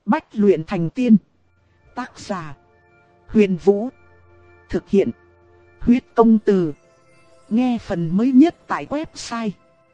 Bách luyện thành tiên. Tác giả: Huyền Vũ. Thực hiện: Huyết Công Từ. Nghe phần mới nhất tại website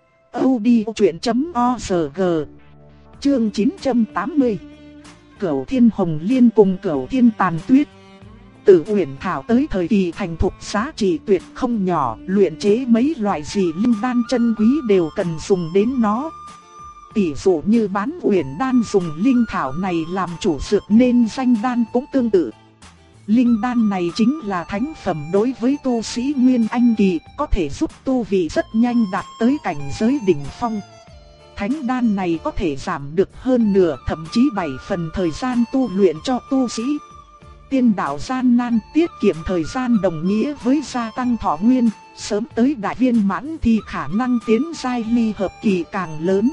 audiochuyện.org. Chương 980. Cửu Thiên Hồng Liên cùng Cửu Thiên Tàn Tuyết. Tử Uyển Thảo tới thời kỳ thành thục giá trị tuyệt không nhỏ, luyện chế mấy loại gì linh đan chân quý đều cần dùng đến nó. Tỷ dụ như bán Uyển đan dùng linh thảo này làm chủ dược nên danh đan cũng tương tự. Linh đan này chính là thánh phẩm đối với tu sĩ Nguyên Anh kỳ, có thể giúp tu vị rất nhanh đạt tới cảnh giới đỉnh phong. Thánh đan này có thể giảm được hơn nửa, thậm chí 7 phần thời gian tu luyện cho tu sĩ. Tiên đạo gian nan, tiết kiệm thời gian đồng nghĩa với gia tăng thọ nguyên, sớm tới đại viên mãn thì khả năng tiến giai ly hợp kỳ càng lớn.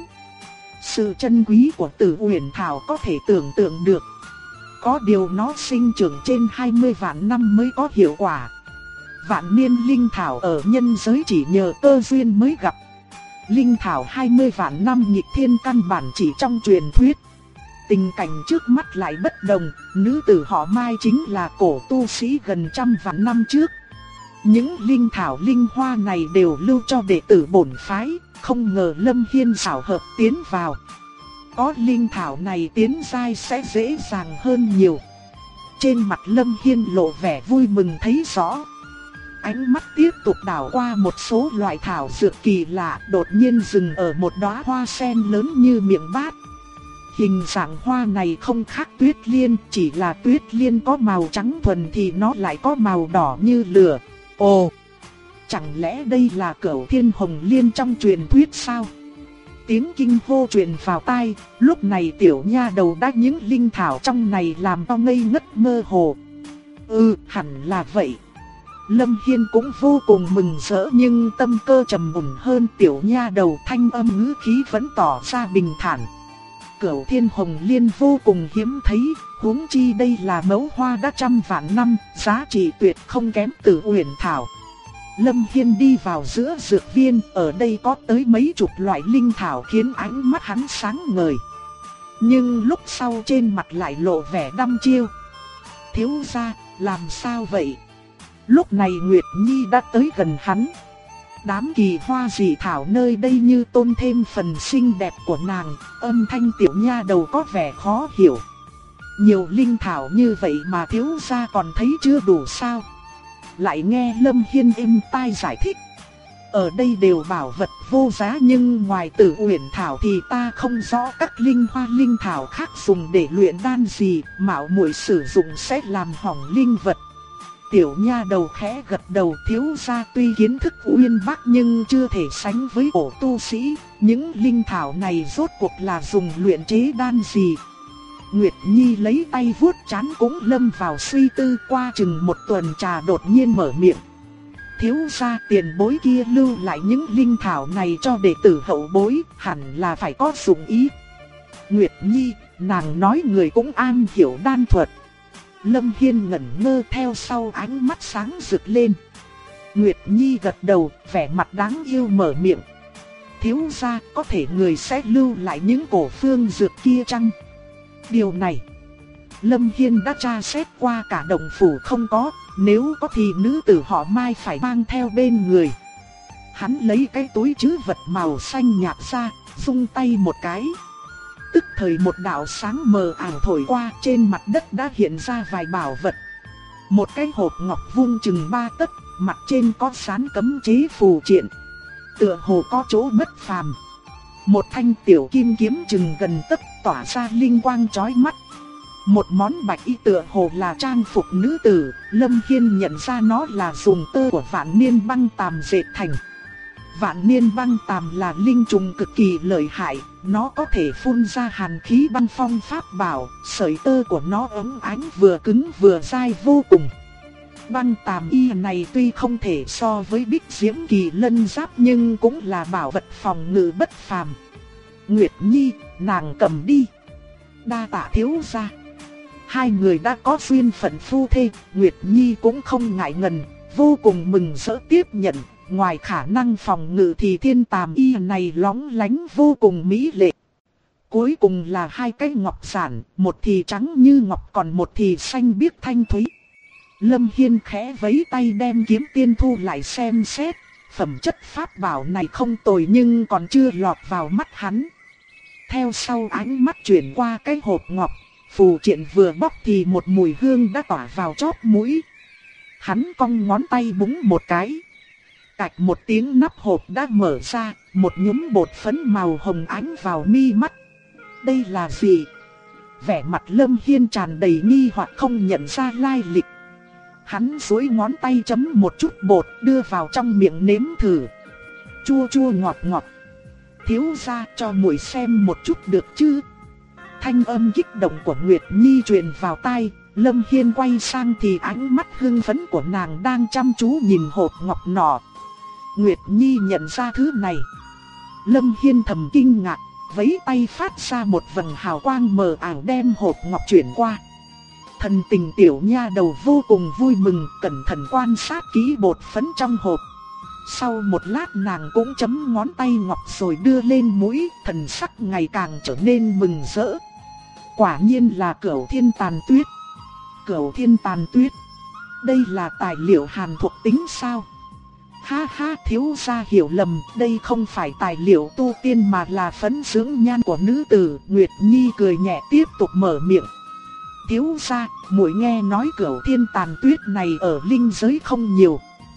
Sự chân quý của Tử Uyển Thảo có thể tưởng tượng được. Có điều nó sinh trưởng trên 20 vạn năm mới có hiệu quả. Vạn niên linh thảo ở nhân giới chỉ nhờ cơ duyên mới gặp. Linh thảo 20 vạn năm nghịch thiên căn bản chỉ trong truyền thuyết. Tình cảnh trước mắt lại bất đồng, nữ tử họ Mai chính là cổ tu sĩ gần trăm vạn năm trước. Những linh thảo linh hoa này đều lưu cho đệ tử bổn phái, không ngờ Lâm Hiên xảo hợp tiến vào. Có linh thảo này tiến giai sẽ dễ dàng hơn nhiều. Trên mặt Lâm Hiên lộ vẻ vui mừng thấy rõ. Ánh mắt tiếp tục đảo qua một số loại thảo dược kỳ lạ, đột nhiên dừng ở một đóa hoa sen lớn như miệng bát. Hình dạng hoa này không khác tuyết liên, chỉ là tuyết liên có màu trắng thuần thì nó lại có màu đỏ như lửa. Ồ, chẳng lẽ đây là Cửu Thiên Hồng Liên trong truyền thuyết sao? Tiếng kinh hô truyền vào tai, lúc này tiểu nha đầu đã những linh thảo trong này làm to ngây ngất mơ hồ. Hẳn là vậy. Lâm Hiên cũng vô cùng mừng rỡ nhưng tâm cơ trầm mùn hơn tiểu nha đầu, thanh âm ngữ khí vẫn tỏ ra bình thản. Cửu Thiên Hồng Liên vô cùng hiếm thấy, huống chi đây là mẫu hoa đã trăm vạn năm, giá trị tuyệt không kém Tử Uyển Thảo. Lâm Hiên đi vào giữa dược viên, ở đây có tới mấy chục loại linh thảo khiến ánh mắt hắn sáng ngời. Nhưng lúc sau trên mặt lại lộ vẻ đăm chiêu. Thiếu gia, làm sao vậy? Lúc này Nguyệt Nhi đã tới gần hắn. Đám kỳ hoa dị thảo nơi đây như tôn thêm phần xinh đẹp của nàng, âm thanh tiểu nha đầu có vẻ khó hiểu. Nhiều linh thảo như vậy mà thiếu gia còn thấy chưa đủ sao? Lại nghe Lâm Hiên êm tai giải thích. Ở đây đều bảo vật vô giá nhưng ngoài Tử Uyển Thảo thì ta không rõ các linh hoa linh thảo khác dùng để luyện đan gì, mạo muội sử dụng sẽ làm hỏng linh vật. Tiểu nha đầu khẽ gật đầu, thiếu gia tuy kiến thức uyên bác nhưng chưa thể sánh với cổ tu sĩ, những linh thảo này rốt cuộc là dùng luyện chế đan gì. Nguyệt Nhi lấy tay vuốt trán cũng lâm vào suy tư, qua chừng một tuần trà đột nhiên mở miệng. Thiếu gia, tiền bối kia lưu lại những linh thảo này cho đệ tử hậu bối, hẳn là phải có dụng ý. Nguyệt Nhi, nàng nói người cũng am hiểu đan thuật. Lâm Hiên ngẩn ngơ, theo sau ánh mắt sáng rực lên. Nguyệt Nhi gật đầu, vẻ mặt đáng yêu mở miệng. Thiếu gia, có thể người sẽ lưu lại những cổ phương dược kia chăng? Điều này, Lâm Hiên đã tra xét qua cả đồng phủ không có, nếu có thì nữ tử họ Mai phải mang theo bên người. Hắn lấy cái túi trữ vật màu xanh nhạt ra, vung tay một cái. Tức thời một đạo sáng mờ ảo thổi qua, trên mặt đất đã hiện ra vài bảo vật. Một cái hộp ngọc vuông chừng 3 tấc, mặt trên có dán cấm chế phù triện, tựa hồ có chỗ bất phàm. Một thanh tiểu kim kiếm chừng gần tấc tỏa ra linh quang chói mắt. Một món bạch y tựa hồ là trang phục nữ tử, Lâm Hiên nhận ra nó là dùng tơ của Vạn Niên Băng Tàm dệt thành. Vạn Niên Băng Tàm là linh trùng cực kỳ lợi hại, nó có thể phun ra hàn khí băng phong pháp bảo, sợi tơ của nó óng ánh vừa cứng vừa dai vô cùng. Băng Tàm y này tuy không thể so với Bích Diễm Kỳ Lân Giáp nhưng cũng là bảo vật phòng ngự bất phàm. Nguyệt Nhi, nàng cầm đi. Đa tạ thiếu gia. Hai người đã có duyên phận phu thê, Nguyệt Nhi cũng không ngại ngần, vô cùng mừng rỡ tiếp nhận. Ngoài khả năng phòng ngự thì thiên tàm y này lóng lánh vô cùng mỹ lệ. Cuối cùng là hai cái ngọc giản, một thì trắng như ngọc còn một thì xanh biếc thanh thúy. Lâm Hiên khẽ vẫy tay đem kiếm tiên thu lại xem xét, phẩm chất pháp bảo này không tồi nhưng còn chưa lọt vào mắt hắn. Theo sau ánh mắt chuyển qua cái hộp ngọc, phù triện vừa bóc thì một mùi hương đã tỏa vào chóp mũi. Hắn cong ngón tay búng một cái. Cạch một tiếng nắp hộp đã mở ra, một nhúm bột phấn màu hồng ánh vào mi mắt. Đây là gì? Vẻ mặt Lâm Hiên tràn đầy nghi hoặc không nhận ra lai lịch. Hắn duỗi ngón tay chấm một chút bột đưa vào trong miệng nếm thử. Chua chua ngọt ngọt. Thiếu gia cho muội xem một chút được chứ? Thanh âm kích động của Nguyệt Nhi truyền vào tai. Lâm Hiên quay sang thì ánh mắt hưng phấn của nàng đang chăm chú nhìn hộp ngọc nọ. Nguyệt Nhi nhận ra thứ này. Lâm Hiên thầm kinh ngạc, vẫy tay phát ra một vầng hào quang mờ ảo đem hộp ngọc chuyển qua. Thần tình tiểu nha đầu vô cùng vui mừng, cẩn thận quan sát kỹ bột phấn trong hộp. Sau một lát nàng cũng chấm ngón tay ngọc rồi đưa lên mũi, thần sắc ngày càng trở nên mừng rỡ. Quả nhiên là Cửu Thiên Tàn Tuyết. Cửu Thiên Tàn Tuyết. Đây là tài liệu hàn thuộc tính sao? Ha ha, thiếu gia hiểu lầm, đây không phải tài liệu tu tiên mà là phấn dưỡng nhan của nữ tử. Nguyệt Nhi cười nhẹ tiếp tục mở miệng. Thiếu gia, muội nghe nói Cửu Thiên Tàn Tuyết này ở linh giới không nhiều.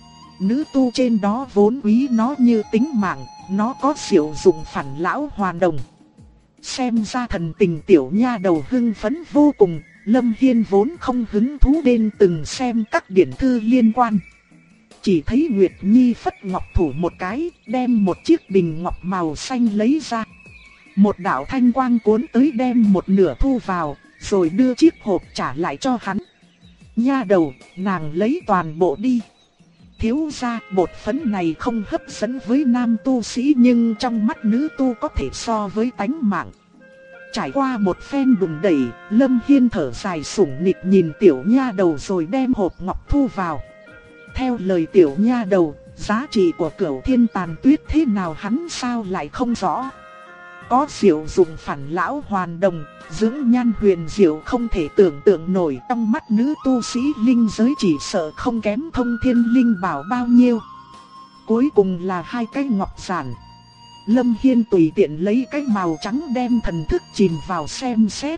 Nữ tu trên đó vốn quý nó như tính mạng, nó có diệu dụng phản lão hoàn đồng. Xem ra thần tình tiểu nha đầu hưng phấn vô cùng. Lâm Hiên vốn không hứng thú đến từng xem các điển thư liên quan. Chỉ thấy Nguyệt Nhi phất ngọc thủ một cái, đem một chiếc bình ngọc màu xanh lấy ra. Một đạo thanh quang cuốn tới đem một nửa thu vào, rồi đưa chiếc hộp trả lại cho hắn. Nha đầu, nàng lấy toàn bộ đi. Thiếu gia, bột phấn này không hấp dẫn với nam tu sĩ nhưng trong mắt nữ tu có thể so với tánh mạng. Trải qua một phen đùn đẩy, Lâm Hiên thở dài sủng nịch nhìn tiểu nha đầu rồi đem hộp ngọc thu vào. Theo lời tiểu nha đầu, giá trị của Cửu Thiên Tàn Tuyết thế nào hắn sao lại không rõ. Có diệu dụng phản lão hoàn đồng, dưỡng nhan huyền diệu không thể tưởng tượng nổi, trong mắt nữ tu sĩ linh giới chỉ sợ không kém thông thiên linh bảo bao nhiêu. Cuối cùng là hai cái ngọc giản. Lâm Hiên tùy tiện lấy cái màu trắng đem thần thức chìm vào xem xét.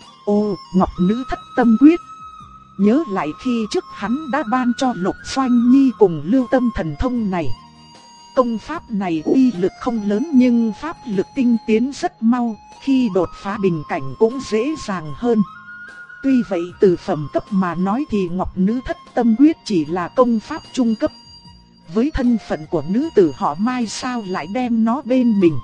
Ô, ngọc nữ thất tâm quyết. Nhớ lại khi trước hắn đã ban cho Lục Doanh Nhi cùng lưu tâm thần thông này. Công pháp này uy lực không lớn nhưng pháp lực tinh tiến rất mau, khi đột phá bình cảnh cũng dễ dàng hơn. Tuy vậy từ phẩm cấp mà nói thì Ngọc Nữ Thất Tâm Quyết chỉ là công pháp trung cấp. Với thân phận của nữ tử họ Mai sao lại đem nó bên mình.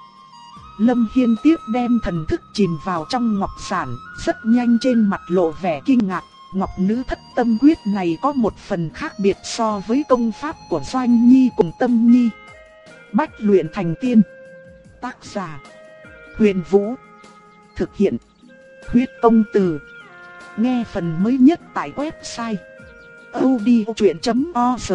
Lâm Hiên tiếp đem thần thức chìm vào trong ngọc giản, rất nhanh trên mặt lộ vẻ kinh ngạc. Ngọc Nữ Thất Tâm Quyết này có một phần khác biệt so với công pháp của Doanh Nhi cùng Tâm Nhi. Bách luyện thành tiên. Tác giả Huyền Vũ. Thực hiện Huyết Công Từ. Nghe phần mới nhất tại website audiochuyện.org.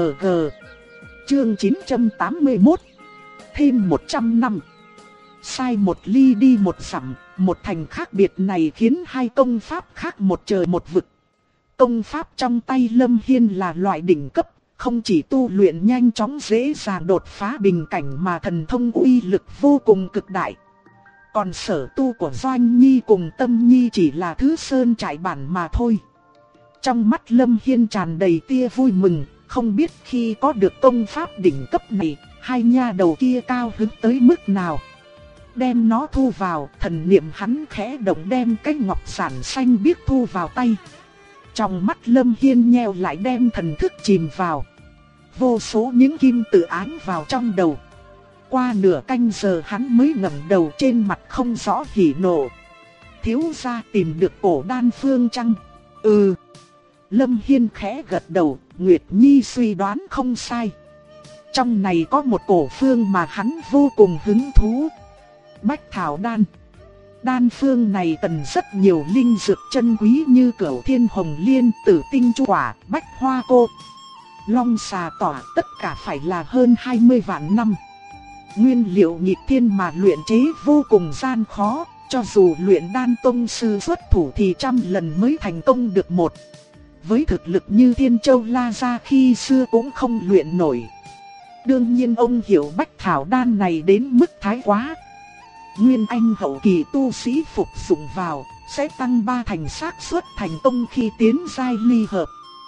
Chương 981. Thêm 100 năm. Sai một ly đi một dặm, một thành khác biệt này khiến hai công pháp khác một trời một vực. Công pháp trong tay Lâm Hiên là loại đỉnh cấp, không chỉ tu luyện nhanh chóng dễ dàng đột phá bình cảnh mà thần thông uy lực vô cùng cực đại. Còn sở tu của Doanh Nhi cùng Tâm Nhi chỉ là thứ sơn trại bản mà thôi. Trong mắt Lâm Hiên tràn đầy tia vui mừng, không biết khi có được công pháp đỉnh cấp này, hai nha đầu kia cao hứng tới mức nào. Đem nó thu vào, thần niệm hắn khẽ động đem cái ngọc giản xanh biếc thu vào tay. Trong mắt Lâm Hiên nheo lại đem thần thức chìm vào. Vô số những kim tự ánh vào trong đầu. Qua nửa canh giờ hắn mới ngẩng đầu, trên mặt không rõ hỉ nộ. Thiếu gia tìm được cổ đan phương chăng? Ừ. Lâm Hiên khẽ gật đầu, Nguyệt Nhi suy đoán không sai. Trong này có một cổ phương mà hắn vô cùng hứng thú. Bách Thảo Đan. Đan phương này cần rất nhiều linh dược chân quý như Cửu Thiên Hồng Liên, Tử Tinh Chu Quả, Bách Hoa Cô, Long Xà Tỏa, tất cả phải là hơn 20 vạn năm. Nguyên liệu nghịch thiên mà luyện chế vô cùng gian khó, Cho dù luyện đan tông sư xuất thủ thì trăm lần mới thành công được một. Với thực lực như Thiên Châu La Gia khi xưa cũng không luyện nổi. Đương nhiên ông hiểu bách thảo đan này đến mức thái quá. Nguyên anh hậu kỳ tu sĩ phục dụng vào sẽ tăng 3 thành xác suất thành công khi tiến giai ly hợp.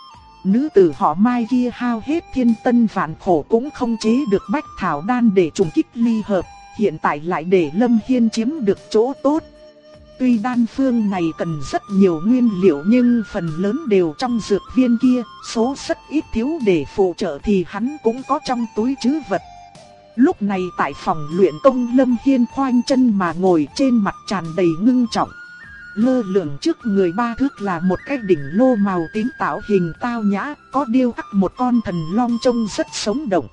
Nữ tử họ Mai kia hao hết thiên tân vạn khổ cũng không chế được bách thảo đan để trùng kích ly hợp, hiện tại lại để Lâm Hiên chiếm được chỗ tốt. Tuy đan phương này cần rất nhiều nguyên liệu nhưng phần lớn đều trong dược viên kia, số rất ít thiếu để phụ trợ thì hắn cũng có trong túi trữ vật. Lúc này tại phòng luyện công, Lâm Hiên khoanh chân mà ngồi, trên mặt tràn đầy ngưng trọng. Lơ lửng trước người 3 thước là một cái đỉnh lô màu tím tạo hình tao nhã, có điêu khắc một con thần long trông rất sống động.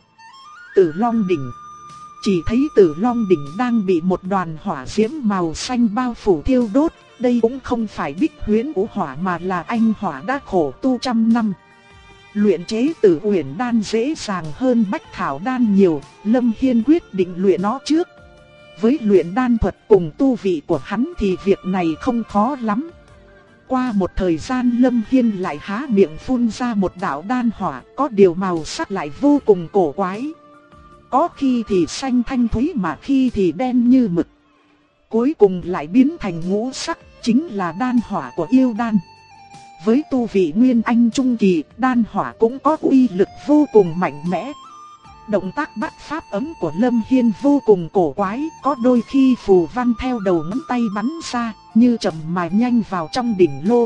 Tử Long đỉnh. Chỉ thấy Tử Long đỉnh đang bị một đoàn hỏa diễm màu xanh bao phủ thiêu đốt. Đây cũng không phải Bích Huyễn Vũ Hỏa mà là anh hỏa đã khổ tu trăm năm. Luyện chế Tử Uyển đan dễ dàng hơn Bách Thảo đan nhiều, Lâm Hiên quyết định luyện nó trước. Với luyện đan thuật cùng tu vị của hắn thì việc này không khó lắm. Qua một thời gian, Lâm Hiên lại há miệng phun ra một đạo đan hỏa, có điều màu sắc lại vô cùng cổ quái. Có khi thì xanh thanh thúy mà khi thì đen như mực. Cuối cùng lại biến thành ngũ sắc, chính là đan hỏa của yêu đan. Với tu vị Nguyên Anh Trung Kỳ, đan hỏa cũng có uy lực vô cùng mạnh mẽ. Động tác bắt pháp ấm của Lâm Hiên vô cùng cổ quái, có đôi khi phù văn theo đầu ngón tay bắn ra, như chậm mà nhanh vào trong đỉnh lô.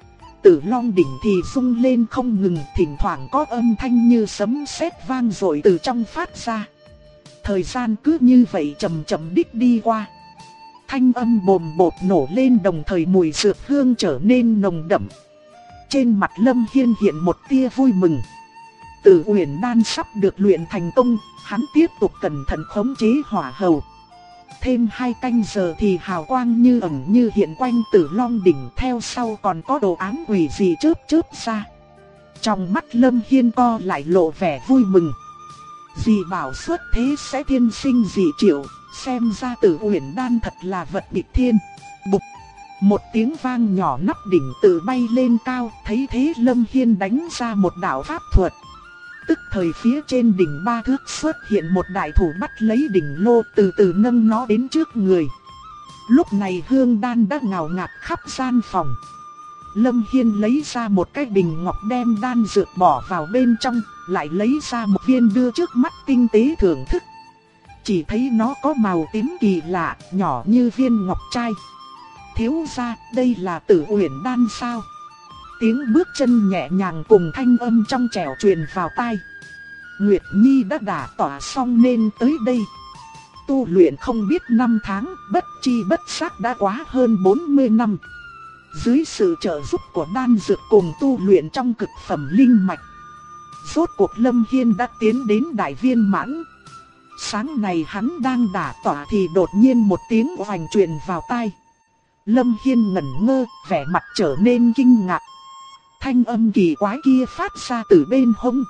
Tử Long đỉnh thì rung lên không ngừng, thỉnh thoảng có âm thanh như sấm sét vang dội từ trong phát ra. Thời gian cứ như vậy chậm chậm đích đi qua. Thanh âm bồm bột nổ lên, đồng thời mùi dược hương trở nên nồng đậm. Trên mặt Lâm Hiên hiện một tia vui mừng. Tử Uyển đan sắp được luyện thành công, hắn tiếp tục cẩn thận khống chế hỏa hầu. Thêm 2 canh giờ thì hào quang như ẩn như hiện quanh Tử Long đỉnh, theo sau còn có đồ án quỷ dị chớp chớp ra. Trong mắt Lâm Hiên co lại lộ vẻ vui mừng. Dị bảo xuất thế sẽ thiên sinh dị triệu, xem ra Tử Uyển đan thật là vật nghịch thiên. Bụp! Một tiếng vang nhỏ, nắp đỉnh tự bay lên cao, thấy thế Lâm Hiên đánh ra một đạo pháp thuật. Tức thời phía trên đỉnh 3 thước xuất hiện một đại thủ bắt lấy đỉnh lô, từ từ nâng nó đến trước người. Lúc này hương đan đã ngào ngạt khắp gian phòng. Lâm Hiên lấy ra một cái bình ngọc đem đan dược bỏ vào bên trong, lại lấy ra một viên đưa trước mắt tinh tế thưởng thức. Chỉ thấy nó có màu tím kỳ lạ, nhỏ như viên ngọc trai. Thiếu gia, đây là Tử Uyển đan sao? Tiếng bước chân nhẹ nhàng cùng thanh âm trong trẻo truyền vào tai. Nguyệt Nhi đã đả tỏa xong nên tới đây. Tu luyện không biết 5 tháng, bất chi bất giác đã quá hơn 40 năm. Dưới sự trợ giúp của đan dược cùng tu luyện trong cực phẩm linh mạch, rốt cuộc Lâm Hiên đã tiến đến đại viên mãn. Sáng này hắn đang đả tỏa thì đột nhiên một tiếng oanh truyền vào tai. Lâm Hiên ngẩn ngơ, vẻ mặt trở nên kinh ngạc. Thanh âm kỳ quái kia phát ra từ bên hông.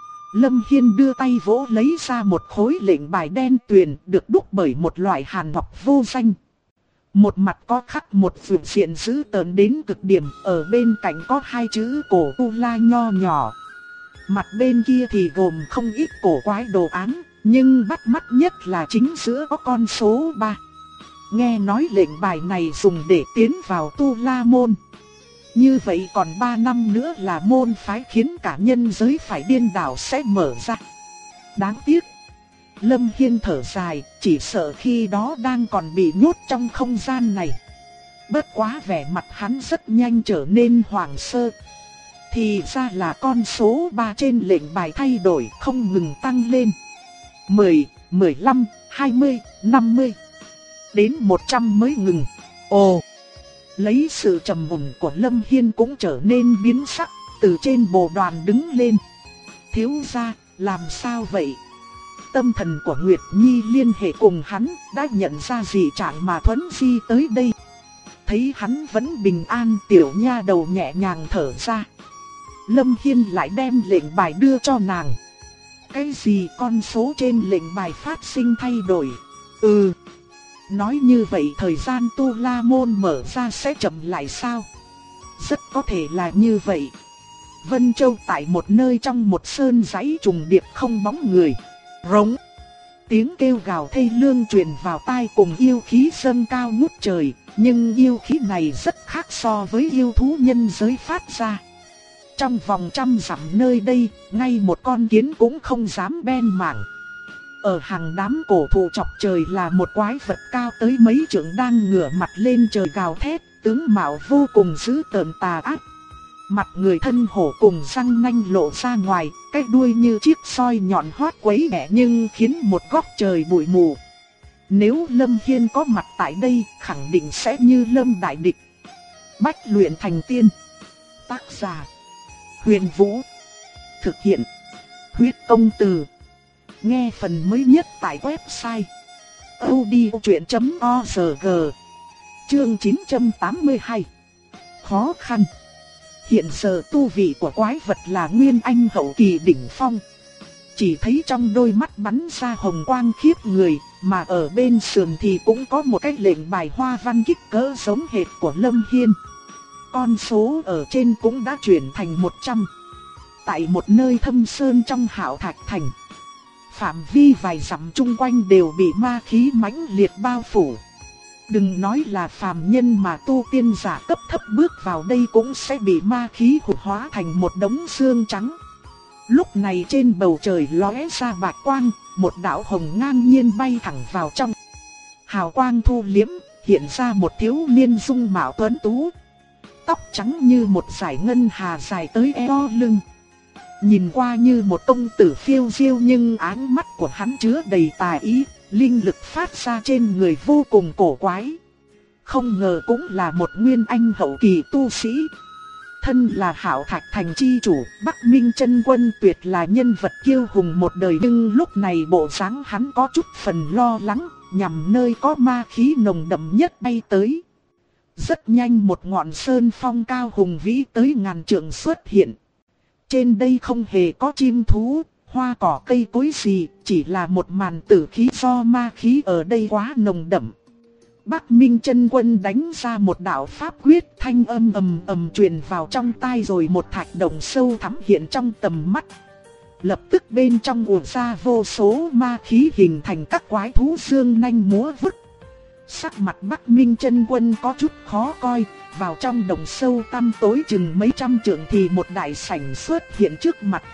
Lâm Hiên đưa tay vỗ lấy ra một khối lệnh bài đen tuyền được đúc bởi một loại hàn ngọc vô danh. Một mặt có khắc một vượt diện dữ tợn đến cực điểm, ở bên cạnh có 2 chữ cổ tu la nho nhỏ. Mặt bên kia thì gồm không ít cổ quái đồ án, nhưng bắt mắt nhất là chính giữa có con số 3. Nghe nói lệnh bài này dùng để tiến vào tu la môn. Như vậy còn 3 năm nữa là môn phái khiến cả nhân giới phải điên đảo sẽ mở ra. Đáng tiếc. Lâm Hiên thở dài, chỉ sợ khi đó đang còn bị nhốt trong không gian này. Bất quá vẻ mặt hắn rất nhanh trở nên hoảng sơ. Thì ra là con số 3 trên lệnh bài thay đổi không ngừng tăng lên. 10, 15, 20, 50. Đến 100 mới ngừng. Ồ! Lấy sự trầm mùn của Lâm Hiên cũng trở nên biến sắc, từ trên bồ đoàn đứng lên. Thiếu gia, làm sao vậy? Tâm thần của Nguyệt Nhi liên hệ cùng hắn, đã nhận ra dị trạng mà thuấn di tới đây. Thấy hắn vẫn bình an, tiểu nha đầu nhẹ nhàng thở ra. Lâm Hiên lại đem lệnh bài đưa cho nàng. Cái gì con số trên lệnh bài phát sinh thay đổi? Nói như vậy thời gian Tu La Môn mở ra sẽ chậm lại sao? Rất có thể là như vậy. Vân Châu tại một nơi trong một sơn dãy trùng điệp không bóng người. Rống. Tiếng kêu gào thê lương truyền vào tai cùng yêu khí dâng cao ngút trời. Nhưng yêu khí này rất khác so với yêu thú nhân giới phát ra. Trong vòng 100 dặm nơi đây, ngay một con kiến cũng không dám ben mảng. Ở hàng đám cổ thụ chọc trời là một quái vật cao tới mấy trượng đang ngửa mặt lên trời gào thét, tướng mạo vô cùng dữ tợn tà ác. Mặt người thân hổ cùng răng nanh lộ ra ngoài, cái đuôi như chiếc soi nhọn hoắt quấy mẹ nhưng khiến một góc trời bụi mù. Nếu Lâm Hiên có mặt tại đây, khẳng định sẽ như Lâm đại địch. Bách luyện thành tiên. Tác giả: Huyền Vũ. Thực hiện: Huyết Công Từ. Nghe phần mới nhất tại website audiochuyện.org. Chương 982. Khó khăn. Hiện giờ tu vị của quái vật là Nguyên Anh hậu kỳ đỉnh phong. Chỉ thấy trong đôi mắt bắn ra hồng quang khiếp người, mà ở bên sườn thì cũng có một cái lệnh bài hoa văn kích cỡ giống hệt của Lâm Hiên. Con số ở trên cũng đã chuyển thành 100. Tại một nơi thâm sơn trong Hạo Thạch Thành, phạm vi vài dặm chung quanh đều bị ma khí mãnh liệt bao phủ. Đừng nói là phàm nhân mà tu tiên giả cấp thấp bước vào đây cũng sẽ bị ma khí hủ hóa thành một đống xương trắng. Lúc này trên bầu trời lóe ra bạch quang, một đạo hồng ngang nhiên bay thẳng vào trong. Hào quang thu liễm, hiện ra một thiếu niên dung mạo tuấn tú. Tóc trắng như một dải ngân hà dài tới eo lưng. Nhìn qua như một công tử phiêu diêu nhưng áng mắt của hắn chứa đầy tà ý, linh lực phát ra trên người vô cùng cổ quái. Không ngờ cũng là một Nguyên Anh hậu kỳ tu sĩ. Thân là Hạo Thạch Thành chi chủ, Bắc Minh Chân Quân tuyệt là nhân vật kiêu hùng một đời, nhưng lúc này bộ dáng hắn có chút phần lo lắng, nhằm nơi có ma khí nồng đậm nhất bay tới. Rất nhanh một ngọn sơn phong cao hùng vĩ tới ngàn trượng xuất hiện. Trên đây không hề có chim thú, hoa cỏ cây cối gì, chỉ là một màn tử khí do ma khí ở đây quá nồng đậm. Bắc Minh Chân Quân đánh ra một đạo pháp quyết, thanh âm ầm ầm truyền vào trong tai, rồi một thạch động sâu thẳm hiện trong tầm mắt. Lập tức bên trong ùa ra vô số ma khí hình thành các quái thú dương nanh múa vút. Sắc mặt Bắc Minh Chân Quân có chút khó coi, vào trong động sâu tăm tối chừng mấy trăm trượng thì một đại sảnh xuất hiện trước mặt.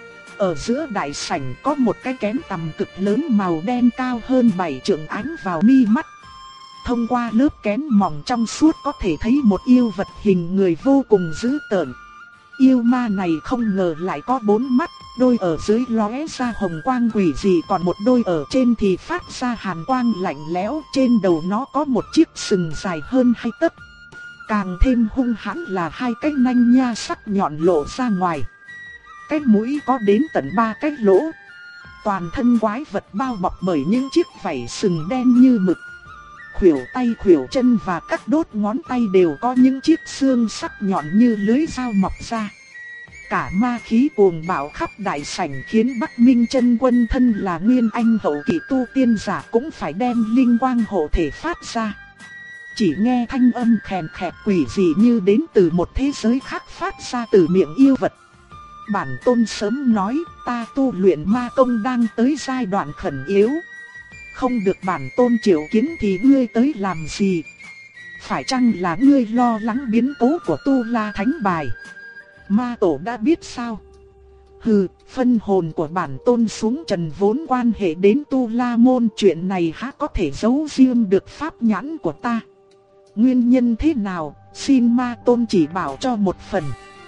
Ở giữa đại sảnh có một cái kén tầm cực lớn màu đen cao hơn 7 trượng ánh vào mi mắt. Thông qua lớp kén mỏng trong suốt có thể thấy một yêu vật hình người vô cùng dữ tợn. Yêu ma này không ngờ lại có 4 mắt, đôi ở dưới lóe ra hồng quang quỷ dị, còn một đôi ở trên thì phát ra hàn quang lạnh lẽo. Trên đầu nó có một chiếc sừng dài hơn 2 tấc. Càng thêm hung hãn là 2 cái nanh nha sắc nhọn lộ ra ngoài. Cái mũi có đến tận 3 cái lỗ. Toàn thân quái vật bao bọc bởi những chiếc vảy sừng đen như mực. Khuỷu tay, khuỷu chân và các đốt ngón tay đều có những chiếc xương sắc nhọn như lưới dao mọc ra. Cả ma khí cuồng bạo khắp đại sảnh khiến Bắc Minh Chân Quân thân là Nguyên Anh hậu kỳ tu tiên giả cũng phải đem linh quang hộ thể phát ra. Chỉ nghe thanh âm khèn khẹt quỷ dị như đến từ một thế giới khác phát ra từ miệng yêu vật. Bản tôn sớm nói, ta tu luyện ma công đang tới giai đoạn khẩn yếu. Không được bản tôn triệu kiến thì ngươi tới làm gì? Phải chăng là ngươi lo lắng biến cố của Tu La Thánh Bài? Ma tổ đã biết sao? Hừ, phân hồn của bản tôn xuống trần vốn quan hệ đến Tu La Môn, chuyện này há có thể giấu riêng được pháp nhãn của ta. Nguyên nhân thế nào, xin ma tôn chỉ bảo cho một phần.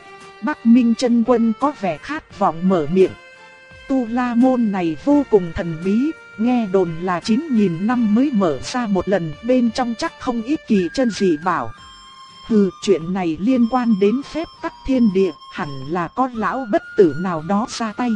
Bắc Minh Chân Quân có vẻ khát vọng mở miệng. Tu La Môn này vô cùng thần bí, nghe đồn là 9.000 năm mới mở ra một lần, bên trong chắc không ít kỳ chân dị bảo. Hừ, chuyện này liên quan đến phép tắc thiên địa, hẳn là có lão bất tử nào đó ra tay.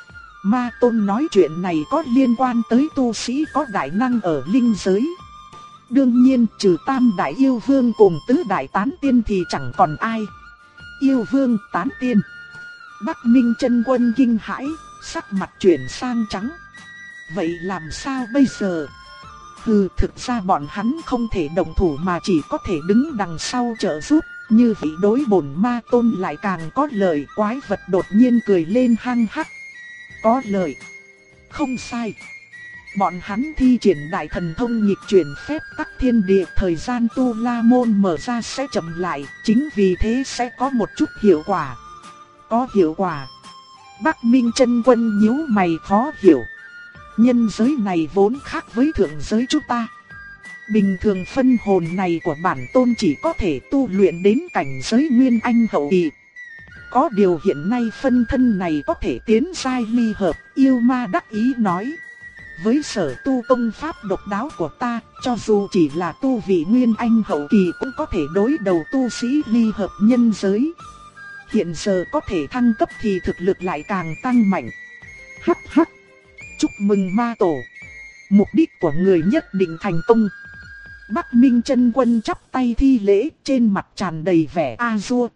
Ma tôn nói chuyện này có liên quan tới tu sĩ có đại năng ở linh giới. Đương nhiên trừ Tam Đại Yêu Vương cùng Tứ Đại Tán Tiên thì chẳng còn ai. Yêu Vương, Tán Tiên. Bắc Minh Chân Quân kinh hãi, sắc mặt chuyển sang trắng. Vậy làm sao bây giờ? Hừ, thực ra bọn hắn không thể động thủ mà chỉ có thể đứng đằng sau trợ giúp. Như vậy đối bổn ma tôn lại càng có lợi. Quái vật đột nhiên cười lên hăng hắc. Có lợi. Không sai. Bọn hắn thi triển đại thần thông nghịch chuyển phép tắc thiên địa, thời gian tu la môn mở ra sẽ chậm lại, chính vì thế sẽ có một chút hiệu quả. Có hiệu quả. Bắc Minh Chân Quân nhíu mày khó hiểu. Nhân giới này vốn khác với thượng giới chúng ta. Bình thường phân hồn này của bản tôn chỉ có thể tu luyện đến cảnh giới Nguyên Anh hậu kỳ. Có điều hiện nay phân thân này có thể tiến giai ly hợp, yêu ma đắc ý nói. Với sở tu công pháp độc đáo của ta, cho dù chỉ là tu vị Nguyên Anh hậu kỳ cũng có thể đối đầu tu sĩ ly hợp nhân giới. Hiện giờ có thể thăng cấp thì thực lực lại càng tăng mạnh. Hắc hắc. Chúc mừng ma tổ. Mục đích của người nhất định thành công. Bắc Minh Chân Quân chắp tay thi lễ, trên mặt tràn đầy vẻ a-dua.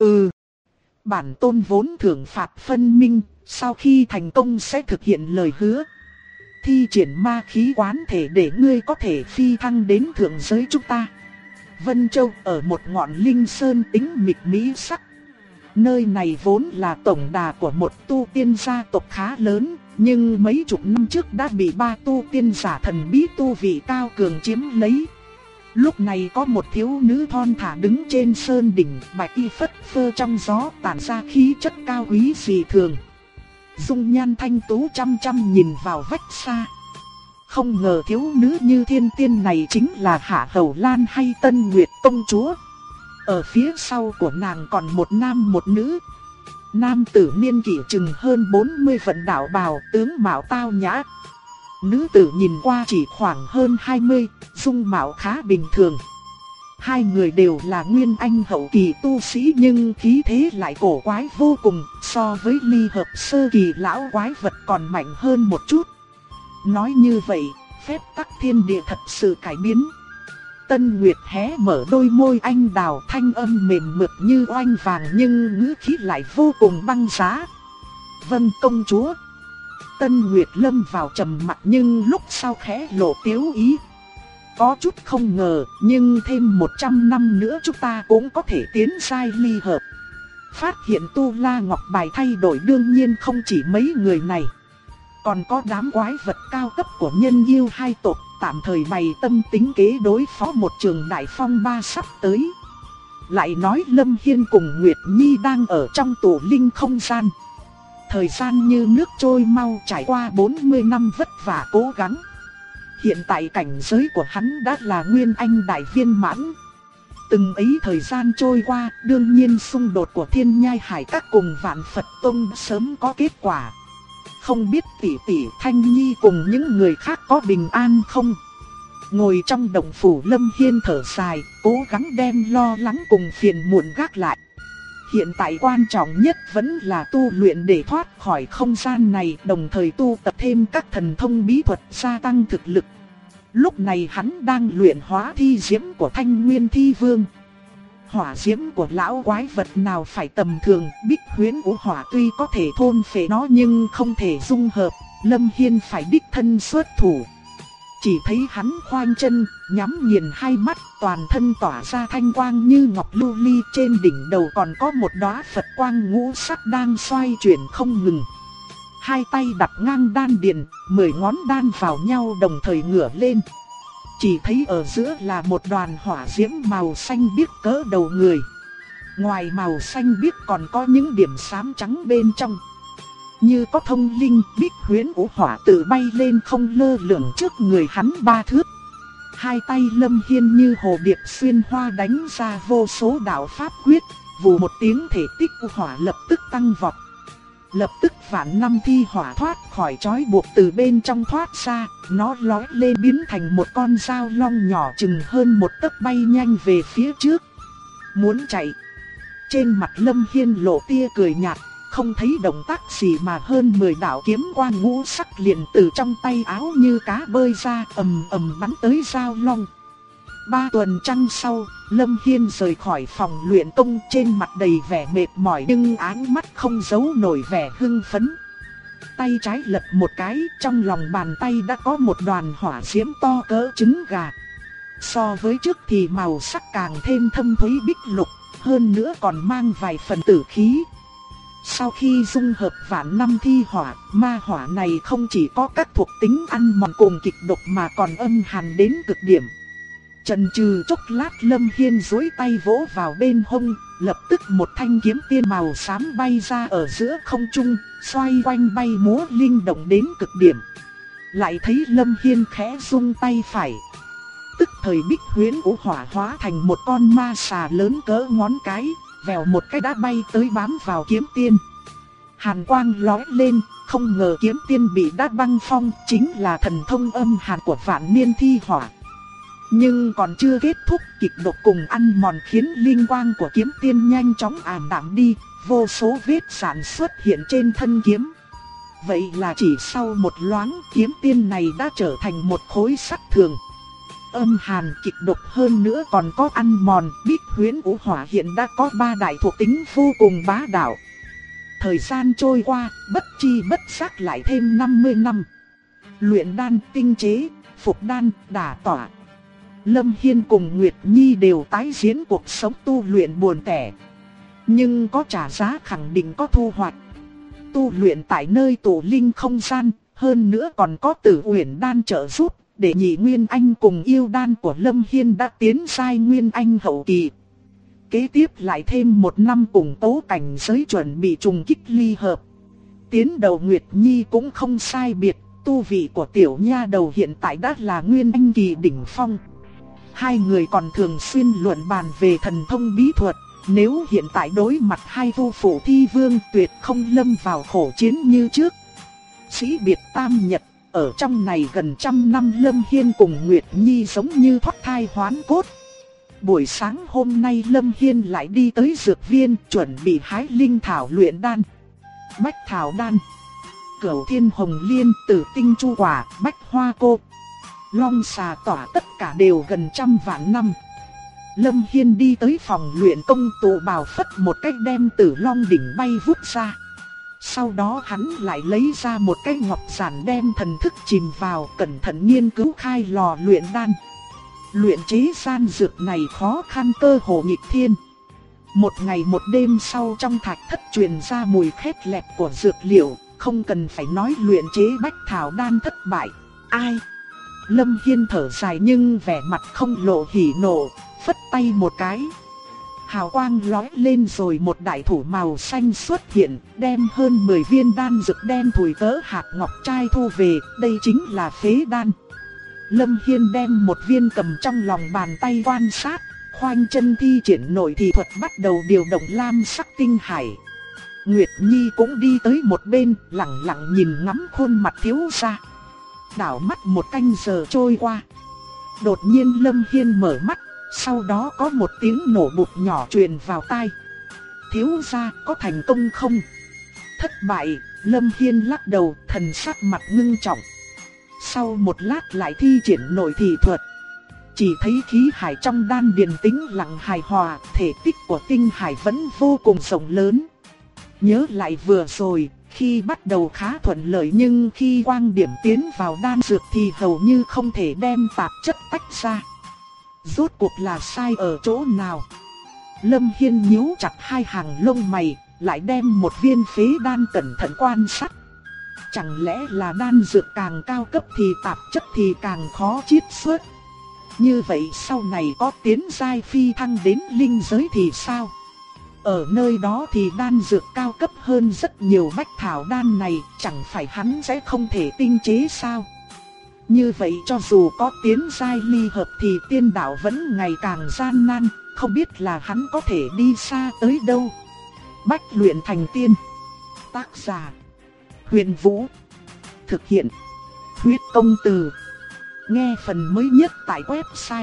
Bản tôn vốn thưởng phạt phân minh, sau khi thành công sẽ thực hiện lời hứa. Thi triển ma khí quán thể để ngươi có thể phi thăng đến thượng giới chúng ta. Vân Châu ở một ngọn linh sơn tĩnh mịch mỹ sắc. Nơi này vốn là tổng đà của một tu tiên gia tộc khá lớn, nhưng mấy chục năm trước đã bị ba tu tiên giả thần bí tu vị cao cường chiếm lấy. Lúc này có một thiếu nữ thon thả đứng trên sơn đỉnh, bạch y phất phơ trong gió tản ra khí chất cao quý dị thường. Dung nhan thanh tú chăm chăm nhìn vào vách xa. Không ngờ thiếu nữ như thiên tiên này chính là Hạ Hầu Lan hay Tân Nguyệt công chúa. Ở phía sau của nàng còn một nam một nữ. Nam tử niên kỷ chừng hơn 40 vận đạo bào, tướng mạo tao nhã. Nữ tử nhìn qua chỉ khoảng hơn 20, dung mạo khá bình thường. Hai người đều là Nguyên Anh hậu kỳ tu sĩ nhưng khí thế lại cổ quái vô cùng, so với ly hợp sơ kỳ lão quái vật còn mạnh hơn một chút. Nói như vậy, phép tắc thiên địa thật sự cải biến. Tân Nguyệt hé mở đôi môi anh đào, thanh âm mềm mượt như oanh vàng nhưng ngữ khí lại vô cùng băng giá. Vâng công chúa. Tân Nguyệt lâm vào trầm mặc nhưng lúc sau khẽ lộ tiếu ý. Có chút không ngờ, nhưng thêm 100 năm nữa chúng ta cũng có thể tiến giai ly hợp. Phát hiện tu la ngọc bài thay đổi đương nhiên không chỉ mấy người này. Còn có đám quái vật cao cấp của nhân yêu hai tộc tạm thời bày tâm tính kế đối phó một trường đại phong ba sắp tới. Lại nói Lâm Hiên cùng Nguyệt Nhi đang ở trong tụ linh không gian. Thời gian như nước trôi mau, trải qua 40 năm vất vả cố gắng. Hiện tại cảnh giới của hắn đã là Nguyên Anh đại viên mãn. Từng ấy thời gian trôi qua, đương nhiên xung đột của Thiên Nhai Hải Các cùng Vạn Phật Tông sớm có kết quả. Không biết tỷ tỷ Thanh Nhi cùng những người khác có bình an không? Ngồi trong động phủ Lâm Hiên thở dài, cố gắng đem lo lắng cùng phiền muộn gác lại. Hiện tại quan trọng nhất vẫn là tu luyện để thoát khỏi không gian này, đồng thời tu tập thêm các thần thông bí thuật gia tăng thực lực. Lúc này hắn đang luyện hóa thi diễm của Thanh Nguyên Thi Vương. Hỏa diễm của lão quái vật nào phải tầm thường, Bích Huyễn Vũ Hỏa tuy có thể thôn phệ nó nhưng không thể dung hợp, Lâm Hiên phải đích thân xuất thủ. Chỉ thấy hắn khoanh chân, nhắm nghiền hai mắt, toàn thân tỏa ra thanh quang như ngọc lưu ly, trên đỉnh đầu còn có một đóa Phật quang ngũ sắc đang xoay chuyển không ngừng. Hai tay đặt ngang đan điền, 10 ngón đan vào nhau đồng thời ngửa lên. Chỉ thấy ở giữa là một đoàn hỏa diễm màu xanh biếc cỡ đầu người. Ngoài màu xanh biếc còn có những điểm xám trắng bên trong. Như có thông linh, Bích Huyễn Vũ Hỏa tự bay lên không lơ lửng trước người hắn 3 thước. Hai tay Lâm Hiên như hồ điệp xuyên hoa đánh ra vô số đạo pháp quyết, vù một tiếng thể tích của hỏa lập tức tăng vọt. Lập tức vạn năm thi hỏa thoát khỏi trói buộc từ bên trong thoát ra, nó lói lên biến thành một con dao long nhỏ chừng hơn một tấc bay nhanh về phía trước. Muốn chạy. Trên mặt Lâm Hiên lộ tia cười nhạt, không thấy động tác gì mà hơn 10 đạo kiếm quang ngũ sắc liền từ trong tay áo như cá bơi ra, ầm ầm bắn tới dao long. 3 tuần trăng sau, Lâm Hiên rời khỏi phòng luyện công, trên mặt đầy vẻ mệt mỏi nhưng ánh mắt không giấu nổi vẻ hưng phấn. Tay trái lật một cái, trong lòng bàn tay đã có một đoàn hỏa diễm to cỡ trứng gà. So với trước thì màu sắc càng thêm thâm thúy bích lục, hơn nữa còn mang vài phần tử khí. Sau khi dung hợp vạn năm thi hỏa, ma hỏa này không chỉ có các thuộc tính ăn mòn cùng kịch độc mà còn âm hàn đến cực điểm. Chần chừ chốc lát, Lâm Hiên duỗi tay vỗ vào bên hông, lập tức một thanh kiếm tiên màu xám bay ra ở giữa không trung, xoay quanh bay múa linh động đến cực điểm. Lại thấy Lâm Hiên khẽ rung tay phải, tức thời bích huyễn vũ hỏa hóa thành một con ma xà lớn cỡ ngón cái, vèo một cái đã bay tới bám vào kiếm tiên. Hàn quang lóe lên, không ngờ kiếm tiên bị đá băng phong, chính là thần thông âm hàn của vạn niên thi hỏa. Nhưng còn chưa kết thúc, kịch độc cùng ăn mòn khiến linh quang của kiếm tiên nhanh chóng ảm đạm đi, vô số vết rạn xuất hiện trên thân kiếm. Vậy là chỉ sau một loáng, kiếm tiên này đã trở thành một khối sắt thường. Âm hàn, kịch độc, hơn nữa còn có ăn mòn, bích huyễn vũ hỏa hiện đã có 3 đại thuộc tính vô cùng bá đạo. Thời gian trôi qua, bất chi bất giác lại thêm 50 năm. Luyện đan, tinh chế, phục đan, đả tỏa. Lâm Hiên cùng Nguyệt Nhi đều tái diễn cuộc sống tu luyện buồn tẻ. Nhưng có trả giá khẳng định có thu hoạch. Tu luyện tại nơi tụ linh không gian, hơn nữa còn có Tử Uyển đan trợ giúp, để nhị nguyên anh cùng yêu đan của Lâm Hiên đã tiến giai nguyên anh hậu kỳ. Kế tiếp lại thêm 1 năm củng cố cảnh giới chuẩn bị trùng kích ly hợp. Tiến đầu Nguyệt Nhi cũng không sai biệt, tu vị của tiểu nha đầu hiện tại đã là nguyên anh kỳ đỉnh phong. Hai người còn thường xuyên luận bàn về thần thông bí thuật, nếu hiện tại đối mặt hai vô phụ thi vương tuyệt không lâm vào khổ chiến như trước. Sĩ biệt tam nhật, ở trong này gần 100 năm Lâm Hiên cùng Nguyệt Nhi giống như thoát thai hoán cốt. Buổi sáng hôm nay Lâm Hiên lại đi tới dược viên chuẩn bị hái linh thảo luyện đan. Bách thảo đan, Cửu Thiên Hồng Liên, Tử Tinh Chu Quả, Bách Hoa Cô, Long Xà Tỏa tất cả đều gần 100 vạn năm. Lâm Hiên đi tới phòng luyện công tụ bào phất một cách đem Tử Long đỉnh bay vút ra. Sau đó hắn lại lấy ra một cái ngọc giản đem thần thức chìm vào, cẩn thận nghiên cứu khai lò luyện đan. Luyện chế gian dược này khó khăn cơ hồ nghịch thiên. Một ngày một đêm sau trong thạch thất truyền ra mùi khét lẹt của dược liệu, không cần phải nói luyện chế bách thảo đan thất bại. Ai? Lâm Hiên thở dài nhưng vẻ mặt không lộ hỉ nộ, phất tay một cái. Hào quang lóe lên rồi một đại thủ màu xanh xuất hiện, đem hơn 10 viên đan dược đen thùi cỡ hạt ngọc trai thu về, đây chính là phế đan. Lâm Hiên đem một viên cầm trong lòng bàn tay quan sát, khoanh chân thi triển nội thị thuật bắt đầu điều động lam sắc tinh hải. Nguyệt Nhi cũng đi tới một bên, lặng lặng nhìn ngắm khuôn mặt thiếu gia. Đảo mắt một canh giờ trôi qua. Đột nhiên Lâm Hiên mở mắt, sau đó có một tiếng nổ bụt nhỏ truyền vào tai. Thiếu gia có thành công không? Thất bại, Lâm Hiên lắc đầu, thần sắc mặt ngưng trọng. Sau một lát lại thi triển nội thị thuật. Chỉ thấy khí hải trong đan điền tĩnh lặng hài hòa, thể tích của tinh hải vẫn vô cùng rộng lớn. Nhớ lại vừa rồi, khi bắt đầu khá thuận lợi nhưng khi quang điểm tiến vào đan dược thì hầu như không thể đem tạp chất tách ra. Rốt cuộc là sai ở chỗ nào? Lâm Hiên nhíu chặt hai hàng lông mày, lại đem một viên phế đan cẩn thận quan sát. Chẳng lẽ là đan dược càng cao cấp thì tạp chất thì càng khó chiết xuất? Như vậy sau này có tiến giai phi thăng đến linh giới thì sao? Ở nơi đó thì đan dược cao cấp hơn rất nhiều, bách thảo đan này chẳng phải hắn sẽ không thể tinh chế sao? Như vậy cho dù có tiến giai ly hợp thì tiên đạo vẫn ngày càng gian nan, không biết là hắn có thể đi xa tới đâu. Bách luyện thành tiên. Tác giả Huyền Vũ. Thực hiện Huyết Công Từ. Nghe phần mới nhất tại website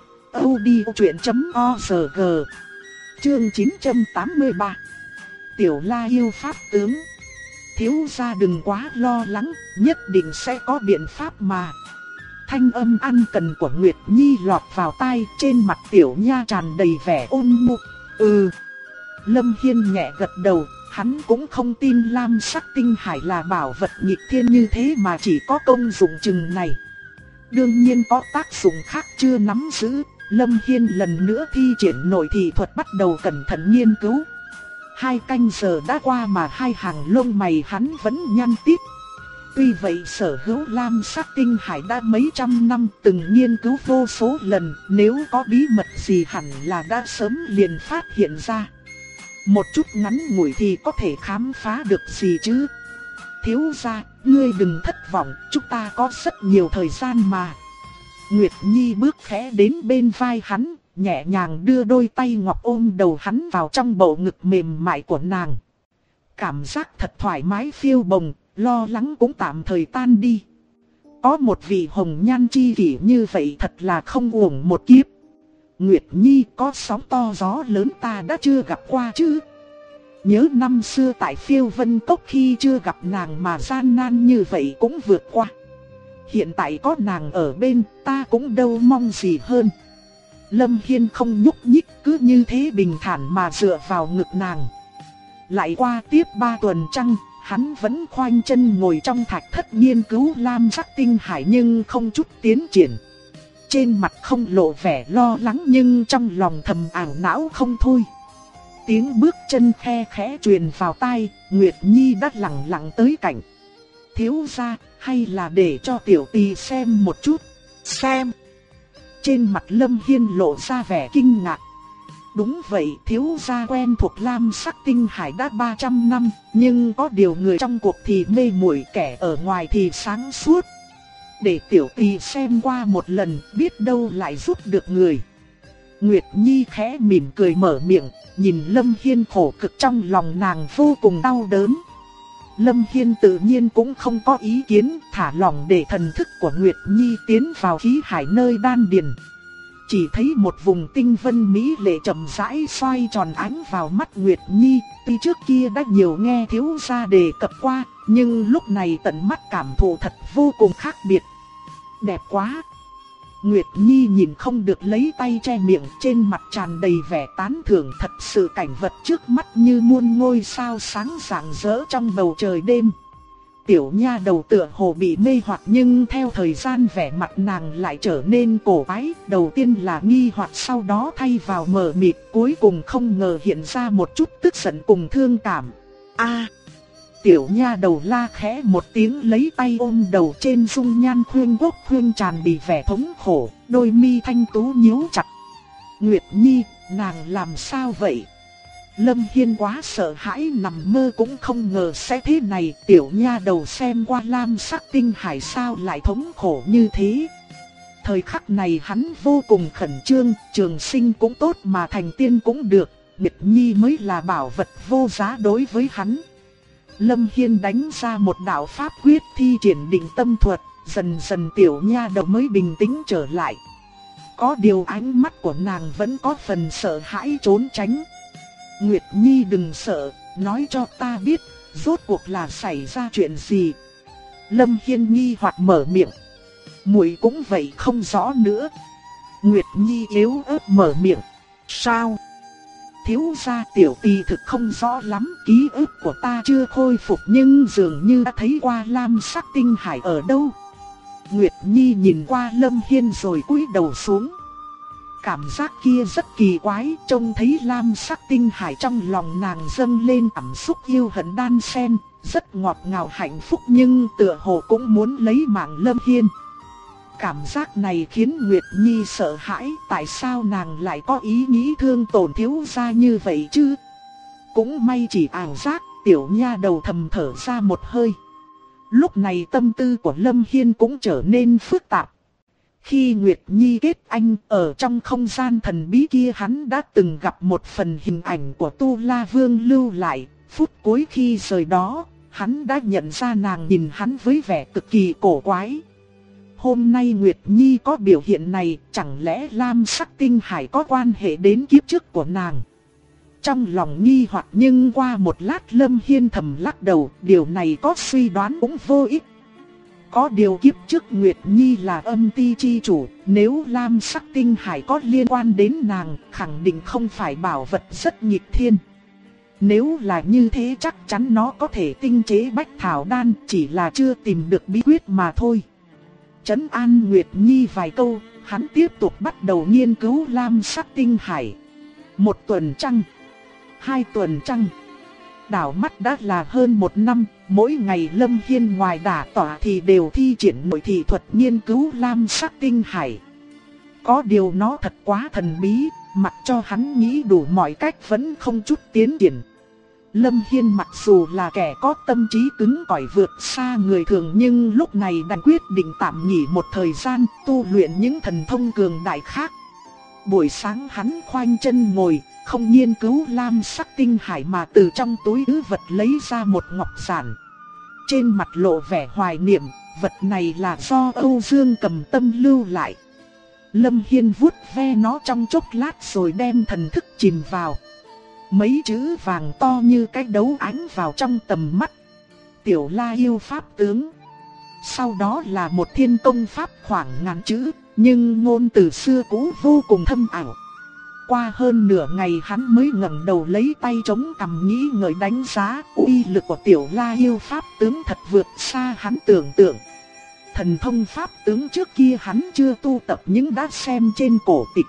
audiochuyện.org. Chương 983. Tiểu La yêu pháp tướng. Thiếu gia đừng quá lo lắng, nhất định sẽ có biện pháp mà. Thanh âm ăn cần của Nguyệt Nhi lọt vào tai, trên mặt tiểu nha tràn đầy vẻ ôn nhu. Lâm Hiên nhẹ gật đầu, hắn cũng không tin lam sắc tinh hải là bảo vật nghịch thiên như thế mà chỉ có công dụng chừng này. Đương nhiên có tác dụng khác chưa nắm giữ, Lâm Hiên lần nữa thi triển nội thị thuật bắt đầu cẩn thận nghiên cứu. 2 canh giờ đã qua mà 2 hàng lông mày hắn vẫn nhăn tít. Tuy vậy sở hữu lam sắc tinh hải đã mấy trăm năm từng nghiên cứu vô số lần, nếu có bí mật gì hẳn là đã sớm liền phát hiện ra. Một chút ngắn ngủi thì có thể khám phá được gì chứ? Thiếu gia, ngươi đừng thất vọng, chúng ta có rất nhiều thời gian mà. Nguyệt Nhi bước khẽ đến bên vai hắn, nhẹ nhàng đưa đôi tay ngọc ôm đầu hắn vào trong bầu ngực mềm mại của nàng. Cảm giác thật thoải mái phiêu bồng, lo lắng cũng tạm thời tan đi. Có một vị hồng nhan chi kỷ như vậy thật là không uổng một kiếp. Nguyệt Nhi, có sóng to gió lớn ta đã chưa gặp qua chứ? Nhớ năm xưa tại Phiêu Vân Cốc khi chưa gặp nàng mà gian nan như vậy cũng vượt qua. Hiện tại có nàng ở bên, ta cũng đâu mong gì hơn. Lâm Hiên không nhúc nhích, cứ như thế bình thản mà dựa vào ngực nàng. Lại qua tiếp 3 tuần trăng, hắn vẫn khoanh chân ngồi trong thạch thất nghiên cứu lam sắc tinh hải nhưng không chút tiến triển. Trên mặt không lộ vẻ lo lắng nhưng trong lòng thầm ảo não không thôi. Tiếng bước chân khe khẽ truyền vào tai, Nguyệt Nhi đã lặng lặng tới cạnh. Thiếu gia, hay là để cho tiểu tỳ xem một chút. Xem. Trên mặt Lâm Hiên lộ ra vẻ kinh ngạc. Đúng vậy, thiếu gia quen thuộc lam sắc tinh hải đã 300 năm, nhưng có điều người trong cuộc thì mê muội, kẻ ở ngoài thì sáng suốt. Để tiểu tỳ xem qua một lần, biết đâu lại giúp được người. Nguyệt Nhi khẽ mỉm cười mở miệng, nhìn Lâm Hiên khổ cực trong lòng nàng vô cùng đau đớn. Lâm Hiên tự nhiên cũng không có ý kiến, thả lỏng để thần thức của Nguyệt Nhi tiến vào khí hải nơi đan điền. Chỉ thấy một vùng tinh vân mỹ lệ chậm rãi xoay tròn ánh vào mắt Nguyệt Nhi. Tuy trước kia đã nhiều nghe thiếu gia đề cập qua, nhưng lúc này tận mắt cảm thụ thật vô cùng khác biệt. Đẹp quá! Nguyệt Nhi nhìn không được lấy tay che miệng, trên mặt tràn đầy vẻ tán thưởng. Thật sự cảnh vật trước mắt như muôn ngôi sao sáng rạng rỡ trong bầu trời đêm. Tiểu nha đầu tựa hồ bị mê hoặc nhưng theo thời gian vẻ mặt nàng lại trở nên cổ quái. Đầu tiên là nghi hoặc, sau đó thay vào mờ mịt, cuối cùng không ngờ hiện ra một chút tức giận cùng thương cảm. A! Tiểu nha đầu la khẽ một tiếng, lấy tay ôm đầu, trên dung nhan khuyên quốc khuyên tràn đầy vẻ thống khổ, đôi mi thanh tú nhíu chặt. Nguyệt Nhi, nàng làm sao vậy? Lâm Hiên quá sợ hãi, nằm mơ cũng không ngờ sẽ thế này. Tiểu nha đầu xem qua lam sắc tinh hải sao lại thống khổ như thế. Thời khắc này hắn vô cùng khẩn trương, trường sinh cũng tốt mà thành tiên cũng được, Nguyệt Nhi mới là bảo vật vô giá đối với hắn. Lâm Hiên đánh ra một đạo pháp quyết, thi triển định tâm thuật, dần dần tiểu nha đầu mới bình tĩnh trở lại. Có điều ánh mắt của nàng vẫn có phần sợ hãi trốn tránh. Nguyệt Nhi đừng sợ, nói cho ta biết, rốt cuộc là xảy ra chuyện gì. Lâm Hiên nghi hoặc mở miệng. Muội cũng vậy không rõ nữa. Nguyệt Nhi yếu ớt mở miệng. Sao? Thiếu gia, tiểu tỳ thực không rõ lắm, ký ức của ta chưa khôi phục nhưng dường như đã thấy qua lam sắc tinh hải ở đâu. Nguyệt Nhi nhìn qua Lâm Hiên rồi cúi đầu xuống. Cảm giác kia rất kỳ quái, trông thấy lam sắc tinh hải trong lòng nàng dâng lên cảm xúc yêu hận đan xen, rất ngọt ngào hạnh phúc nhưng tựa hồ cũng muốn lấy mạng Lâm Hiên. Cảm giác này khiến Nguyệt Nhi sợ hãi, tại sao nàng lại có ý nghĩ thương tổn thiếu gia như vậy chứ? Cũng may chỉ ảo giác, tiểu nha đầu thầm thở ra một hơi. Lúc này tâm tư của Lâm Hiên cũng trở nên phức tạp. Khi Nguyệt Nhi kết anh, ở trong không gian thần bí kia hắn đã từng gặp một phần hình ảnh của Tu La Vương lưu lại. Phút cuối khi rời đó, hắn đã nhận ra nàng nhìn hắn với vẻ cực kỳ cổ quái. Hôm nay Nguyệt Nhi có biểu hiện này, chẳng lẽ lam sắc tinh hải có quan hệ đến kiếp trước của nàng? Trong lòng nghi hoặc nhưng qua một lát Lâm Hiên thầm lắc đầu, điều này có suy đoán cũng vô ích. Có điều kiếp trước Nguyệt Nhi là âm ti chi chủ, nếu lam sắc tinh hải có liên quan đến nàng, khẳng định không phải bảo vật rất nghịch thiên. Nếu là như thế chắc chắn nó có thể tinh chế bách thảo đan, chỉ là chưa tìm được bí quyết mà thôi. Trấn an Nguyệt Nhi vài câu, hắn tiếp tục bắt đầu nghiên cứu lam sắc tinh hải. 1 tuần trăng, 2 tuần trăng, đảo mắt đã là hơn 1 năm. Mỗi ngày Lâm Hiên ngoài đả tọa thì đều thi triển nội thị thuật nghiên cứu lam sắc tinh hải. Có điều nó thật quá thần bí, mặc cho hắn nghĩ đủ mọi cách vẫn không chút tiến triển. Lâm Hiên mặc dù là kẻ có tâm trí cứng cỏi vượt xa người thường, nhưng lúc này đành quyết định tạm nghỉ một thời gian tu luyện những thần thông cường đại khác. Buổi sáng hắn khoanh chân ngồi, không nghiên cứu lam sắc tinh hải mà từ trong túi trữ vật lấy ra một ngọc giản. Trên mặt lộ vẻ hoài niệm, vật này là do Âu Dương Cầm Tâm lưu lại. Lâm Hiên vuốt ve nó trong chốc lát rồi đem thần thức chìm vào. Mấy chữ vàng to như cái đấu ánh vào trong tầm mắt. Tiểu La Yêu Pháp Tướng. Sau đó là một thiên công pháp khoảng ngàn chữ, nhưng ngôn từ xưa cũ vô cùng thâm ảo. Qua hơn nửa ngày hắn mới ngẩng đầu lấy tay chống cằm nghĩ ngợi đánh giá. Uy lực của Tiểu La Yêu Pháp Tướng thật vượt xa hắn tưởng tượng. Thần thông pháp tướng trước kia hắn chưa tu tập nhưng đã xem trên cổ tịch.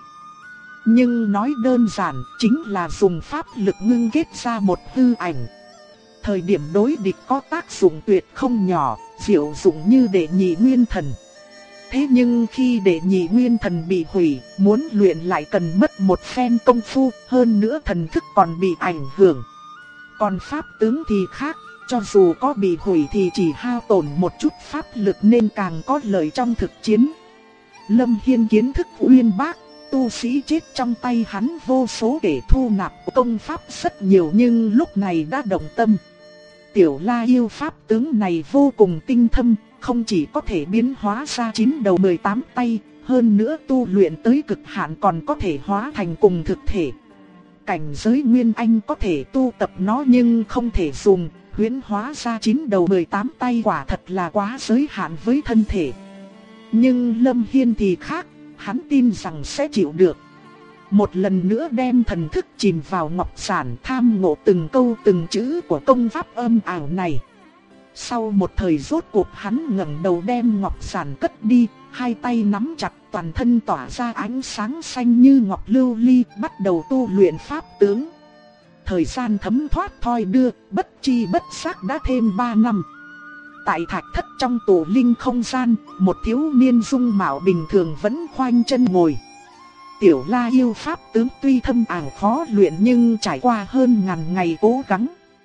Nhưng nói đơn giản chính là dùng pháp lực ngưng kết ra một hư ảnh. Thời điểm đối địch có tác dụng tuyệt không nhỏ, diệu dụng như đệ nhị nguyên thần. Thế nhưng khi đệ nhị nguyên thần bị hủy, muốn luyện lại cần mất một phen công phu, hơn nữa thần thức còn bị ảnh hưởng. Còn pháp tướng thì khác, cho dù có bị hủy thì chỉ hao tổn một chút pháp lực nên càng có lợi trong thực chiến. Lâm Hiên kiến thức uyên bác, tu sĩ chết trong tay hắn vô số để thu nạp công pháp rất nhiều nhưng lúc này đã động tâm. Tiểu La Yêu Pháp Tướng này vô cùng tinh thâm, không chỉ có thể biến hóa ra 9 đầu 18 tay, hơn nữa tu luyện tới cực hạn còn có thể hóa thành cùng thực thể. Cảnh giới Nguyên Anh có thể tu tập nó nhưng không thể dùng, huyễn hóa ra 9 đầu 18 tay quả thật là quá giới hạn với thân thể. Nhưng Lâm Hiên thì khác, hắn tin rằng sẽ chịu được. Một lần nữa đem thần thức chìm vào ngọc giản tham ngộ từng câu từng chữ của công pháp âm ảo này. Sau một thời rốt cuộc hắn ngẩng đầu đem ngọc giản cất đi, hai tay nắm chặt toàn thân tỏa ra ánh sáng xanh như ngọc lưu ly bắt đầu tu luyện pháp tướng. Thời gian thấm thoát thoi đưa, bất chi bất giác đã thêm 3 năm. Tại thạch thất trong tổ linh không gian, một thiếu niên dung mạo bình thường vẫn khoanh chân ngồi. Tiểu La Yêu Pháp Tướng tuy thâm ảo khó luyện nhưng trải qua hơn ngàn ngày cố gắng,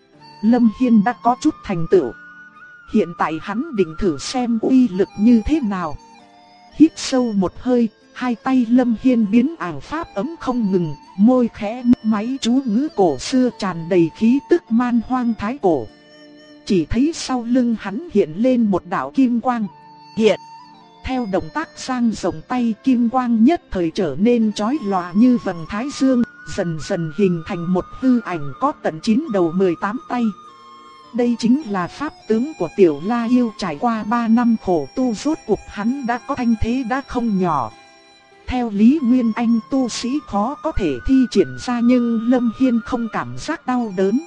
Lâm Hiên đã có chút thành tựu. Hiện tại hắn định thử xem uy lực như thế nào. Hít sâu một hơi, hai tay Lâm Hiên biến ảo pháp ấm không ngừng, môi khẽ máy chú ngữ cổ xưa tràn đầy khí tức man hoang thái cổ. Chỉ thấy sau lưng hắn hiện lên một đạo kim quang. Hiện, theo động tác sang rộng tay, kim quang nhất thời trở nên chói lòa như vầng thái dương, dần dần hình thành một hư ảnh có tận 9 đầu 18 tay. Đây chính là pháp tướng của Tiểu La Yêu, trải qua 3 năm khổ tu rốt cuộc hắn đã có thanh thế đã không nhỏ. Theo lý Nguyên Anh tu sĩ khó có thể thi triển ra nhưng Lâm Hiên không cảm giác đau đớn.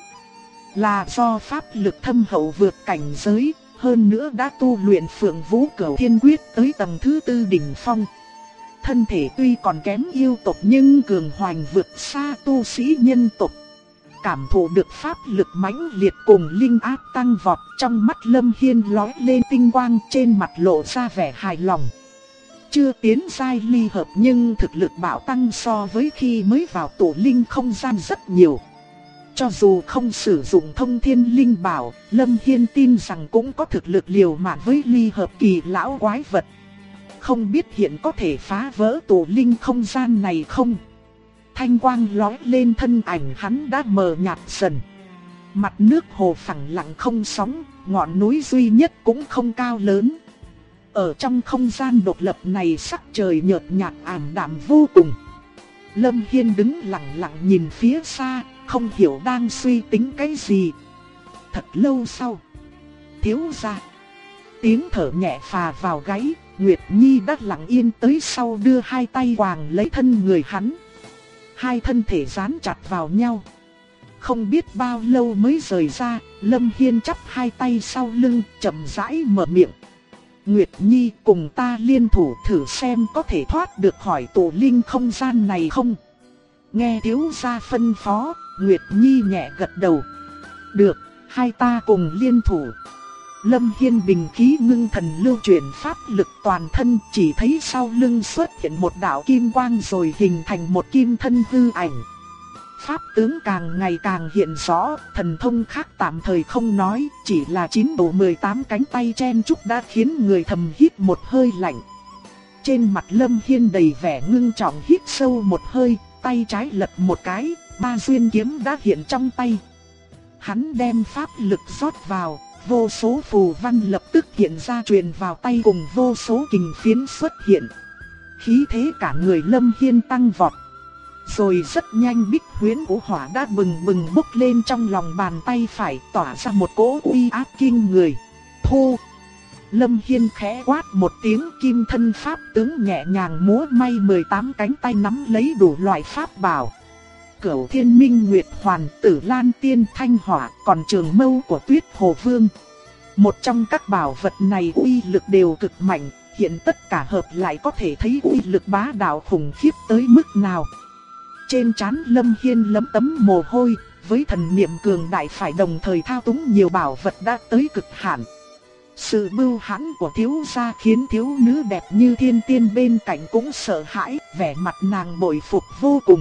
Là do pháp lực thâm hậu vượt cảnh giới, hơn nữa đã tu luyện Phượng Vũ Cửu Thiên Quyết tới tầng thứ 4 đỉnh phong. Thân thể tuy còn kém yêu tộc nhưng cường hoành vượt xa tu sĩ nhân tộc. Cảm thụ được pháp lực mãnh liệt cùng linh áp tăng vọt, trong mắt Lâm Hiên lóe lên tinh quang, trên mặt lộ ra vẻ hài lòng. Chưa tiến giai ly hợp nhưng thực lực bạo tăng so với khi mới vào tổ linh không gian rất nhiều. Cho dù không sử dụng thông thiên linh bảo, Lâm Hiên tin rằng cũng có thực lực liều mạng với ly hợp kỳ lão quái vật. Không biết hiện có thể phá vỡ tổ linh không gian này không? Thanh quang lóe lên, thân ảnh hắn đã mờ nhạt dần. Mặt nước hồ phẳng lặng không sóng, ngọn núi duy nhất cũng không cao lớn. Ở trong không gian độc lập này sắc trời nhợt nhạt ảm đạm vô cùng. Lâm Hiên đứng lặng lặng nhìn phía xa, không hiểu đang suy tính cái gì. Thật lâu sau, thiếu gia, tiếng thở nhẹ phà vào gáy, Nguyệt Nhi đã lặng yên tới sau đưa hai tay quàng lấy thân người hắn. Hai thân thể dán chặt vào nhau. Không biết bao lâu mới rời ra, Lâm Hiên chắp hai tay sau lưng, chậm rãi mở miệng. Nguyệt Nhi, cùng ta liên thủ thử xem có thể thoát được khỏi tụ linh không gian này không? Nghe thiếu gia phân phó, Nguyệt Nhi nhẹ gật đầu. Được, hai ta cùng liên thủ. Lâm Hiên bình khí ngưng thần lưu chuyển pháp lực toàn thân, chỉ thấy sau lưng xuất hiện một đạo kim quang rồi hình thành một kim thân hư ảnh. Pháp tướng càng ngày càng hiện rõ, thần thông khác tạm thời không nói, chỉ là 9 đầu 18 cánh tay chen chúc đã khiến người thầm hít một hơi lạnh. Trên mặt Lâm Hiên đầy vẻ ngưng trọng, hít sâu một hơi, tay trái lật một cái, 3 duyên kiếm đã hiện trong tay. Hắn đem pháp lực rót vào, vô số phù văn lập tức hiện ra truyền vào tay cùng vô số kình phiến xuất hiện. Khí thế cả người Lâm Hiên tăng vọt. Rồi rất nhanh bích huyễn của hỏa đã bừng bừng bốc lên trong lòng bàn tay phải, tỏa ra một cỗ uy áp kinh người. Thu! Lâm Hiên khẽ quát một tiếng, kim thân pháp tướng nhẹ nhàng múa may 18 cánh tay nắm lấy đủ loại pháp bảo. Cửu Thiên Minh Nguyệt Hoàn, Tử Lan Tiên, Thanh Hỏa, còn Trường Mâu của Tuyết Hồ Vương. Một trong các bảo vật này uy lực đều cực mạnh, hiện tất cả hợp lại có thể thấy uy lực bá đạo khủng khiếp tới mức nào. Trên trán Lâm Hiên lấm tấm mồ hôi, với thần niệm cường đại phải đồng thời thao túng nhiều bảo vật đã tới cực hạn. Sự bưu hãn của thiếu gia khiến thiếu nữ đẹp như thiên tiên bên cạnh cũng sợ hãi, vẻ mặt nàng bội phục vô cùng.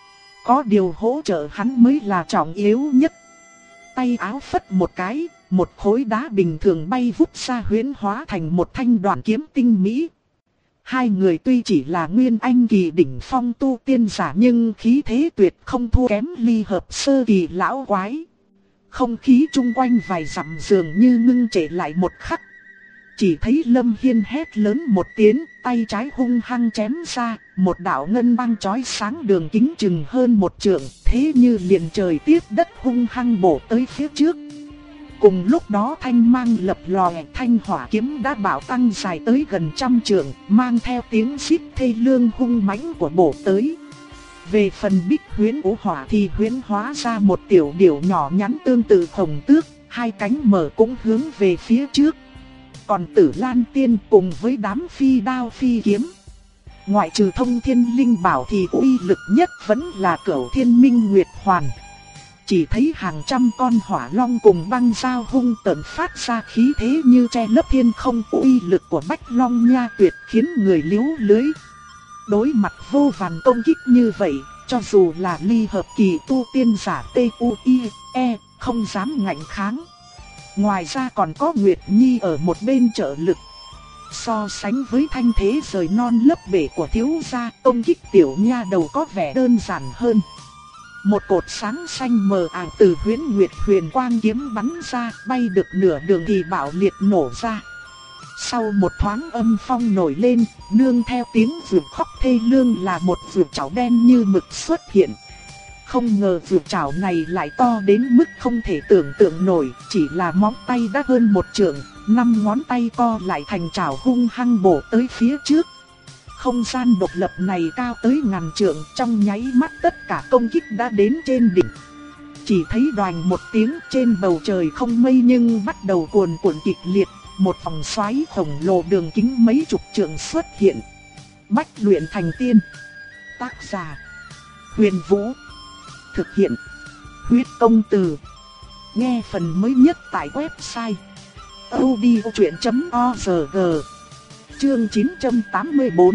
Có điều hỗ trợ hắn mới là trọng yếu nhất. Tay áo phất một cái, một khối đá bình thường bay vút ra huyễn hóa thành một thanh đoàn kiếm tinh mỹ. Hai người tuy chỉ là nguyên anh kỳ đỉnh phong tu tiên giả nhưng khí thế tuyệt không thua kém ly hợp sơ kỳ lão quái. Không khí chung quanh vài dặm dường như ngưng trệ lại một khắc. Chỉ thấy Lâm Hiên hét lớn một tiếng, tay trái hung hăng chém ra, một đạo ngân băng chói sáng đường kính chừng hơn một trượng, thế như liền trời tiếp đất hung hăng bổ tới phía trước. Cùng lúc đó thanh mang lập lòe, thanh hỏa kiếm đã bạo tăng dài tới gần 100 trượng, mang theo tiếng xít thê lương hung mãnh của bổ tới. Về phần bích huyễn của hỏa thì huyễn hóa ra một tiểu điểu nhỏ nhắn tương tự khổng tước, hai cánh mở cũng hướng về phía trước. Còn Tử Lan Tiên cùng với đám phi đao phi kiếm, ngoại trừ thông thiên linh bảo thì uy lực nhất vẫn là Cửu Thiên Minh Nguyệt Hoàn. Chỉ thấy hàng trăm con hỏa long cùng băng dao hung tợn phát ra khí thế như che lấp thiên không, uy lực của Bách Long Nha tuyệt khiến người liếu lưới. Đối mặt vô vàn công kích như vậy, cho dù là ly hợp kỳ tu tiên giả TUIE không dám ngạnh kháng. Ngoài ra còn có Nguyệt Nhi ở một bên trợ lực. So sánh với thanh thế rời non lấp bể của thiếu gia, công kích tiểu nha đầu có vẻ đơn giản hơn. Một cột sáng xanh mờ ảo từ huyễn nguyệt huyền quang kiếm bắn ra, bay được nửa đường thì bạo liệt nổ ra. Sau một thoáng âm phong nổi lên, nương theo tiếng vượt khóc thê lương là một vượt chảo đen như mực xuất hiện. Không ngờ vượt chảo này lại to đến mức không thể tưởng tượng nổi, chỉ là móng tay đã hơn một trượng, 5 ngón tay co lại thành chảo hung hăng bổ tới phía trước. Không gian độc lập này cao tới ngàn trượng, trong nháy mắt tất cả công kích đã đến trên đỉnh. Chỉ thấy đoành một tiếng, trên bầu trời không mây nhưng bắt đầu cuồn cuộn kịch liệt, một vòng xoáy khổng lồ đường kính mấy chục trượng xuất hiện. Bách luyện thành tiên. Tác giả: Huyền Vũ. Thực hiện: Huyết Công Từ. Nghe phần mới nhất tại website audiochuyện.org. Chương 984.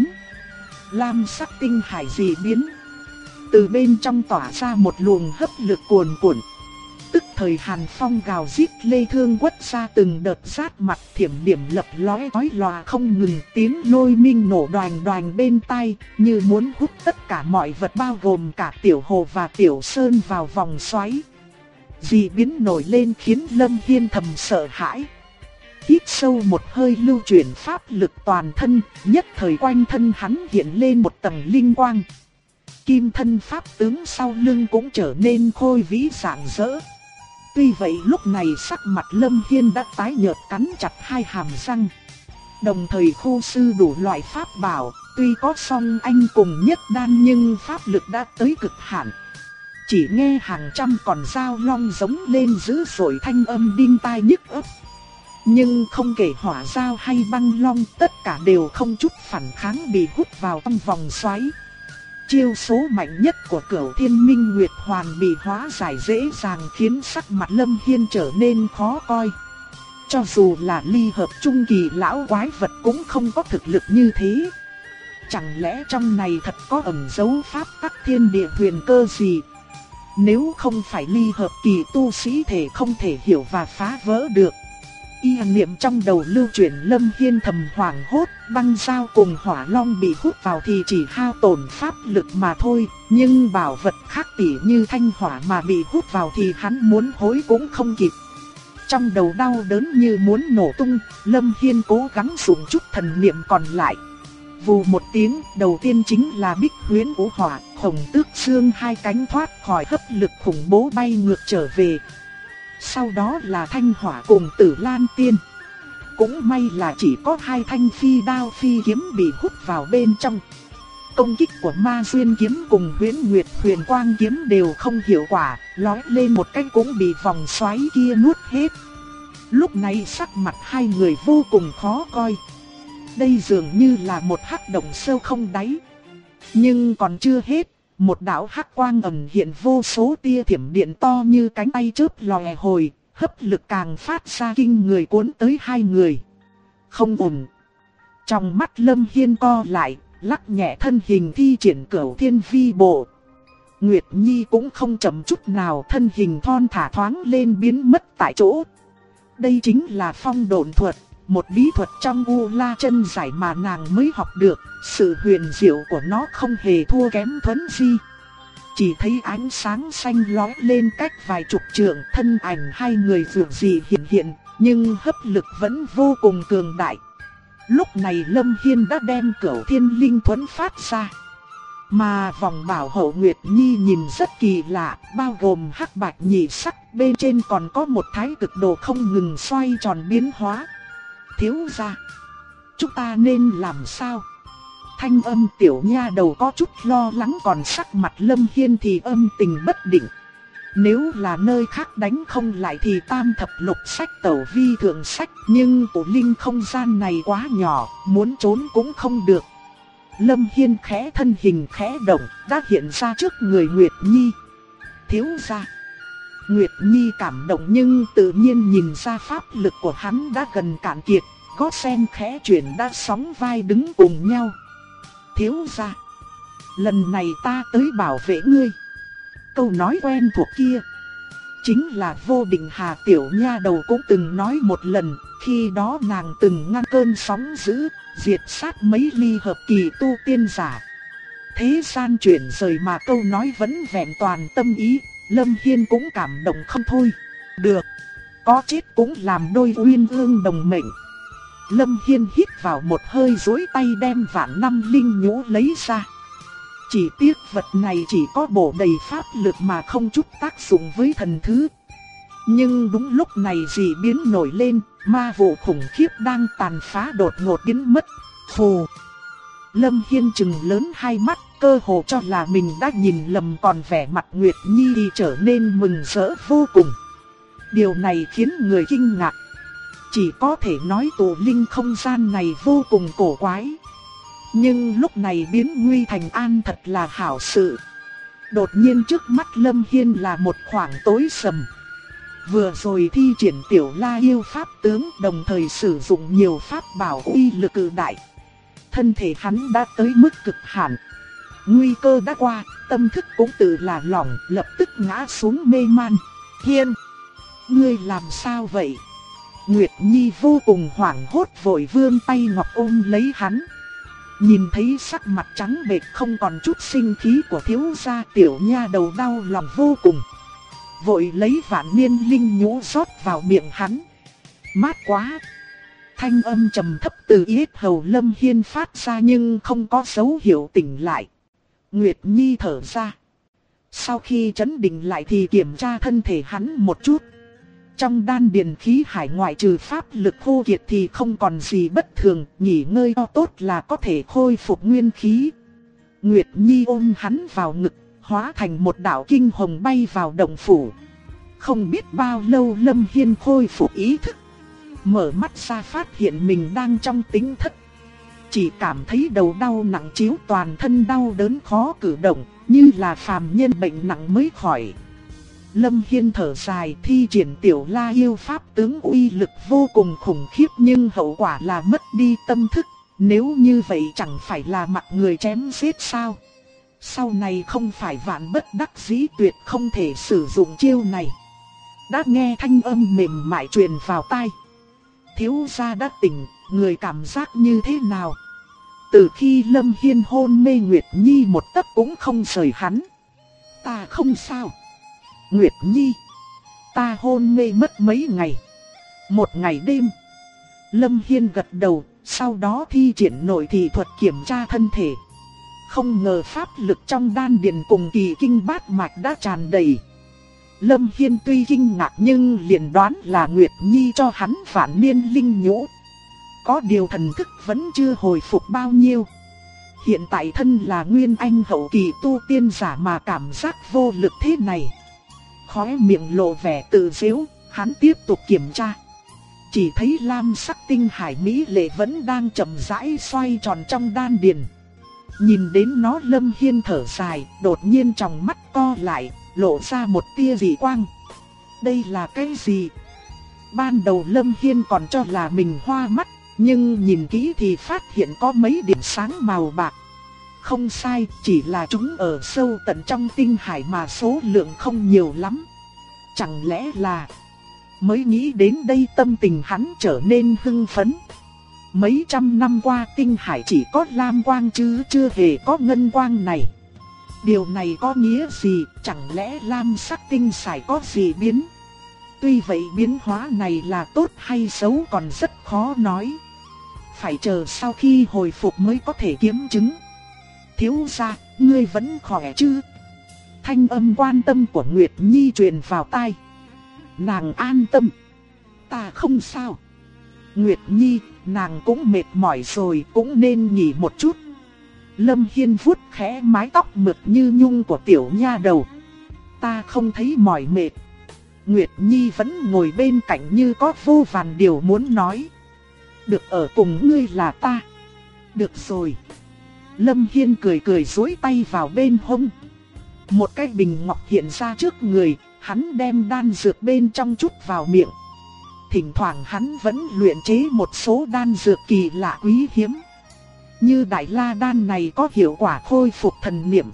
Lam sắc tinh hải dị biến. Từ bên trong tỏa ra một luồng hấp lực cuồn cuộn. Tức thời hàn phong gào rít, lê thương quất ra từng đợt sát mặt, thiểm điểm lập lóe tói lòa không ngừng, tiếng lôi minh nổ đoành đoành bên tai, như muốn hút tất cả mọi vật bao gồm cả tiểu hồ và tiểu sơn vào vòng xoáy. Dị biến nổi lên khiến Lâm Hiên thầm sợ hãi. Hít sâu một hơi lưu chuyển pháp lực toàn thân, nhất thời quanh thân hắn hiện lên một tầng linh quang. Kim thân pháp tướng sau lưng cũng trở nên khôi vĩ rạng rỡ. Tuy vậy lúc này sắc mặt Lâm Hiên đã tái nhợt, cắn chặt hai hàm răng. Đồng thời khu sư đủ loại pháp bảo, tuy có song anh cùng nhất đan nhưng pháp lực đã tới cực hạn. chỉ nghe hàng trăm con dao long giống lên dữ dội, thanh âm đinh tai nhức óc. Nhưng không kể hỏa dao hay băng long, tất cả đều không chút phản kháng, bị hút vào trong vòng xoáy. Chiêu số mạnh nhất của Cửu Thiên Minh Nguyệt Hoàn bị hóa giải dễ dàng, khiến sắc mặt Lâm Hiên trở nên khó coi. Cho dù là ly hợp trung kỳ lão quái vật cũng không có thực lực như thế. Chẳng lẽ trong này thật có ẩn dấu pháp tắc thiên địa huyền cơ gì? Nếu không phải ly hợp kỳ tu sĩ thể không thể hiểu và phá vỡ được. Y niệm trong đầu lưu chuyển, Lâm Hiên thầm hoảng hốt, băng dao cùng hỏa long bị hút vào thì chỉ hao tổn pháp lực mà thôi, nhưng bảo vật khác tỉ như thanh hỏa mà bị hút vào thì hắn muốn hối cũng không kịp. Trong đầu đau đớn như muốn nổ tung, Lâm Hiên cố gắng dùng chút thần niệm còn lại. Vù một tiếng, đầu tiên chính là Bích Huyễn Vũ Hỏa, Hồng Tước Xương hai cánh thoát khỏi hấp lực khủng bố bay ngược trở về. Sau đó là Thanh Hỏa cùng Tử Lan Tiên. Cũng may là chỉ có hai thanh phi đao phi kiếm bị hút vào bên trong. Công kích của Ma Duyên kiếm cùng Huyễn Nguyệt Huyền Quang kiếm đều không hiệu quả, lói lên một cái cũng bị vòng xoáy kia nuốt hết. Lúc này sắc mặt hai người vô cùng khó coi. Đây dường như là một hắc động sâu không đáy. Nhưng còn chưa hết, một đạo hắc quang ẩn hiện, vô số tia thiểm điện to như cánh tay chớp lòe hồi, hấp lực càng phát ra kinh người cuốn tới hai người. Không ổn. Trong mắt Lâm Hiên co lại, lắc nhẹ thân hình thi triển Cửu Thiên Vi Bộ. Nguyệt Nhi cũng không chậm chút nào, thân hình thon thả thoáng lên biến mất tại chỗ. Đây chính là phong độn thuật, một bí thuật trong U La Chân Giải mà nàng mới học được, sự huyền diệu của nó không hề thua kém Thuấn Di. Chỉ thấy ánh sáng xanh lóe lên cách vài chục trượng, thân ảnh hai người dường dị hiện, nhưng hấp lực vẫn vô cùng cường đại. Lúc này Lâm Hiên đã đem Cửu Thiên Linh Thuẫn phát ra. Mà vòng bảo hộ Nguyệt Nhi nhìn rất kỳ lạ, bao gồm hắc bạch nhị sắc, bên trên còn có một thái cực đồ không ngừng xoay tròn biến hóa. Thiếu gia, chúng ta nên làm sao? Thanh âm tiểu nha đầu có chút lo lắng, còn sắc mặt Lâm Hiên thì âm tình bất định. Nếu là nơi khác đánh không lại thì tam thập lục sách tẩu vi thượng sách, nhưng tổ linh không gian này quá nhỏ, muốn trốn cũng không được. Lâm Hiên khẽ thân hình khẽ động, đã hiện ra trước người Nguyệt Nhi. Thiếu gia. Nguyệt Nhi cảm động nhưng tự nhiên nhìn ra pháp lực của hắn đã gần cạn kiệt, gót sen khẽ chuyển đã sóng vai đứng cùng nhau. Thiếu gia, lần này ta tới bảo vệ ngươi. Câu nói quen thuộc kia chính là Vô Định Hà, tiểu nha đầu cũng từng nói một lần, khi đó nàng từng ngăn cơn sóng dữ, diệt sát mấy ly hợp kỳ tu tiên giả. Thế gian chuyển rời mà câu nói vẫn vẹn toàn tâm ý, Lâm Hiên cũng cảm động không thôi. Được, có chết cũng làm đôi uyên ương đồng mệnh. Lâm Hiên hít vào một hơi, duỗi tay đem vạn năm linh nhũ lấy ra. Chỉ tiếc vật này chỉ có bổ đầy pháp lực mà không chút tác dụng với thần thứ. Nhưng đúng lúc này dị biến nổi lên, ma vụ khủng khiếp đang tàn phá đột ngột biến mất. Phù! Lâm Hiên trừng lớn hai mắt, cơ hồ cho là mình đã nhìn lầm, còn vẻ mặt Nguyệt Nhi thì trở nên mừng rỡ vô cùng. Điều này khiến người kinh ngạc. Chỉ có thể nói tụ linh không gian này vô cùng cổ quái. Nhưng lúc này biến nguy thành an thật là hảo sự. Đột nhiên trước mắt Lâm Hiên là một khoảng tối sầm. Vừa rồi thi triển tiểu la yêu pháp tướng, đồng thời sử dụng nhiều pháp bảo uy lực cự đại. Thân thể hắn đã tới mức cực hạn. Nguy cơ đã qua, tâm thức cũng tự là lỏng, lập tức ngã xuống mê man. Hiên! Ngươi làm sao vậy? Nguyệt Nhi vô cùng hoảng hốt, vội vươn tay ngọc ôm lấy hắn. Nhìn thấy sắc mặt trắng bệch không còn chút sinh khí của thiếu gia, tiểu nha đầu đau lòng vô cùng. Vội lấy vạn niên linh nhũ rót vào miệng hắn. Mát quá! Thanh âm trầm thấp từ yết hầu Lâm Hiên phát ra nhưng không có dấu hiệu tỉnh lại. Nguyệt Nhi thở ra. Sau khi trấn định lại thì kiểm tra thân thể hắn một chút. Trong đan điền khí hải ngoại trừ pháp lực khô kiệt thì không còn gì bất thường, nghỉ ngơi cho tốt là có thể khôi phục nguyên khí. Nguyệt Nhi ôm hắn vào ngực, hóa thành một đạo kinh hồng bay vào động phủ. Không biết bao lâu Lâm Hiên khôi phục ý thức. Mở mắt ra phát hiện mình đang trong tính thất. Chỉ cảm thấy đầu đau nặng chiếu, toàn thân đau đớn khó cử động, như là phàm nhân bệnh nặng mới khỏi. Lâm Hiên thở dài, thi triển tiểu la yêu pháp tướng uy lực vô cùng khủng khiếp, nhưng hậu quả là mất đi tâm thức. Nếu như vậy chẳng phải là mặc người chém giết sao? Sau này không phải vạn bất đắc dĩ tuyệt không thể sử dụng chiêu này. Đã nghe thanh âm mềm mại truyền vào tai. Thiếu gia đã tỉnh, người cảm giác như thế nào? Từ khi Lâm Hiên hôn mê Nguyệt Nhi một tấc cũng không rời hắn. Ta không sao. Nguyệt Nhi, ta hôn mê mất mấy ngày. Một ngày đêm. Lâm Hiên gật đầu, sau đó thi triển nội thị thuật kiểm tra thân thể. Không ngờ pháp lực trong đan điền cùng kỳ kinh bát mạch đã tràn đầy. Lâm Hiên tuy kinh ngạc nhưng liền đoán là Nguyệt Nhi cho hắn vạn niên linh nhũ. Có điều thần thức vẫn chưa hồi phục bao nhiêu. Hiện tại thân là nguyên anh hậu kỳ tu tiên giả mà cảm giác vô lực thế này. Khóe miệng lộ vẻ tự giễu, hắn tiếp tục kiểm tra. Chỉ thấy lam sắc tinh hải mỹ lệ vẫn đang chậm rãi xoay tròn trong đan điền. Nhìn đến nó Lâm Hiên thở dài, đột nhiên trong mắt co lại, lộ ra một tia dị quang. Đây là cái gì? Ban đầu Lâm Hiên còn cho là mình hoa mắt, nhưng nhìn kỹ thì phát hiện có mấy điểm sáng màu bạc. Không sai, chỉ là chúng ở sâu tận trong tinh hải mà số lượng không nhiều lắm. Chẳng lẽ là... Mới nghĩ đến đây tâm tình hắn trở nên hưng phấn. Mấy trăm năm qua tinh hải chỉ có lam quang chứ chưa hề có ngân quang này. Điều này có nghĩa gì? Chẳng lẽ lam sắc tinh hải có gì biến? Tuy vậy biến hóa này là tốt hay xấu còn rất khó nói. Phải chờ sau khi hồi phục mới có thể kiểm chứng. Thiếu gia, ngươi vẫn khỏe chứ? Thanh âm quan tâm của Nguyệt Nhi truyền vào tai. Nàng an tâm. Ta không sao. Nguyệt Nhi, nàng cũng mệt mỏi rồi, cũng nên nghỉ một chút. Lâm Hiên vuốt khẽ mái tóc mượt như nhung của tiểu nha đầu. Ta không thấy mỏi mệt. Nguyệt Nhi vẫn ngồi bên cạnh như có vô vàn điều muốn nói. Được ở cùng ngươi là ta. Được rồi. Lâm Hiên cười cười duỗi tay vào bên hông. Một cái bình ngọc hiện ra trước người, hắn đem đan dược bên trong chút vào miệng. Thỉnh thoảng hắn vẫn luyện chế một số đan dược kỳ lạ quý hiếm. Như Đại La đan này có hiệu quả khôi phục thần niệm.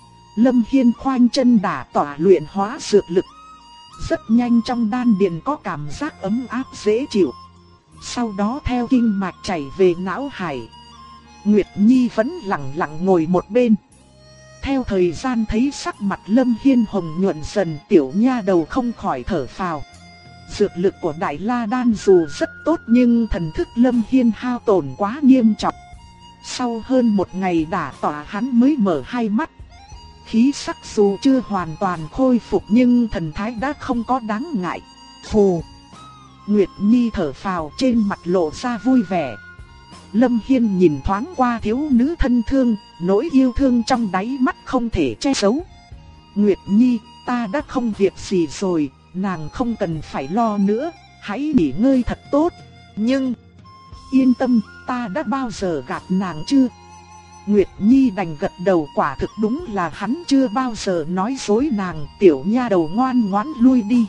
Lâm Hiên khoanh chân đả tỏa luyện hóa dược lực. Rất nhanh trong đan điền có cảm giác ấm áp dễ chịu. Sau đó theo kinh mạch chảy về não hải. Nguyệt Nhi vẫn lặng lặng ngồi một bên. Theo thời gian thấy sắc mặt Lâm Hiên hồng nhuận dần, tiểu nha đầu không khỏi thở phào. Dược lực của Đại La đan dù rất tốt nhưng thần thức Lâm Hiên hao tổn quá nghiêm trọng. Sau hơn một ngày đả tỏa hắn mới mở hai mắt. Khí sắc dù chưa hoàn toàn khôi phục nhưng thần thái đã không có đáng ngại. Phù! Nguyệt Nhi thở phào, trên mặt lộ ra vui vẻ. Lâm Hiên nhìn thoáng qua thiếu nữ thân thương, nỗi yêu thương trong đáy mắt không thể che giấu. Nguyệt Nhi, ta đã không việc gì rồi, nàng không cần phải lo nữa, hãy nghỉ ngơi thật tốt. Nhưng, yên tâm, ta đã bao giờ gạt nàng chưa? Nguyệt Nhi đành gật đầu, quả thực đúng là hắn chưa bao giờ nói dối nàng. Tiểu nha đầu ngoan ngoãn lui đi.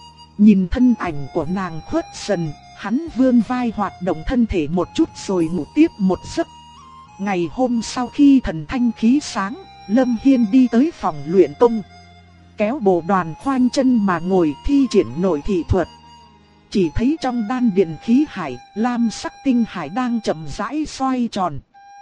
Nhìn thân ảnh của nàng khuất dần, hắn vươn vai hoạt động thân thể một chút rồi ngủ tiếp một giấc. Ngày hôm sau khi thần thanh khí sáng, Lâm Hiên đi tới phòng luyện công. Kéo bộ đoàn khoanh chân mà ngồi thi triển nội thị thuật. Chỉ thấy trong đan điền khí hải, lam sắc tinh hải đang chậm rãi xoay tròn.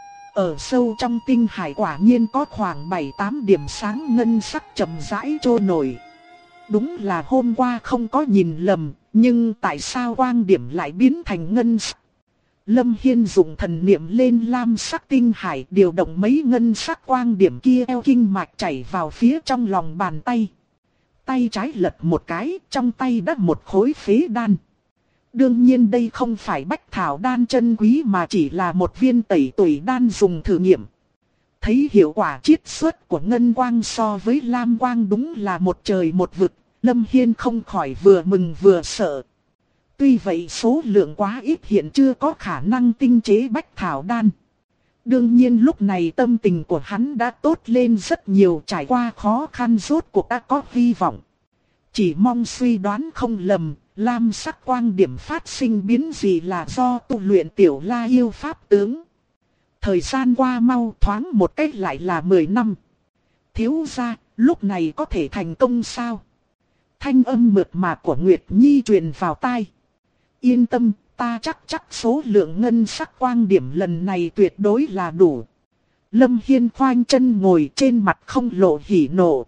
Ở sâu trong tinh hải quả nhiên có khoảng 7-8 điểm sáng ngân sắc chậm rãi trôi nổi. Đúng là hôm qua không có nhìn lầm, nhưng tại sao quang điểm lại biến thành ngân sắc? Lâm Hiên dùng thần niệm lên lam sắc tinh hải, điều động mấy ngân sắc quang điểm kia theo kinh mạch chảy vào phía trong lòng bàn tay. Tay trái lật một cái, trong tay đã một khối phế đan. Đương nhiên đây không phải bách thảo đan chân quý mà chỉ là một viên tẩy tủy đan dùng thử nghiệm. thấy hiệu quả chiết xuất của ngân quang so với lam quang đúng là một trời một vực, Lâm Hiên không khỏi vừa mừng vừa sợ. Tuy vậy số lượng quá ít hiện chưa có khả năng tinh chế bách thảo đan. Đương nhiên lúc này tâm tình của hắn đã tốt lên rất nhiều, trải qua khó khăn rốt cuộc đã có hy vọng. Chỉ mong suy đoán không lầm, lam sắc quang điểm phát sinh biến gì là do tu luyện tiểu la yêu pháp tướng. Thời gian qua mau, thoáng một cách lại là 10 năm. Thiếu gia, lúc này có thể thành công sao? Thanh âm mượt mà của Nguyệt Nhi truyền vào tai. Yên tâm, ta chắc số lượng ngân sắc quang điểm lần này tuyệt đối là đủ. Lâm Hiên khoanh chân ngồi trên mặt không lộ hỉ nộ.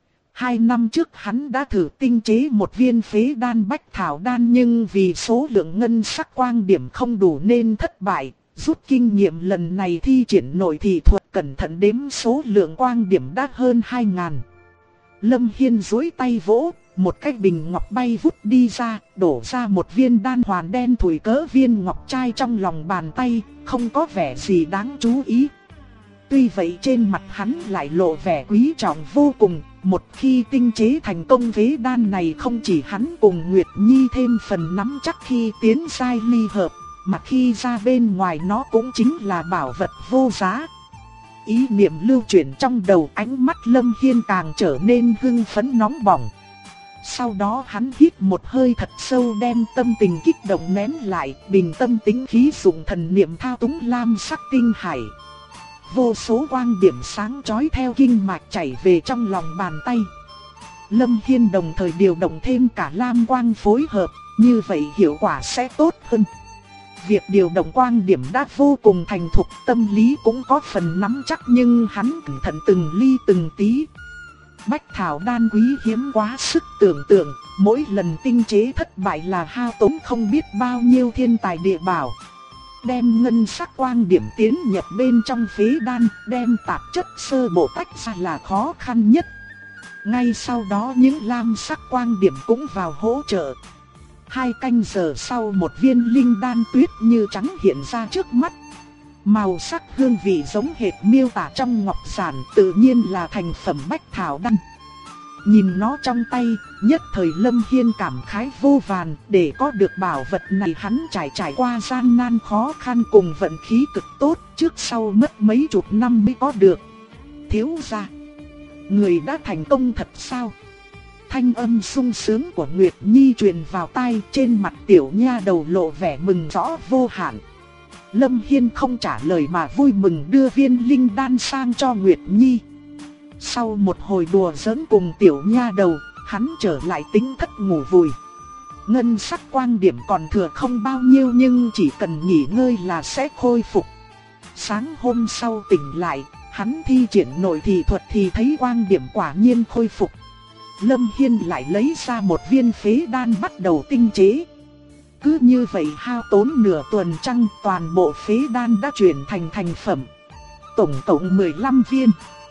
2 năm trước hắn đã thử tinh chế một viên phế đan bách thảo đan, nhưng vì số lượng ngân sắc quang điểm không đủ nên thất bại. Rút kinh nghiệm lần này thi triển nội thị thuật, cẩn thận đếm số lượng quang điểm đã hơn 2.000. Lâm Hiên duỗi tay vỗ, một cái bình ngọc bay vút đi ra, đổ ra một viên đan hoàn đen thủi cỡ viên ngọc trai trong lòng bàn tay, không có vẻ gì đáng chú ý. Tuy vậy trên mặt hắn lại lộ vẻ quý trọng vô cùng, một khi tinh chế thành công phế đan này không chỉ hắn cùng Nguyệt Nhi thêm phần nắm chắc khi tiến giai ly hợp, mà khi ra bên ngoài nó cũng chính là bảo vật vô giá. Ý niệm lưu chuyển trong đầu, ánh mắt Lâm Hiên càng trở nên hưng phấn nóng bỏng. Sau đó hắn hít một hơi thật sâu, đem tâm tình kích động nén lại, bình tâm tĩnh khí dùng thần niệm thao túng lam sắc tinh hải. Vô số quang điểm sáng chói theo kinh mạch chảy về trong lòng bàn tay. Lâm Hiên đồng thời điều động thêm cả lam quang phối hợp, như vậy hiệu quả sẽ tốt hơn. Việc điều động quang điểm đã vô cùng thành thục, tâm lý cũng có phần nắm chắc, nhưng hắn cẩn thận từng ly từng tí. Bách thảo đan quý hiếm quá sức tưởng tượng, mỗi lần tinh chế thất bại là hao tốn không biết bao nhiêu thiên tài địa bảo. Đem ngân sắc quang điểm tiến nhập bên trong phế đan, đem tạp chất sơ bộ tách ra là khó khăn nhất. Ngay sau đó những lam sắc quang điểm cũng vào hỗ trợ. 2 canh giờ sau, một viên linh đan tuyết như trắng hiện ra trước mắt. Màu sắc hương vị giống hệt miêu tả trong ngọc giản, tự nhiên là thành phẩm bách thảo đan. Nhìn nó trong tay, nhất thời Lâm Hiên cảm khái vô vàn, để có được bảo vật này hắn trải qua gian nan khó khăn cùng vận khí cực tốt, trước sau mất mấy chục năm mới có được. Thiếu gia, người đã thành công thật sao? Thanh âm sung sướng của Nguyệt Nhi truyền vào tai, trên mặt tiểu nha đầu lộ vẻ mừng rõ vô hạn. Lâm Hiên không trả lời mà vui mừng đưa viên linh đan sang cho Nguyệt Nhi. Sau một hồi đùa giỡn cùng tiểu nha đầu, hắn trở lại tính thất ngủ vùi. Ngân sắc quang điểm còn thừa không bao nhiêu, nhưng chỉ cần nghỉ ngơi là sẽ khôi phục. Sáng hôm sau tỉnh lại, hắn thi triển nội thị thuật thì thấy quang điểm quả nhiên khôi phục. Lâm Hiên lại lấy ra một viên phế đan bắt đầu tinh chế. Cứ như vậy hao tốn nửa tuần trăng, toàn bộ phế đan đã chuyển thành thành phẩm. Tổng cộng 15 viên.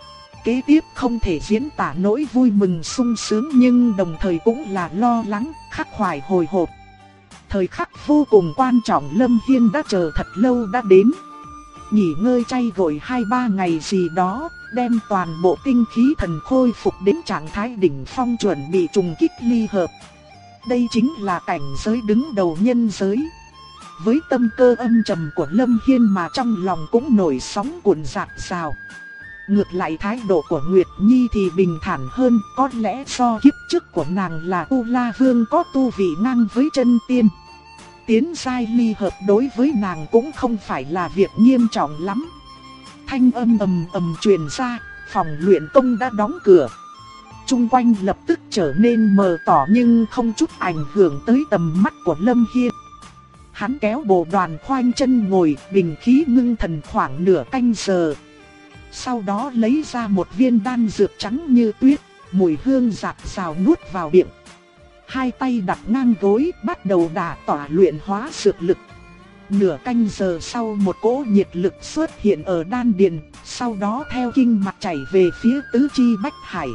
Kế tiếp không thể diễn tả nỗi vui mừng sung sướng, nhưng đồng thời cũng là lo lắng, khắc khoải hồi hộp. Thời khắc vô cùng quan trọng Lâm Hiên đã chờ thật lâu đã đến. Nghỉ ngơi chay gội 2-3 ngày gì đó, đem toàn bộ tinh khí thần khôi phục đến trạng thái đỉnh phong, chuẩn bị trùng kích ly hợp. Đây chính là cảnh giới đứng đầu nhân giới. Với tâm cơ âm trầm của Lâm Hiên mà trong lòng cũng nổi sóng cuộn dạt dào. Ngược lại thái độ của Nguyệt Nhi thì bình thản hơn, có lẽ do kiếp trước của nàng là U La Vương có tu vị ngang với chân tiên. Tiến giai ly hợp đối với nàng cũng không phải là việc nghiêm trọng lắm. Thanh âm ầm ầm truyền ra, phòng luyện công đã đóng cửa. Trung quanh lập tức trở nên mờ tỏ nhưng không chút ảnh hưởng tới tầm mắt của Lâm Hiên. Hắn kéo bộ đoàn khoanh chân ngồi, bình khí ngưng thần khoảng nửa canh giờ. Sau đó lấy ra một viên đan dược trắng như tuyết, mùi hương dạt dào nuốt vào miệng. Hai tay đặt ngang gối, bắt đầu đả tỏa luyện hóa dược lực. Nửa canh giờ sau, một cỗ nhiệt lực xuất hiện ở đan điền, sau đó theo kinh mạch chảy về phía tứ chi bách hải.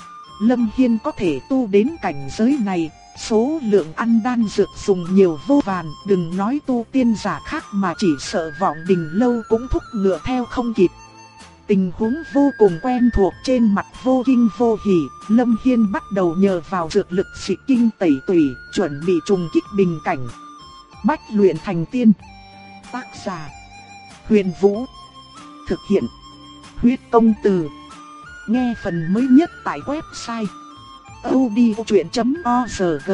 Lâm Hiên có thể tu đến cảnh giới này, số lượng ăn đan dược dùng nhiều vô vàn, đừng nói tu tiên giả khác mà chỉ sợ vọng đình lâu cũng thúc ngựa theo không kịp. Tình huống vô cùng quen thuộc, trên mặt vô kinh vô hỉ, Lâm Hiên bắt đầu nhờ vào dược lực dịch kinh tẩy tủy, chuẩn bị trùng kích bình cảnh. Bách luyện thành tiên. Tác giả: Huyền Vũ. Thực hiện: Huyết Công Từ. Nghe phần mới nhất tại website audiochuyện.org.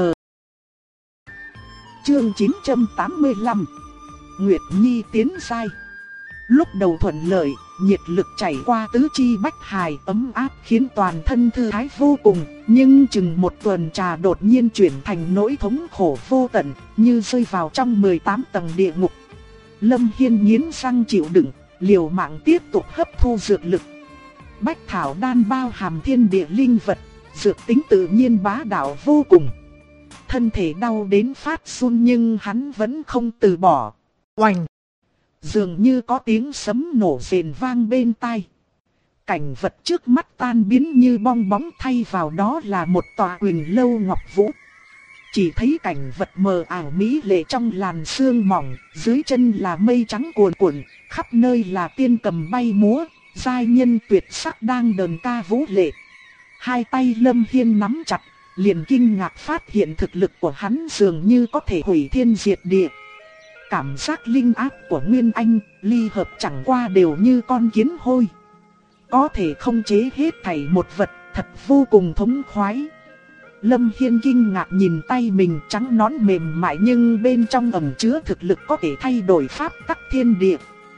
Chương 985. Nguyệt Nhi tiến giai. Lúc đầu thuận lợi, nhiệt lực chảy qua tứ chi bách hài ấm áp khiến toàn thân thư thái vô cùng, nhưng chừng một tuần trà đột nhiên chuyển thành nỗi thống khổ vô tận, như rơi vào trong 18 tầng địa ngục. Lâm Hiên nghiến răng chịu đựng, liều mạng tiếp tục hấp thu dược lực. Bách thảo đan bao hàm thiên địa linh vật, dược tính tự nhiên bá đạo vô cùng. Thân thể đau đến phát run nhưng hắn vẫn không từ bỏ. Oành! Dường như có tiếng sấm nổ rền vang bên tai. Cảnh vật trước mắt tan biến như bong bóng, thay vào đó là một tòa Huỳnh lâu ngọc vũ. Chỉ thấy cảnh vật mờ ảo mỹ lệ trong làn sương mỏng, dưới chân là mây trắng cuồn cuộn, khắp nơi là tiên cầm bay múa, giai nhân tuyệt sắc đang đờn ca vũ lệ. Hai tay Lâm Hiên nắm chặt, liền kinh ngạc phát hiện thực lực của hắn dường như có thể hủy thiên diệt địa. Cảm giác linh áp của Nguyên Anh, ly hợp chẳng qua đều như con kiến hôi. Có thể không chế hết thảy một vật, thật vô cùng thống khoái. Lâm Hiên kinh ngạc nhìn tay mình, trắng nõn mềm mại nhưng bên trong ẩn chứa thực lực có thể thay đổi pháp tắc thiên địa.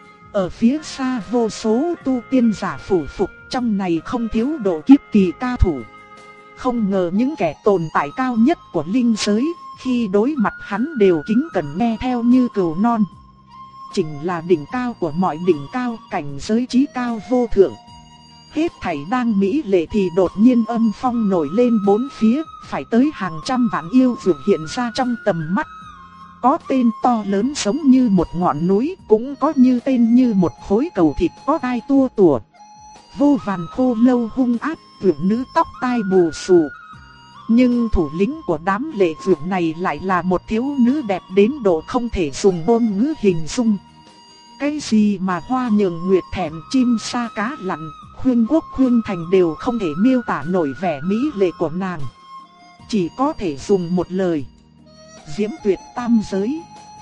Ở phía xa vô số tu tiên giả phủ phục, trong này không thiếu độ kiếp kỳ cao thủ. Không ngờ những kẻ tồn tại cao nhất của linh giới, khi đối mặt hắn đều kính cẩn nghe theo như cừu non. Chính là đỉnh cao của mọi đỉnh cao, cảnh giới trí cao vô thượng. Hết thảy đang mỹ lệ thì đột nhiên âm phong nổi lên bốn phía, phải tới hàng trăm vạn yêu dược hiện ra trong tầm mắt. Có tên to lớn giống như một ngọn núi, cũng có như tên như một khối cầu thịt có gai tua tủa. Vô vàn khô lâu hung ác, vượn nữ tóc tai bù xù. Nhưng thủ lĩnh của đám lệ vượn này lại là một thiếu nữ đẹp đến độ không thể dùng ngôn ngữ hình dung. Cái gì mà hoa nhường nguyệt thẹn, chim sa cá lặn, khuyên quốc khuyên thành đều không thể miêu tả nổi vẻ mỹ lệ của nàng. Chỉ có thể dùng một lời: diễm tuyệt tam giới.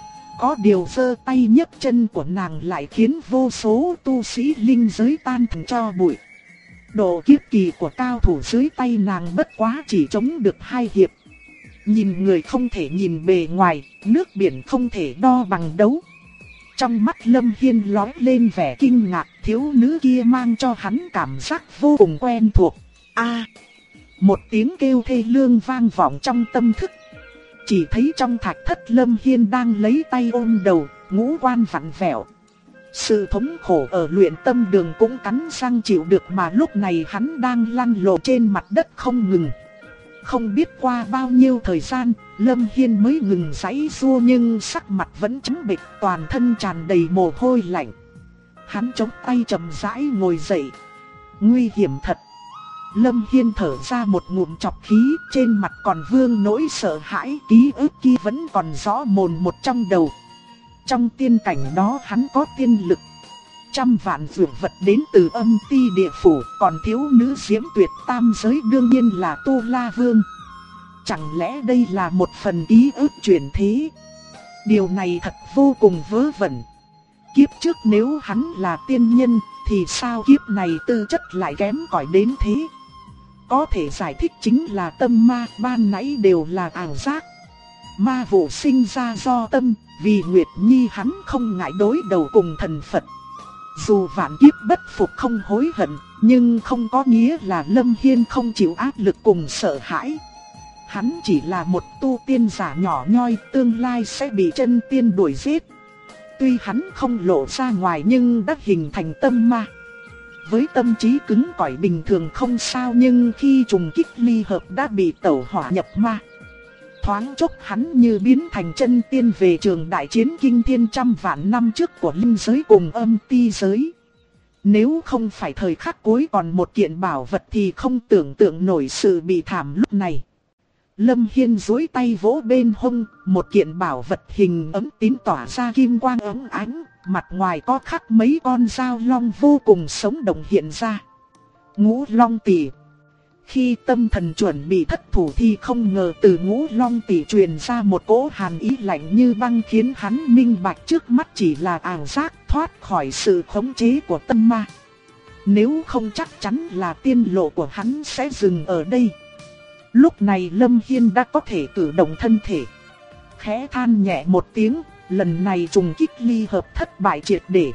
Có điều giơ tay nhấc chân của nàng lại khiến vô số tu sĩ linh giới tan thành tro bụi. Độ kiếp kỳ của cao thủ dưới tay nàng bất quá chỉ chống được 2 hiệp. Nhìn người không thể nhìn bề ngoài, nước biển không thể đo bằng đấu. Trong mắt Lâm Hiên lóe lên vẻ kinh ngạc, thiếu nữ kia mang cho hắn cảm giác vô cùng quen thuộc. A! Một tiếng kêu thê lương vang vọng trong tâm thức. Chỉ thấy trong thạch thất Lâm Hiên đang lấy tay ôm đầu, ngũ quan vặn vẹo. Sự thống khổ ở luyện tâm đường cũng cắn răng chịu được, mà lúc này hắn đang lăn lộn trên mặt đất không ngừng. Không biết qua bao nhiêu thời gian, Lâm Hiên mới ngừng giãy giụa nhưng sắc mặt vẫn trắng bệch, toàn thân tràn đầy mồ hôi lạnh. Hắn chống tay chậm rãi ngồi dậy. Nguy hiểm thật. Lâm Hiên thở ra một ngụm trọc khí, trên mặt còn vương nỗi sợ hãi, ký ức kia vẫn còn rõ mồn một trong đầu. Trong tiên cảnh đó hắn có tiên lực. Trăm vạn dược vật đến từ âm ti địa phủ, còn thiếu nữ diễm tuyệt tam giới đương nhiên là Tu La Vương. Chẳng lẽ đây là một phần ký ức chuyển thế? Điều này thật vô cùng vớ vẩn. Kiếp trước nếu hắn là tiên nhân, thì sao kiếp này tư chất lại kém cỏi đến thế? Có thể giải thích chính là tâm ma ban nãy đều là ảo giác. Ma vụ sinh ra do tâm, vì Nguyệt Nhi hắn không ngại đối đầu cùng thần Phật. Dù vạn kiếp bất phục không hối hận, nhưng không có nghĩa là Lâm Hiên không chịu áp lực cùng sợ hãi. Hắn chỉ là một tu tiên giả nhỏ nhoi, tương lai sẽ bị chân tiên đuổi giết. Tuy hắn không lộ ra ngoài nhưng đã hình thành tâm ma. Với tâm trí cứng cỏi bình thường không sao, nhưng khi trùng kích ly hợp đã bị tẩu hỏa nhập ma. Thoáng chốc hắn như biến thành chân tiên về trường đại chiến kinh thiên trăm vạn năm trước của linh giới cùng âm ti giới. Nếu không phải thời khắc cuối còn một kiện bảo vật thì không tưởng tượng nổi sự bị thảm lúc này. Lâm Hiên duỗi tay vỗ bên hông, một kiện bảo vật hình ấm tín tỏa ra kim quang óng ánh, mặt ngoài có khắc mấy con dao long vô cùng sống động hiện ra. Ngũ Long Tỷ. Khi tâm thần chuẩn bị thất thủ thì không ngờ từ Ngũ Long Tỷ truyền ra một cỗ hàn ý lạnh như băng, khiến hắn minh bạch trước mắt chỉ là ảo giác, thoát khỏi sự khống chế của tâm ma. Nếu không chắc chắn là tiên lộ của hắn sẽ dừng ở đây. Lúc này Lâm Hiên đã có thể cử động thân thể. Khẽ than nhẹ một tiếng, lần này trùng kích ly hợp thất bại triệt để.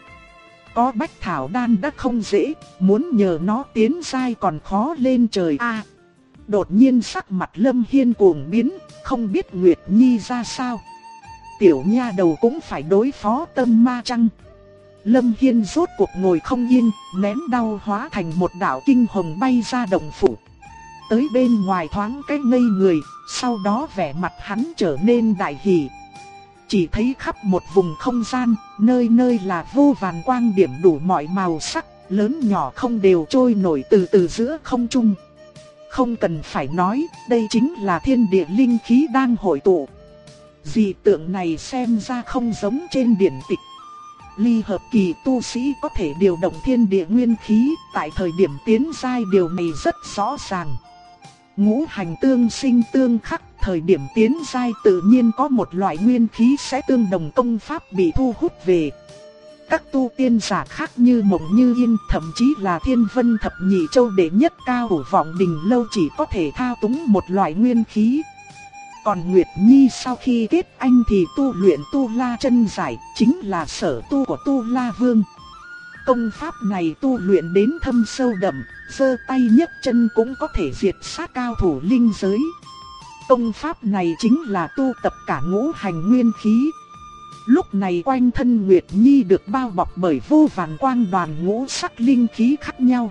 Có Bách Thảo Đan đã không dễ, muốn nhờ nó tiến giai còn khó lên trời a. Đột nhiên sắc mặt Lâm Hiên cuồng biến, không biết Nguyệt Nhi ra sao. Tiểu nha đầu cũng phải đối phó tâm ma chăng? Lâm Hiên rốt cuộc ngồi không yên, nén đau hóa thành một đạo kinh hồng bay ra động phủ. Tới bên ngoài thoáng cái ngây người, sau đó vẻ mặt hắn trở nên đại hỉ. Chỉ thấy khắp một vùng không gian, nơi nơi là vô vàn quang điểm đủ mọi màu sắc, lớn nhỏ không đều trôi nổi từ từ giữa không trung. Không cần phải nói, đây chính là thiên địa linh khí đang hội tụ. Dị tượng này xem ra không giống trên điển tịch. Ly hợp kỳ tu sĩ có thể điều động thiên địa nguyên khí, tại thời điểm tiến giai điều này rất rõ ràng. Ngũ hành tương sinh tương khắc, thời điểm tiến giai tự nhiên có một loại nguyên khí sẽ tương đồng, công pháp bị thu hút về. Các tu tiên giả khác như Mộng Như Yên, thậm chí là Thiên Vân Thập Nhị Châu đệ nhất cao thủ Vọng Đình Lâu chỉ có thể thao túng một loại nguyên khí. Còn Nguyệt Nhi sau khi kết anh thì tu luyện Tu La Chân Giải, chính là sở tu của Tu La Vương. Công pháp này tu luyện đến thâm sâu đậm, giơ tay nhấc chân cũng có thể diệt sát cao thủ linh giới. Công pháp này chính là tu tập cả ngũ hành nguyên khí. Lúc này quanh thân Nguyệt Nhi được bao bọc bởi vô vàn quang đoàn ngũ sắc linh khí khác nhau.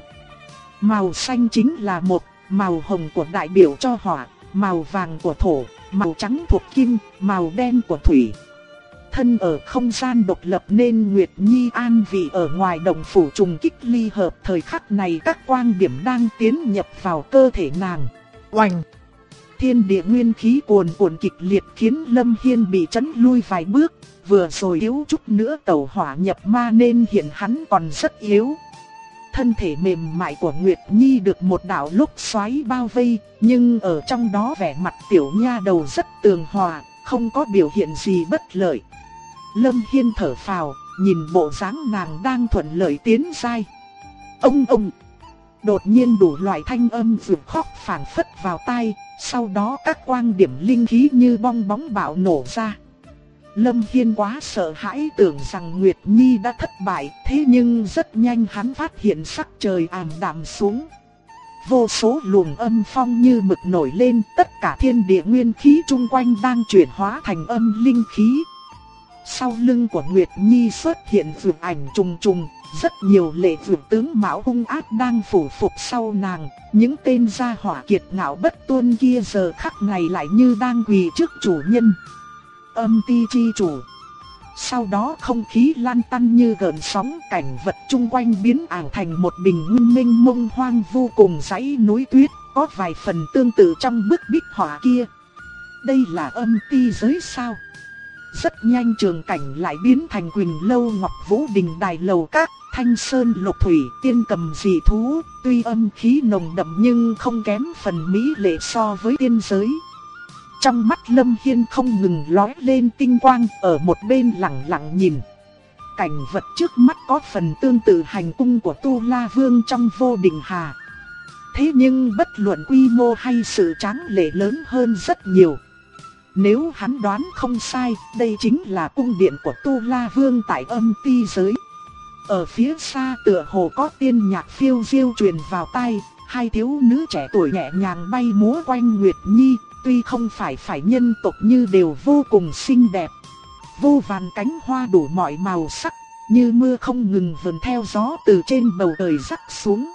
Màu xanh chính là một, màu hồng của đại biểu cho hỏa, màu vàng của thổ, màu trắng thuộc kim, màu đen của thủy. Thân ở không gian độc lập nên Nguyệt Nhi an vị ở ngoài động phủ trùng kích ly hợp. Thời khắc này các quang điểm đang tiến nhập vào cơ thể nàng. Oành! Thiên địa nguyên khí cuồn cuộn kịch liệt khiến Lâm Hiên bị chấn lui vài bước. Vừa rồi yếu chút nữa tẩu hỏa nhập ma nên hiện hắn còn rất yếu. Thân thể mềm mại của Nguyệt Nhi được một đạo lốc xoáy bao vây, nhưng ở trong đó vẻ mặt tiểu nha đầu rất tường hòa, không có biểu hiện gì bất lợi. Lâm Hiên thở phào, nhìn bộ dáng nàng đang thuận lợi tiến giai. Ông! Đột nhiên đủ loại thanh âm vụt khóc phảng phất vào tai, sau đó các quang điểm linh khí như bong bóng bạo nổ ra. Lâm Hiên quá sợ hãi tưởng rằng Nguyệt Nhi đã thất bại, thế nhưng rất nhanh hắn phát hiện sắc trời ảm đạm xuống. Vô số luồng âm phong như mực nổi lên, tất cả thiên địa nguyên khí chung quanh đang chuyển hóa thành âm linh khí. Sau lưng của Nguyệt Nhi xuất hiện vượt ảnh trùng trùng, rất nhiều lệ vượt tướng mạo hung ác đang phủ phục sau nàng. Những tên gia hỏa kiệt ngạo bất tuân kia giờ khắc này lại như đang quỳ trước chủ nhân. Âm ti chi chủ. Sau đó không khí lan tăn như gợn sóng, cảnh vật chung quanh biến ảo thành một bình nguyên mênh mông hoang vu cùng dãy núi tuyết, có vài phần tương tự trong bức bích họa kia. Đây là âm ti giới sao? Rất nhanh trường cảnh lại biến thành Quỳnh Lâu Ngọc Vũ Đình Đài Lầu Các, Thanh Sơn Lục Thủy, Tiên Cầm Dị Thú, tuy âm khí nồng đậm nhưng không kém phần mỹ lệ so với tiên giới. Trong mắt Lâm Hiên không ngừng lóe lên tinh quang, ở một bên lặng lặng nhìn. Cảnh vật trước mắt có phần tương tự hành cung của Tu La Vương trong Vô Định Hà. Thế nhưng bất luận quy mô hay sự tráng lệ lớn hơn rất nhiều. Nếu hắn đoán không sai, đây chính là cung điện của Tu La Vương tại âm ti giới. Ở phía xa tựa hồ có tiên nhạc phiêu diêu truyền vào tai, hai thiếu nữ trẻ tuổi nhẹ nhàng bay múa quanh Nguyệt Nhi, tuy không phải nhân tộc như đều vô cùng xinh đẹp. Vô vàn cánh hoa đủ mọi màu sắc, như mưa không ngừng vần theo gió từ trên bầu trời rắc xuống.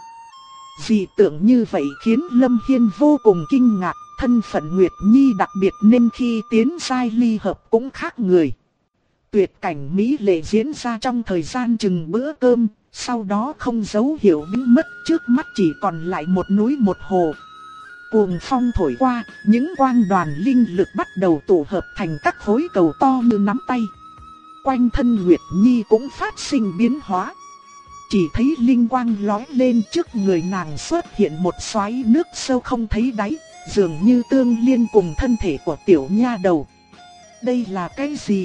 Dị tượng như vậy khiến Lâm Hiên vô cùng kinh ngạc, thân phận Nguyệt Nhi đặc biệt nên khi tiến giai ly hợp cũng khác người. Tuyệt cảnh mỹ lệ diễn ra trong thời gian chừng bữa cơm, sau đó không dấu hiệu biến mất, trước mắt chỉ còn lại một núi một hồ. Cuồng phong thổi qua, những quang đoàn linh lực bắt đầu tụ hợp thành các khối cầu to như nắm tay. Quanh thân Nguyệt Nhi cũng phát sinh biến hóa. Chỉ thấy linh quang lóe lên, trước người nàng xuất hiện một xoáy nước sâu không thấy đáy, dường như tương liên cùng thân thể của tiểu nha đầu. Đây là cái gì?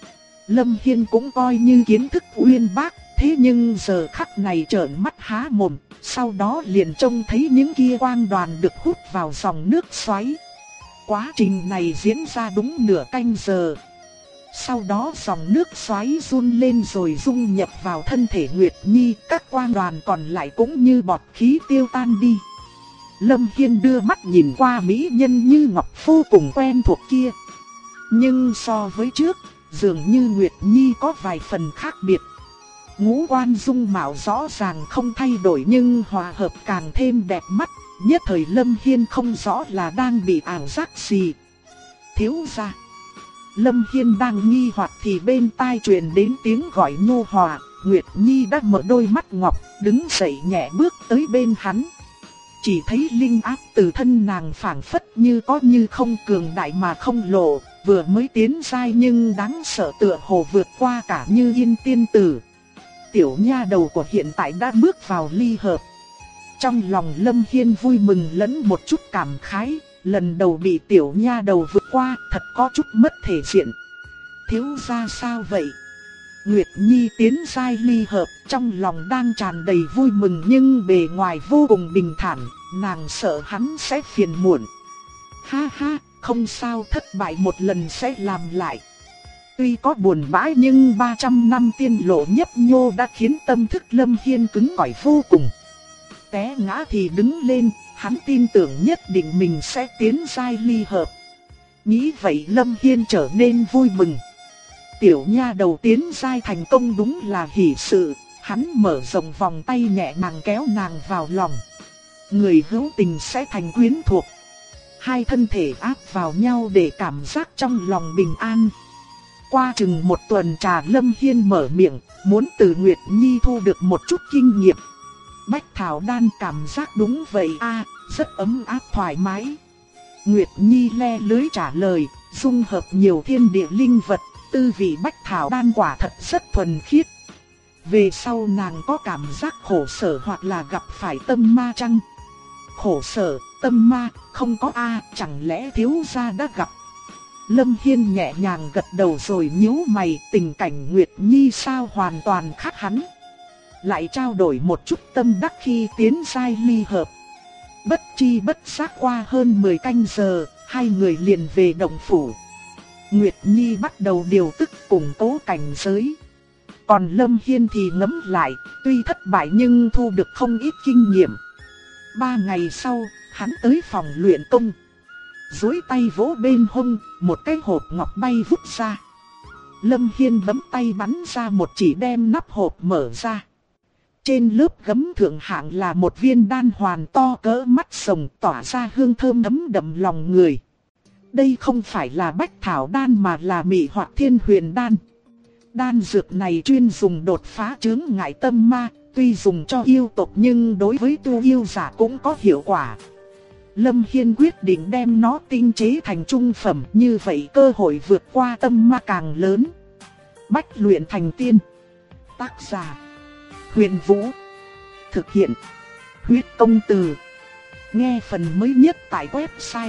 Lâm Hiên cũng coi như kiến thức uyên bác, thế nhưng giờ khắc này trợn mắt há mồm, sau đó liền trông thấy những kia quang đoàn được hút vào dòng nước xoáy. Quá trình này diễn ra đúng nửa canh giờ. Sau đó dòng nước xoáy run lên rồi dung nhập vào thân thể Nguyệt Nhi, các quang đoàn còn lại cũng như bọt khí tiêu tan đi. Lâm Hiên đưa mắt nhìn qua mỹ nhân như ngọc vô cùng quen thuộc kia. Nhưng so với trước, dường như Nguyệt Nhi có vài phần khác biệt. Ngũ quan dung mạo rõ ràng không thay đổi nhưng hòa hợp càng thêm đẹp mắt. Nhất thời Lâm Hiên không rõ là đang bị ảo giác gì. Thiếu gia. Lâm Hiên đang nghi hoặc thì bên tai truyền đến tiếng gọi nhu hòa. Nguyệt Nhi đã mở đôi mắt ngọc, đứng dậy nhẹ bước tới bên hắn. Chỉ thấy linh áp từ thân nàng phảng phất như có như không, cường đại mà không lộ. Vừa mới tiến giai nhưng đáng sợ, tựa hồ vượt qua cả Như Yên tiên tử. Tiểu nha đầu của hiện tại đã bước vào ly hợp. Trong lòng Lâm Hiên vui mừng lẫn một chút cảm khái. Lần đầu bị tiểu nha đầu vượt qua, thật có chút mất thể diện. Thiếu gia sao vậy? Nguyệt Nhi tiến giai ly hợp, trong lòng đang tràn đầy vui mừng nhưng bề ngoài vô cùng bình thản, nàng sợ hắn sẽ phiền muộn. Ha ha, không sao, thất bại một lần sẽ làm lại. Tuy có buồn bã nhưng 300 năm tiên lộ nhấp nhô đã khiến tâm thức Lâm Hiên cứng cỏi vô cùng. Té ngã thì đứng lên, hắn tin tưởng nhất định mình sẽ tiến giai ly hợp. Nghĩ vậy Lâm Hiên trở nên vui mừng. Tiểu nha đầu tiến giai thành công đúng là hỷ sự, hắn mở rộng vòng tay nhẹ nhàng kéo nàng vào lòng. Người hữu tình sẽ thành quyến thuộc. Hai thân thể áp vào nhau để cảm giác trong lòng bình an. Qua chừng một tuần trà Lâm Hiên mở miệng, muốn từ Nguyệt Nhi thu được một chút kinh nghiệm. Bách Thảo Đan cảm giác đúng vậy a, rất ấm áp thoải mái. Nguyệt Nhi le lưới trả lời, dung hợp nhiều thiên địa linh vật, tư vị Bách Thảo Đan quả thật rất thuần khiết. Về sau nàng có cảm giác khổ sở hoặc là gặp phải tâm ma chăng? Khổ sở, tâm ma, không có a, chẳng lẽ thiếu gia đã gặp? Lâm Hiên nhẹ nhàng gật đầu rồi nhíu mày, tình cảnh Nguyệt Nhi sao hoàn toàn khác hắn. Lại trao đổi một chút tâm đắc khi tiến giai ly hợp. Bất chi bất giác qua hơn 10 canh giờ, hai người liền về động phủ. Nguyệt Nhi bắt đầu điều tức củng cố cảnh giới. Còn Lâm Hiên thì ngẫm lại, tuy thất bại nhưng thu được không ít kinh nghiệm. 3 ngày sau, hắn tới phòng luyện công. Duỗi tay vỗ bên hông, một cái hộp ngọc bay vút ra. Lâm Hiên bấm tay bắn ra một chỉ đem nắp hộp mở ra. Trên lớp gấm thượng hạng là một viên đan hoàn to cỡ mắt rồng, tỏa ra hương thơm ấm đậm lòng người. Đây không phải là Bách Thảo Đan mà là Mị Hoặc Thiên Huyền Đan. Đan dược này chuyên dùng đột phá chướng ngại tâm ma, tuy dùng cho yêu tộc nhưng đối với tu yêu giả cũng có hiệu quả. Lâm Hiên quyết định đem nó tinh chế thành trung phẩm, như vậy cơ hội vượt qua tâm ma càng lớn. Bách luyện thành tiên. Tác giả Huyền Vũ. Thực hiện Huyết Công Từ. Nghe phần mới nhất tại website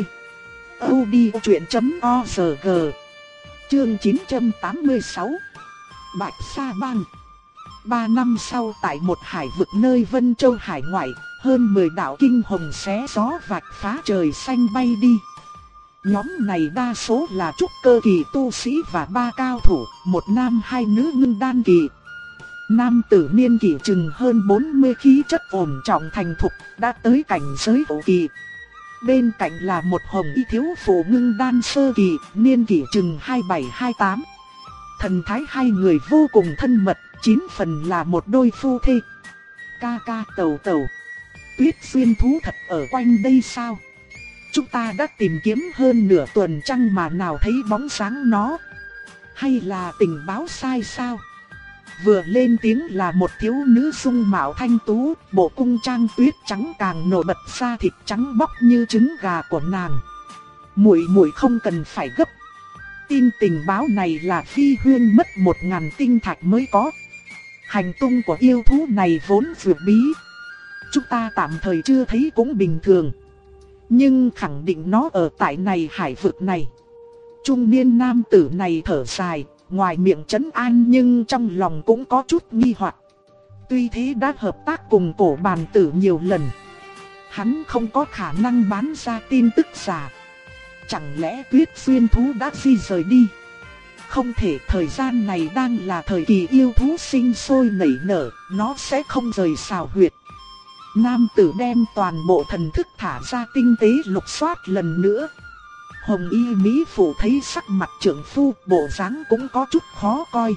audiochuyện.org. Chương 986. Bạch Sa Bang. 3 năm sau tại một hải vực nơi Vân Châu hải ngoại, hơn 10 đạo kinh hồng xé gió vạch phá trời xanh bay đi. Nhóm này đa số là trúc cơ kỳ tu sĩ và 3 cao thủ, một nam 2 nữ ngưng đan kỳ. Nam tử niên kỷ chừng hơn 40, khí chất ổn trọng thành thục, đã tới cảnh giới hậu kỳ. Bên cạnh là một hồng y thiếu phụ ngưng đan sơ kỳ, niên kỷ chừng 27-28. Thần thái hai người vô cùng thân mật, 9 phần là một đôi phu thê. Ca ca tẩu tẩu, Tuyết Xuyên thú thật ở quanh đây sao? Chúng ta đã tìm kiếm hơn nửa tuần chăng mà nào thấy bóng sáng nó? Hay là tình báo sai sao? vừa lên tiếng là một thiếu nữ dung mạo thanh tú, bộ cung trang tuyết trắng càng nổi bật ra thịt trắng bóc như trứng gà của nàng. Muội muội không cần phải gấp. Tin tình báo này là Phi Huyên mất 1000 tinh thạch mới có. Hành tung của yêu thú này vốn vượt bí, chúng ta tạm thời chưa thấy cũng bình thường. Nhưng khẳng định nó ở tại này hải vực này. Trung niên nam tử này thở dài, ngoài miệng trấn an nhưng trong lòng cũng có chút nghi hoặc. Tuy thế đã hợp tác cùng cổ bàn tử nhiều lần, hắn không có khả năng bán ra tin tức giả. Chẳng lẽ Tuyết Xuyên thú đã di rời đi? Không thể, thời gian này đang là thời kỳ yêu thú sinh sôi nảy nở, nó sẽ không rời xào huyệt. Nam tử đem toàn bộ thần thức thả ra tinh tế lục soát lần nữa. Hồng y mỹ phụ thấy sắc mặt trưởng phu, bộ dáng cũng có chút khó coi.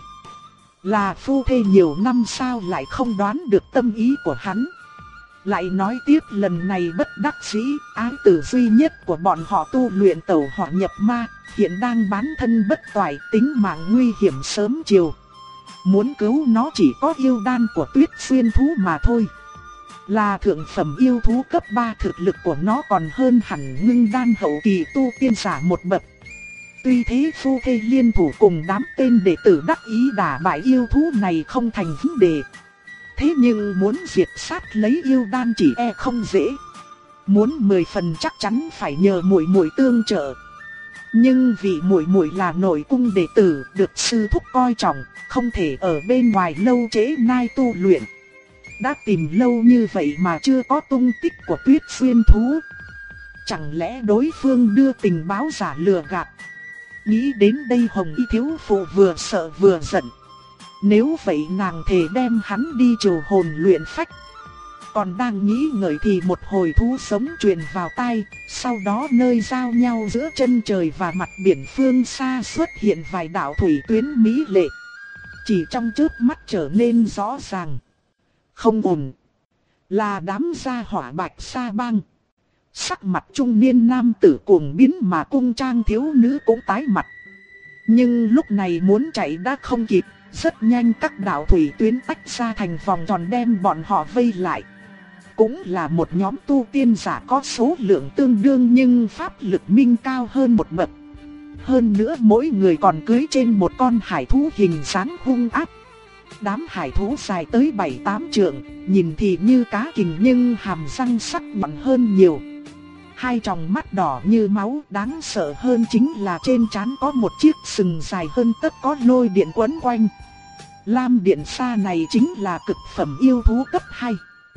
Là phu thê nhiều năm sao lại không đoán được tâm ý của hắn. Lại nói tiếp, lần này bất đắc dĩ, ái tử duy nhất của bọn họ tu luyện tẩu hỏa nhập ma, hiện đang bán thân bất toại, tính mạng nguy hiểm sớm chiều. Muốn cứu nó chỉ có yêu đan của Tuyết Xuyên thú mà thôi. Là thượng phẩm yêu thú cấp 3, thực lực của nó còn hơn hẳn ngưng đan hậu kỳ tu tiên giả một bậc. Tuy thế phu thê liên thủ cùng đám tên đệ tử đắc ý đả bại yêu thú này không thành vấn đề. Thế nhưng muốn diệt sát lấy yêu đan chỉ e không dễ. Muốn 10 phần chắc chắn phải nhờ muội muội tương trợ. Nhưng vì muội muội là nội cung đệ tử, được sư thúc coi trọng, không thể ở bên ngoài lâu trễ nai tu luyện. Đã tìm lâu như vậy mà chưa có tung tích của Tuyết Xuyên thú. Chẳng lẽ đối phương đưa tình báo giả lừa gạt? Nghĩ đến đây Hồng y thiếu phụ vừa sợ vừa giận. Nếu vậy nàng thề đem hắn đi trừ hồn luyện phách. Còn đang nghĩ ngợi thì một hồi thú sống truyền vào tai. Sau đó nơi giao nhau giữa chân trời và mặt biển phương xa xuất hiện vài đạo thủy tuyến mỹ lệ. Chỉ trong chớp mắt trở nên rõ ràng. Không ổn. Là đám gia hỏa Bạch Sa Bang. Sắc mặt trung niên nam tử cuồng biến mà cung trang thiếu nữ cũng tái mặt. Nhưng lúc này muốn chạy đã không kịp. Rất nhanh các đạo thủy tuyến tách ra thành vòng tròn đem bọn họ vây lại. Cũng là một nhóm tu tiên giả có số lượng tương đương nhưng pháp lực minh cao hơn một bậc. Hơn nữa mỗi người còn cưỡi trên một con hải thú hình dáng hung ác. Đám hải thú dài tới 7-8 trượng, nhìn thì như cá kình nhưng hàm răng sắc nhọn hơn nhiều. Hai tròng mắt đỏ như máu, đáng sợ hơn chính là trên trán có một chiếc sừng dài hơn tấc có lôi điện quấn quanh. Lam điện sa này chính là cực phẩm yêu thú cấp 2.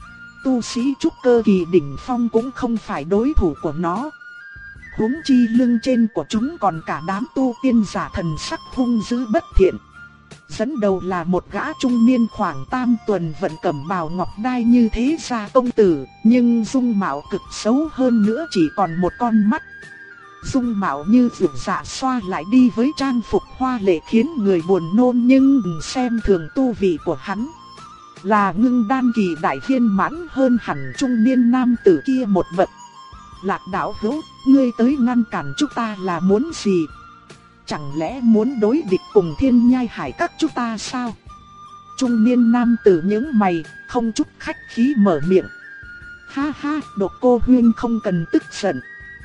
Tu sĩ trúc cơ kỳ đỉnh phong cũng không phải đối thủ của nó. Huống chi lưng trên của chúng còn cả đám tu tiên giả thần sắc hung dữ bất thiện. Dẫn đầu là một gã trung niên khoảng tam tuần vận cẩm bào ngọc đai như thế gia công tử, nhưng dung mạo cực xấu hơn nữa, chỉ còn một con mắt. Dung mạo như rượu dạ xoa lại đi với trang phục hoa lệ khiến người buồn nôn, nhưng xem thường tu vị của hắn. Là ngưng đan kỳ đại viên mãn hơn hẳn trung niên nam tử kia một bậc. Lạc đạo hữu, ngươi tới ngăn cản chúng ta là muốn gì? Chẳng lẽ muốn đối địch cùng Thiên Nhai Hải các chúng ta sao? Trung niên nam tử nhướng mày, không chút khách khí mở miệng. Ha ha, Độc Cô Huyên không cần tức giận.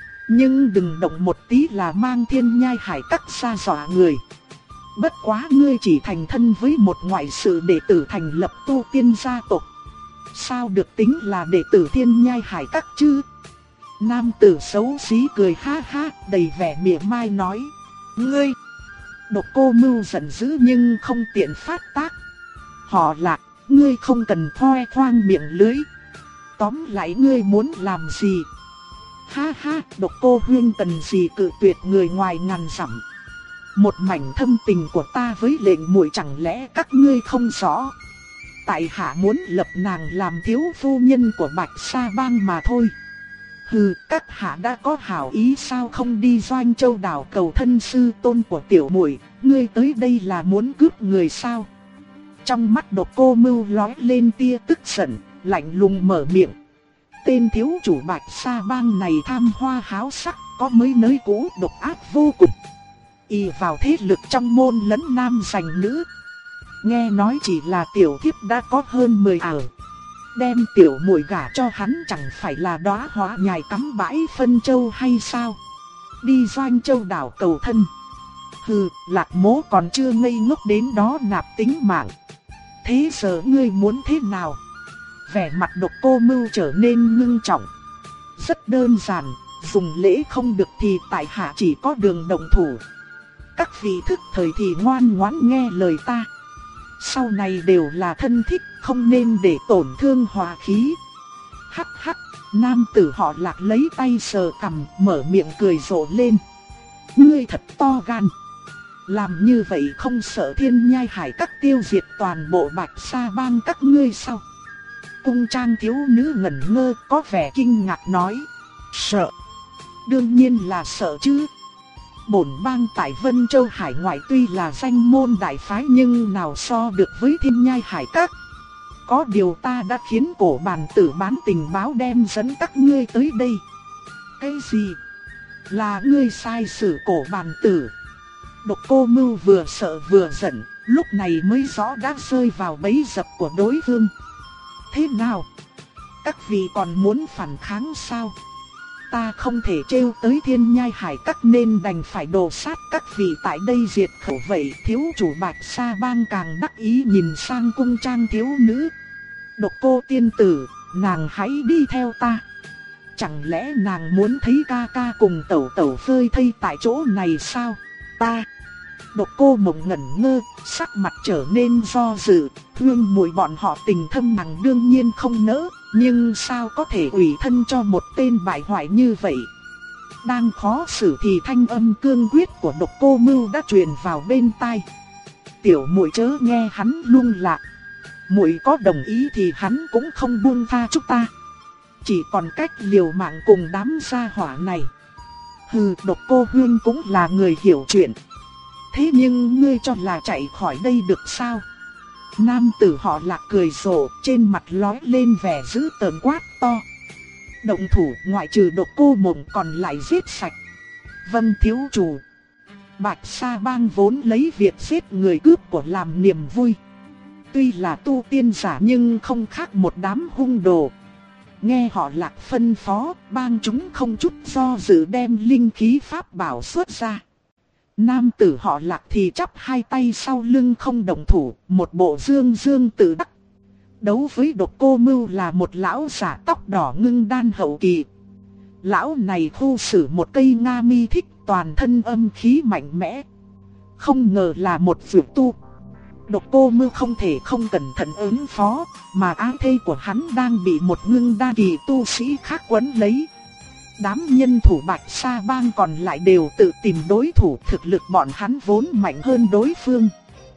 Nhưng đừng động một tí là mang Thiên Nhai Hải các ra dọa người. Bất quá ngươi chỉ thành thân với một ngoại sự đệ tử thành lập tu tiên gia tộc. Sao được tính là đệ tử Thiên Nhai Hải các chứ? Nam tử xấu xí cười ha ha, đầy vẻ mỉa mai nói. Ngươi! Độc Cô Mưu giận dữ nhưng không tiện phát tác. Họ Lạc, ngươi không cần khoe khoang miệng lưỡi. Tóm lại ngươi muốn làm gì? Ha ha, Độc Cô Huyên cần gì cự tuyệt người ngoài ngàn dặm. Một mảnh thâm tình của ta với lệnh muội chẳng lẽ các ngươi không rõ? Tại hạ muốn lập nàng làm thiếu phu nhân của Bạch Sa Bang mà thôi. Hừ, các hạ đã có hảo ý sao không đi Doanh Châu đảo cầu thân sư tôn của tiểu muội, ngươi tới đây là muốn cướp người sao? Trong mắt Độc Cô Mưu lóe lên tia tức giận, lạnh lùng mở miệng. Tên thiếu chủ Bạch Sa Bang này tham hoa háo sắc, có mấy nơi cũ độc ác vô cùng. Y vào thế lực trong môn lẫn nam giành nữ. nghe nói chỉ là tiểu thiếp đã có hơn 10 ảo. Đem tiểu muội gả cho hắn chẳng phải là đóa hoa nhài cắm bãi phân châu hay sao? Đi Doanh Châu đảo cầu thân. Hừ, Lạc Mỗ còn chưa ngây ngốc đến đó nạp tính mạng. Thế giờ ngươi muốn thế nào? Vẻ mặt Độc Cô Mưu trở nên ngưng trọng. Rất đơn giản, dùng lễ không được thì tại hạ chỉ có đường động thủ. Các vị thức thời thì ngoan ngoãn nghe lời ta. Sau này đều là thân thích, không nên để tổn thương hòa khí. Hắc hắc, nam tử họ Lạc lấy tay sờ cằm, mở miệng cười rộ lên. Ngươi thật to gan. Làm như vậy không sợ Thiên Nhai Hải Các tiêu diệt toàn bộ Bạch Sa Bang các ngươi sao? Cung trang thiếu nữ ngẩn ngơ, có vẻ kinh ngạc nói. Sợ? Đương nhiên là sợ chứ. Bổn bang tại Vân Châu Hải ngoại tuy là danh môn đại phái nhưng nào so được với Thiên Nhai Hải Các. Có điều ta đã khiến Cổ Bàn Tử bán tình báo đem dẫn các ngươi tới đây. Cái gì? Là ngươi sai xử Cổ Bàn Tử? Độc Cô Mưu vừa sợ vừa giận, lúc này mới rõ đã rơi vào bẫy dập của đối phương. Thế nào? Các vị còn muốn phản kháng sao? Ta không thể trêu tới Thiên Nhai Hải Các nên đành phải đồ sát các vị tại đây diệt khẩu vậy. Thiếu chủ Bạch Sa Bang càng đắc ý nhìn sang cung trang thiếu nữ. Độc Cô tiên tử, nàng hãy đi theo ta. Chẳng lẽ nàng muốn thấy ca ca cùng tẩu tẩu phơi thây tại chỗ này sao? Ta... Độc Cô Mộng ngẩn ngơ, sắc mặt trở nên do dự. Hương muội bọn họ tình thâm nàng đương nhiên không nỡ, nhưng sao có thể ủy thân cho một tên bại hoại như vậy? Đang khó xử thì thanh âm cương quyết của Độc Cô Mưu đã truyền vào bên tai. Tiểu muội chớ nghe hắn lung lạc. Muội có đồng ý thì hắn cũng không buông tha chúng ta. Chỉ còn cách liều mạng cùng đám gia hỏa này. Hừ, Độc Cô Hương cũng là người hiểu chuyện. Thế nhưng ngươi cho là chạy khỏi đây được sao? Nam tử họ Lạc cười rộ, trên mặt lóe lên vẻ dữ tợn quát to. Động thủ, ngoại trừ Độc Cô Mộng còn lại giết sạch. Vâng thiếu chủ. Bạch Sa Bang vốn lấy việc giết người cướp của làm niềm vui. Tuy là tu tiên giả nhưng không khác một đám hung đồ. Nghe họ Lạc phân phó, bang chúng không chút do dự đem linh khí pháp bảo xuất ra. Nam tử họ Lạc thì chắp hai tay sau lưng không động thủ, một bộ dương dương tự đắc. Đấu với Độc Cô Mưu là một lão giả tóc đỏ ngưng đan hậu kỳ. Lão này thu sử một cây nga mi thích, toàn thân âm khí mạnh mẽ. Không ngờ là một dược tu. Độc Cô Mưu không thể không cẩn thận ứng phó, mà ái thê của hắn đang bị một ngưng đan kỳ tu sĩ khác quấn lấy. Đám nhân thủ Bạch Sa Bang còn lại đều tự tìm đối thủ, thực lực bọn hắn vốn mạnh hơn đối phương.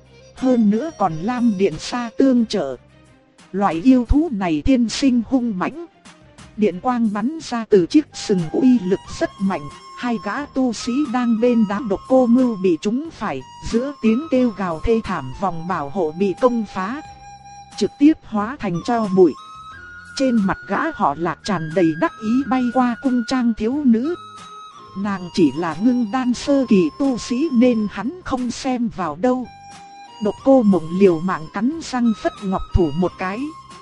Hơn nữa còn Lam Điện Sa tương trợ. Loại yêu thú này thiên sinh hung mãnh. Điện quang bắn ra từ chiếc sừng uy lực rất mạnh. Hai gã tu sĩ đang bên đám Độc Cô Mưu bị trúng phải, giữa tiếng kêu gào thê thảm vòng bảo hộ bị công phá, trực tiếp hóa thành tro bụi. Trên mặt gã họ Lạc tràn đầy đắc ý bay qua cung trang thiếu nữ. Nàng chỉ là ngưng đan sơ kỳ tu sĩ nên hắn không xem vào đâu. Độc Cô Mộng liều mạng cắn răng phất ngọc thủ một cái.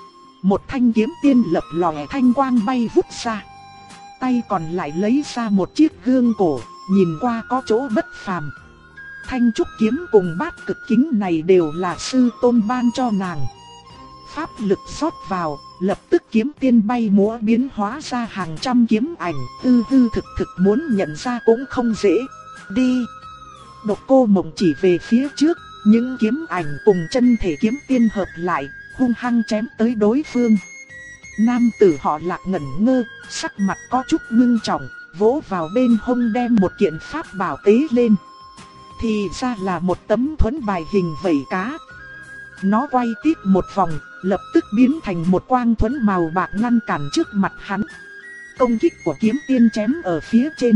Một thanh kiếm tiên lập lòe thanh quang bay vút ra. Tay còn lại lấy ra một chiếc gương cổ, nhìn qua có chỗ bất phàm. Thanh trúc kiếm cùng bát cực kính này đều là sư tôn ban cho nàng. Pháp lực rót vào, lập tức kiếm tiên bay múa biến hóa ra hàng trăm kiếm ảnh, hư hư thực thực muốn nhận ra cũng không dễ. Đi! Độc Cô Mộng chỉ về phía trước, những kiếm ảnh cùng chân thể kiếm tiên hợp lại, hung hăng chém tới đối phương. Nam tử họ Lạc ngẩn ngơ, sắc mặt có chút ngưng trọng, vỗ vào bên hông đem một kiện pháp bảo tế lên. Thì ra là một tấm thuẫn bài hình vảy cá. Nó quay tít một vòng, lập tức biến thành một quang thuẫn màu bạc ngăn cản trước mặt hắn. Công kích của kiếm tiên chém ở phía trên.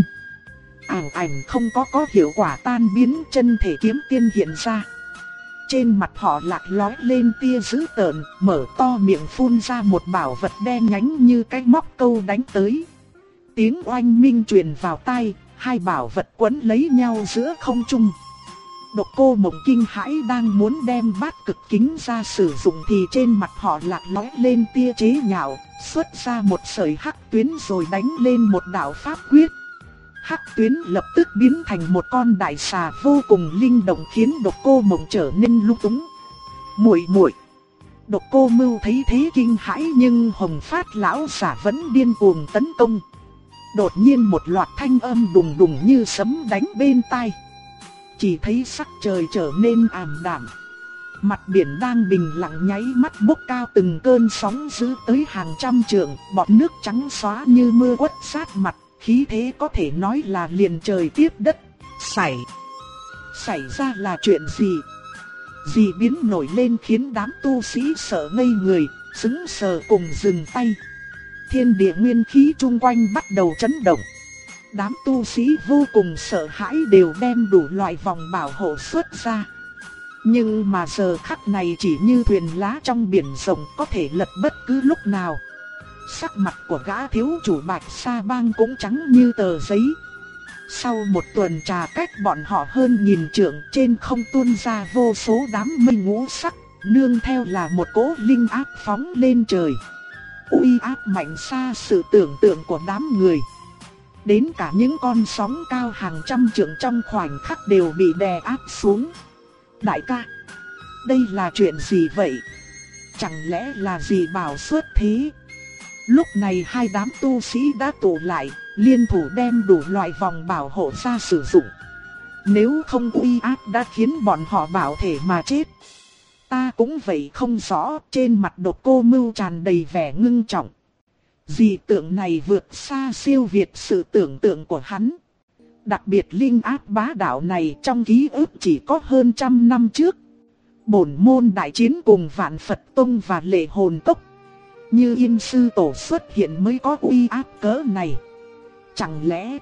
Ảo ảnh không có hiệu quả tan biến, chân thể kiếm tiên hiện ra. Trên mặt họ Lạc lóe lên tia dữ tợn, mở to miệng phun ra một bảo vật đen nhánh như cái móc câu đánh tới. Tiếng oanh minh truyền vào tai, hai bảo vật quấn lấy nhau giữa không trung. Độc Cô Mộng kinh hãi đang muốn đem bát cực kính ra sử dụng thì trên mặt họ lạc lóe lên tia chế nhạo, xuất ra một sợi hắc tuyến rồi đánh lên một đạo pháp quyết. Hắc tuyến lập tức biến thành một con đại xà vô cùng linh động khiến Độc Cô Mộng trở nên lung túng. Muội. Độc Cô Mưu thấy thế kinh hãi nhưng Hồng Phát lão giả vẫn điên cuồng tấn công. Đột nhiên một loạt thanh âm đùng đùng như sấm đánh bên tai. Chỉ thấy sắc trời trở nên ảm đạm. Mặt biển đang bình lặng nháy mắt bốc cao từng cơn sóng dữ tới hàng trăm trượng, bọt nước trắng xóa như mưa quất sát mặt, khí thế có thể nói là liền trời tiếp đất. Xảy ra là chuyện gì? Dị biến nổi lên khiến đám tu sĩ sợ ngây người, sững sờ cùng dừng tay. Thiên địa nguyên khí chung quanh bắt đầu chấn động. Đám tu sĩ vô cùng sợ hãi đều đem đủ loại vòng bảo hộ xuất ra. Nhưng mà giờ khắc này chỉ như thuyền lá trong biển rộng có thể lật bất cứ lúc nào. Sắc mặt của gã thiếu chủ Bạch Sa Bang cũng trắng như tờ giấy. Sau một tuần trà cách bọn họ hơn nghìn trượng, trên không tuôn ra vô số đám mây ngũ sắc, nương theo là một cỗ linh áp phóng lên trời. Uy áp mạnh xa sự tưởng tượng của đám người. Đến cả những con sóng cao hàng trăm trượng trong khoảnh khắc đều bị đè áp xuống. Đại ca, đây là chuyện gì vậy? Chẳng lẽ là gì bảo xuất thế? Lúc này hai đám tu sĩ đã tụ lại, liên thủ đem đủ loại vòng bảo hộ ra sử dụng. Nếu không uy áp đã khiến bọn họ bảo thể mà chết. Ta cũng vậy không rõ, trên mặt Độc Cô Mưu tràn đầy vẻ ngưng trọng. Dị tượng này vượt xa siêu việt sự tưởng tượng của hắn. Đặc biệt linh áp bá đạo này trong ký ức chỉ có hơn 100 năm trước. Bổn môn đại chiến cùng Vạn Phật Tông và Lệ Hồn Cốc. Như Yên Sư Tổ xuất hiện mới có uy áp cỡ này. Chẳng lẽ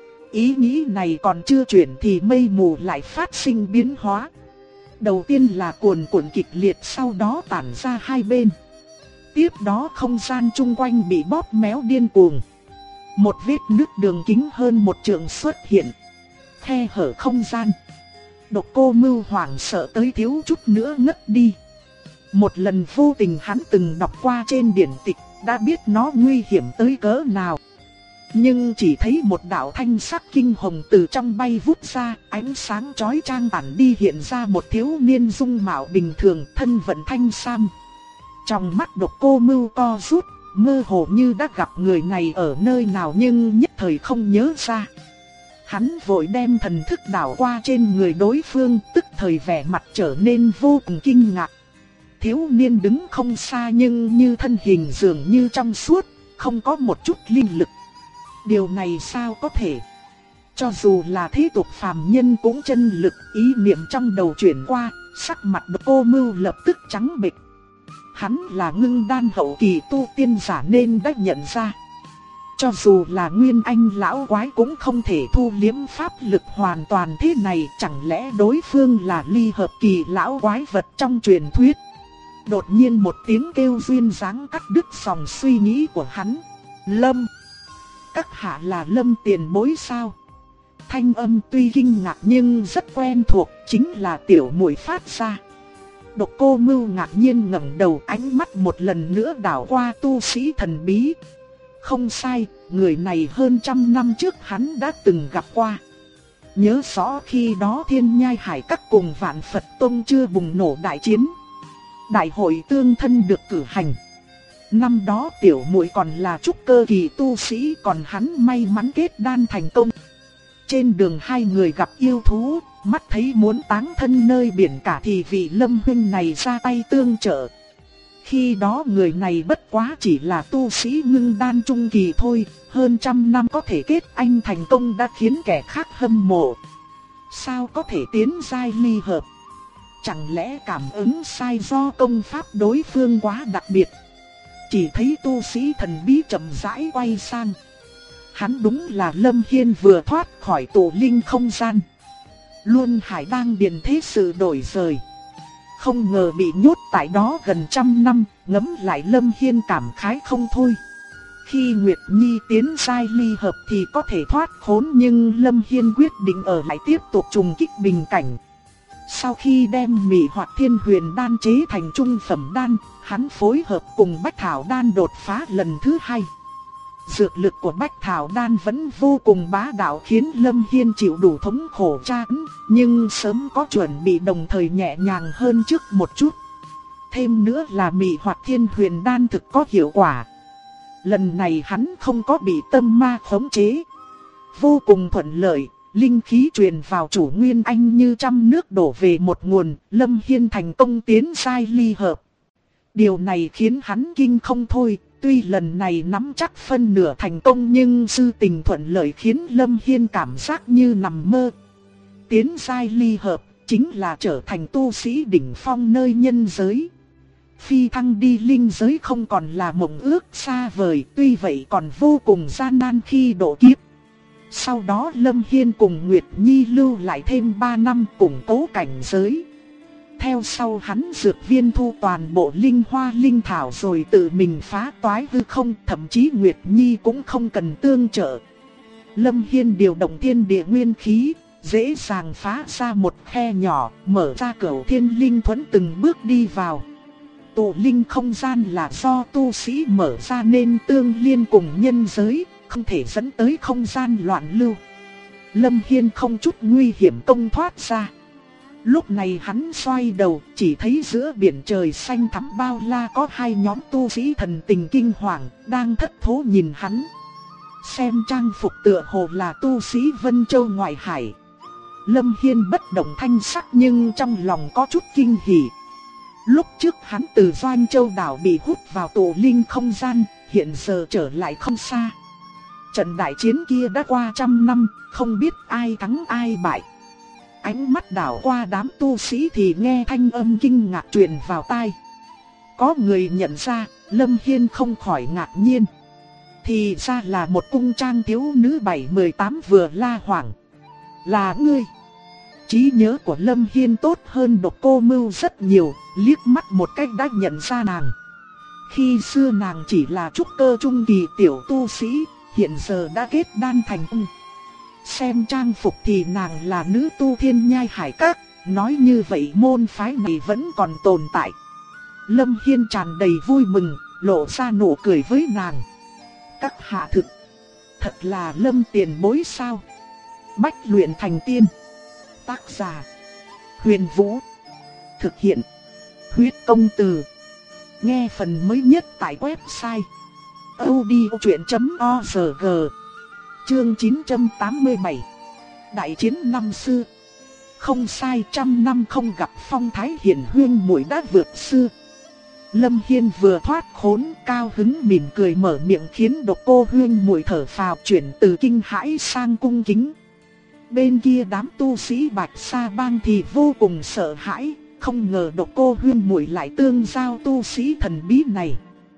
ý nghĩ này còn chưa chuyển thì mây mù lại phát sinh biến hóa. Đầu tiên là cuồn cuộn kịch liệt, sau đó tản ra hai bên. Tiếp đó không gian chung quanh bị bóp méo điên cuồng. Một vết nứt đường kính hơn 1 trượng xuất hiện. Khe hở không gian. Độc Cô Mưu hoảng sợ tới thiếu chút nữa ngất đi. Một lần vô tình hắn từng đọc qua trên điển tịch, đã biết nó nguy hiểm tới cỡ nào. Nhưng chỉ thấy một đạo thanh sắc kinh hồng từ trong bay vút ra, ánh sáng chói chang tản đi, hiện ra một thiếu niên dung mạo bình thường, thân vận thanh sam. Trong mắt Độc Cô Mưu co rút, mơ hồ như đã gặp người này ở nơi nào nhưng nhất thời không nhớ ra. Hắn vội đem thần thức đảo qua trên người đối phương, tức thời vẻ mặt trở nên vô cùng kinh ngạc. Thiếu niên đứng không xa nhưng như thân hình dường như trong suốt, không có một chút linh lực. Điều này sao có thể? Cho dù là thế tục phàm nhân cũng chân lực, ý niệm trong đầu chuyển qua, sắc mặt Độc Cô Mưu lập tức trắng bệch. Hắn là Ngưng Đan hậu kỳ tu tiên giả nên đã nhận ra. Cho dù là Nguyên Anh lão quái cũng không thể thu liếm pháp lực hoàn toàn thế này, chẳng lẽ đối phương là Ly Hợp kỳ lão quái vật trong truyền thuyết? Đột nhiên một tiếng kêu duyên dáng cắt đứt dòng suy nghĩ của hắn. Lâm! Các hạ là Lâm tiền bối sao? Thanh âm tuy kinh ngạc nhưng rất quen thuộc, chính là tiểu muội phát ra. Độc Cô Mưu ngạc nhiên ngẩng đầu, ánh mắt một lần nữa đảo qua tu sĩ thần bí. Không sai, người này hơn 100 năm trước hắn đã từng gặp qua. Nhớ rõ khi đó Thiên Nhai Hải Các cùng Vạn Phật Tông chưa bùng nổ đại chiến. Đại hội tương thân được cử hành. Năm đó tiểu muội còn là trúc cơ kỳ tu sĩ, còn hắn may mắn kết đan thành công. Trên đường hai người gặp yêu thú, mắt thấy muốn táng thân nơi biển cả thì vị Lâm huynh này ra tay tương trợ. Khi đó người này bất quá chỉ là tu sĩ ngưng đan trung kỳ thôi, hơn 100 năm có thể kết anh thành công đã khiến kẻ khác hâm mộ. Sao có thể tiến giai ly hợp? Chẳng lẽ cảm ứng sai do công pháp đối phương quá đặc biệt? Chỉ thấy tu sĩ thần bí chậm rãi quay sang. Hắn đúng là Lâm Hiên vừa thoát khỏi tổ linh không gian. Luân Hải đang điền thế sự đổi rời. Không ngờ bị nhốt tại đó gần 100 năm, ngẫm lại Lâm Hiên cảm khái không thôi. Khi Nguyệt Nhi tiến giai ly hợp thì có thể thoát khốn, nhưng Lâm Hiên quyết định ở lại tiếp tục trùng kích bình cảnh. Sau khi đem Mị Hoạt Thiên Huyền đan chế thành trung phẩm đan, hắn phối hợp cùng Bách Thảo đan đột phá lần thứ 2. Dược lực của Bách Thảo đan vẫn vô cùng bá đạo khiến Lâm Hiên chịu đủ thống khổ tra tấn, nhưng sớm có chuẩn bị đồng thời nhẹ nhàng hơn trước một chút. Thêm nữa là Mị Hoạt Thiên Huyền đan thực có hiệu quả. Lần này hắn không có bị tâm ma khống chế, vô cùng thuận lợi, linh khí truyền vào chủ nguyên anh như trăm nước đổ về một nguồn, Lâm Hiên thành công tiến giai ly hợp. Điều này khiến hắn kinh không thôi, tuy lần này nắm chắc phân nửa thành công nhưng sự tình thuận lợi khiến Lâm Hiên cảm giác như nằm mơ. Tiến giai ly hợp chính là trở thành tu sĩ đỉnh phong nơi nhân giới. Phi thăng đi linh giới không còn là mộng ước xa vời, tuy vậy còn vô cùng gian nan khi độ kiếp. Sau đó Lâm Hiên cùng Nguyệt Nhi lưu lại thêm 3 năm củng cố cảnh giới. Theo sau hắn dược viên thu toàn bộ linh hoa linh thảo rồi tự mình phá toái hư không, thậm chí Nguyệt Nhi cũng không cần tương trợ. Lâm Hiên điều động thiên địa nguyên khí, dễ dàng phá ra một khe nhỏ, mở ra Cửu Thiên Linh Thuẫn từng bước đi vào. Tụ linh không gian là do tu sĩ mở ra nên tương liên cùng nhân giới, không thể dẫn tới không gian loạn lưu. Lâm Hiên không chút nguy hiểm công thoát ra. Lúc này hắn xoay đầu, chỉ thấy giữa biển trời xanh thẳm bao la có 2 nhóm tu sĩ thần tình kinh hoàng, đang thất thố nhìn hắn. Xem trang phục tựa hồ là tu sĩ Vân Châu ngoại hải. Lâm Hiên bất động thanh sắc nhưng trong lòng có chút kinh hỉ. Lúc trước hắn từ Doanh Châu đảo bị hút vào tụ linh không gian, hiện giờ trở lại không xa. Trận đại chiến kia đã qua 100 năm, không biết ai thắng ai bại. Ánh mắt đảo qua đám tu sĩ thì nghe thanh âm kinh ngạc truyền vào tai. Có người nhận ra, Lâm Hiên không khỏi ngạc nhiên. Thì ra là một cung trang thiếu nữ 17-18 vừa la hoảng. Là ngươi. Trí nhớ của Lâm Hiên tốt hơn Độc Cô Mưu rất nhiều, liếc mắt một cách đã nhận ra nàng. Khi xưa nàng chỉ là trúc cơ trung kỳ tiểu tu sĩ, hiện giờ đã kết đan thành công. Xem trang phục thì nàng là nữ tu Thiên Nhai Hải Các, nói như vậy môn phái này vẫn còn tồn tại. Lâm Hiên tràn đầy vui mừng, lộ ra nụ cười với nàng. Các hạ thực, thật là Lâm tiền bối sao? Bách luyện thành tiên. Tác giả Huyền Vũ. Thực hiện Huyết Công Từ. Nghe phần mới nhất tại website audiochuyện.org. Chương 987. Đại chiến năm xưa. Không sai, 100 năm không gặp phong thái hiển huyên muội đã vượt xưa. Lâm Hiên vừa thoát khốn, cao hứng mỉm cười mở miệng khiến Độc Cô huyên muội thở phào, chuyển từ kinh hãi sang cung kính. Bên kia đám tu sĩ Bạch Sa Bang thì vô cùng sợ hãi, không ngờ Độc Cô huyên muội lại tương giao tu sĩ thần bí này.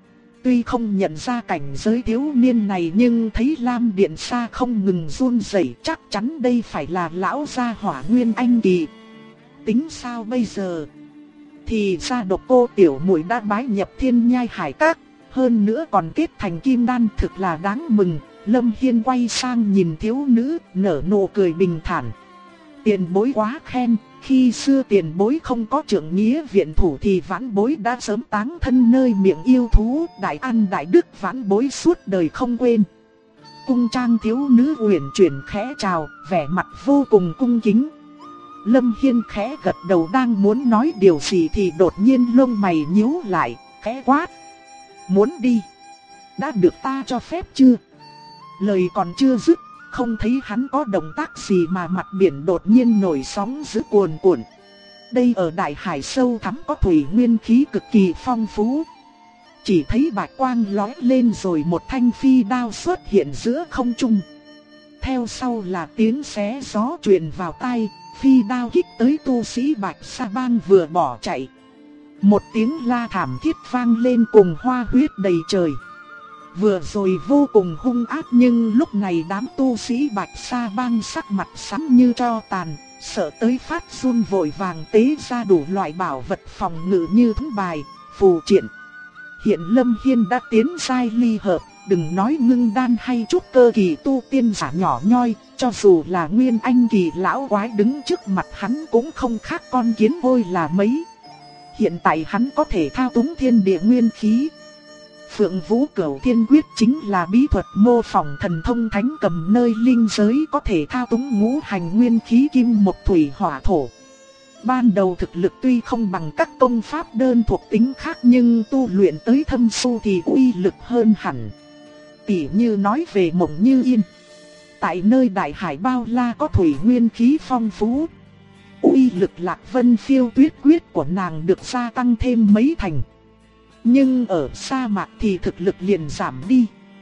Tuy không nhận ra cảnh giới thiếu niên này nhưng thấy Lam Điện Sa không ngừng run rẩy, chắc chắn đây phải là lão gia hỏa Nguyên Anh kỳ. Tính sao bây giờ? Thì ra Độc Cô tiểu muội đã bái nhập Thiên Nhai Hải Các, hơn nữa còn kết thành kim đan, thực là đáng mừng. Lâm Hiên quay sang nhìn thiếu nữ, nở nụ cười bình thản. Tiền bối quá khen, khi xưa tiền bối không có trưởng nghĩa viện thủ thì vãn bối đã sớm táng thân nơi miệng yêu thú, đại an đại đức vãn bối suốt đời không quên. Cung trang thiếu nữ uyển chuyển khẽ chào, vẻ mặt vô cùng cung kính. Lâm Hiên khẽ gật đầu đang muốn nói điều gì thì đột nhiên lông mày nhíu lại, khẽ quát. Muốn đi? Đã được ta cho phép chưa? Lời còn chưa dứt, không thấy hắn có động tác gì mà mặt biển đột nhiên nổi sóng dữ cuồn cuộn. Đây ở đại hải sâu thẳm có thủy nguyên khí cực kỳ phong phú. Chỉ thấy bạch quang lóe lên rồi một thanh phi đao xuất hiện giữa không trung. Theo sau là tiếng xé gió truyền vào tai, phi đao kích tới tu sĩ Bạch Sa Bang vừa bỏ chạy. Một tiếng la thảm thiết vang lên cùng hoa huyết đầy trời. Vừa rồi vô cùng hung ác nhưng lúc này đám tu sĩ Bạch Sa Bang sắc mặt xám như tro tàn, sợ tới phát run vội vàng tế ra đủ loại bảo vật phòng ngự như thuẫn bài, phù triện. Hiện Lâm Hiên đã tiến giai ly hợp, đừng nói ngưng đan hay trúc cơ kỳ tu tiên giả nhỏ nhoi, Cho dù là Nguyên Anh kỳ lão quái đứng trước mặt hắn cũng không khác con kiến hôi là mấy. Hiện tại hắn có thể thao túng thiên địa nguyên khí. Phượng Vũ Cửu Thiên Quyết chính là bí thuật mô phỏng thần thông thánh cầm nơi linh giới có thể thao túng ngũ hành nguyên khí kim một thủy hỏa thổ. Ban đầu thực lực tuy không bằng các công pháp đơn thuộc tính khác nhưng tu luyện tới thâm sâu thì uy lực hơn hẳn. Tỉ như nói về Mộng Như Yên. Tại nơi đại hải bao la có thủy nguyên khí phong phú. Uy lực Lạc Vân Phiêu Tuyết Quyết của nàng được gia tăng thêm mấy thành. Nhưng ở sa mạc thì thực lực liền giảm đi.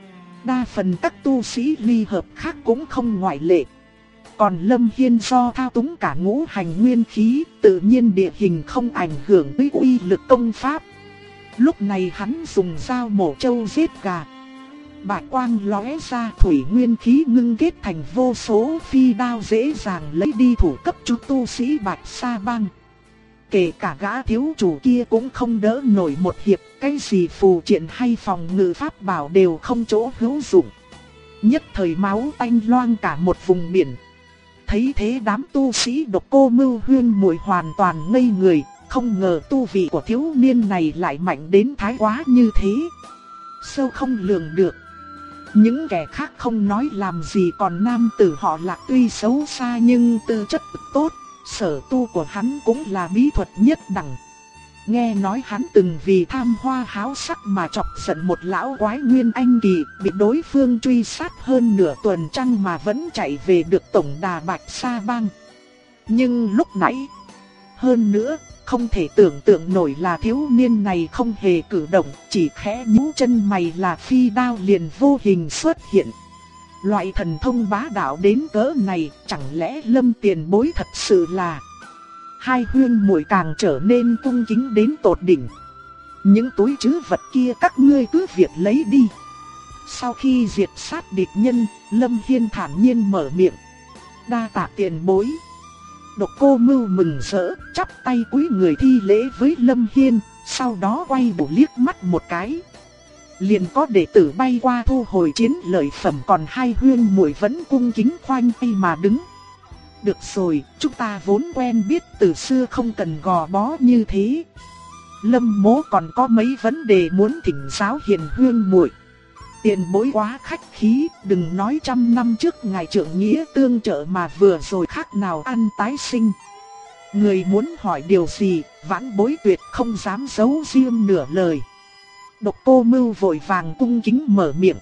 Đa phần các tu sĩ ly hợp khác cũng không ngoại lệ. Còn Lâm Hiên do thao túng cả ngũ hành nguyên khí, tự nhiên địa hình không ảnh hưởng tới uy lực công pháp. Lúc này hắn dùng dao mổ trâu giết gà. Bạch quang lóe ra, thủy nguyên khí ngưng kết thành vô số phi đao dễ dàng lấy đi thủ cấp chú tu sĩ Bạch Sa Bang. Kể cả gã thiếu chủ kia cũng không đỡ nổi một hiệp, cái gì phù triện hay phòng ngự pháp bảo đều không chỗ hữu dụng. Nhất thời máu tanh loang cả một vùng biển. Thấy thế đám tu sĩ Độc Cô Mưu Huyên Muội hoàn toàn ngây người, không ngờ tu vị của thiếu niên này lại mạnh đến thái quá như thế. Sâu không lường được. Những kẻ khác không nói làm gì, còn nam tử họ Lạc tuy xấu xa nhưng tư chất tốt, sở tu của hắn cũng là bí thuật nhất đẳng. Nghe nói hắn từng vì tham hoa háo sắc mà chọc giận một lão quái Nguyên Anh kỳ, bị đối phương truy sát hơn nửa tuần trăng mà vẫn chạy về được tổng đà Bạch Sa Bang. Nhưng lúc nãy, hơn nữa, không thể tưởng tượng nổi là thiếu niên này không hề cử động, chỉ khẽ nhíu chân mày là phi đao liền vô hình xuất hiện. Loại thần thông bá đạo đến cỡ này, chẳng lẽ Lâm Tiền Bối thật sự là... Hai huyên muội càng trở nên cung kính đến tột đỉnh. Những túi trữ vật kia các ngươi cứ việc lấy đi. Sau khi diệt sát địch nhân, Lâm Hiên thản nhiên mở miệng. Đa tạ tiền bối. Độc Cô Mưu mừng rỡ, chắp tay cúi người thi lễ với Lâm Hiên, sau đó quay đầu liếc mắt một cái. Liền có đệ tử bay qua thu hồi chiến lợi phẩm, còn hai huyên muội vẫn cung kính khoanh tay mà đứng. Được rồi, chúng ta vốn quen biết từ xưa, không cần gò bó như thế. Lâm Mỗ còn có mấy vấn đề muốn thỉnh giáo hiền huyên muội. Tiền bối quá khách khí, đừng nói 100 năm trước ngài trượng nghĩa tương trợ mà vừa rồi khác nào ăn tái sinh. Người muốn hỏi điều gì, vãn bối tuyệt không dám giấu riêng nửa lời. Độc Cô Mưu vội vàng cung kính mở miệng.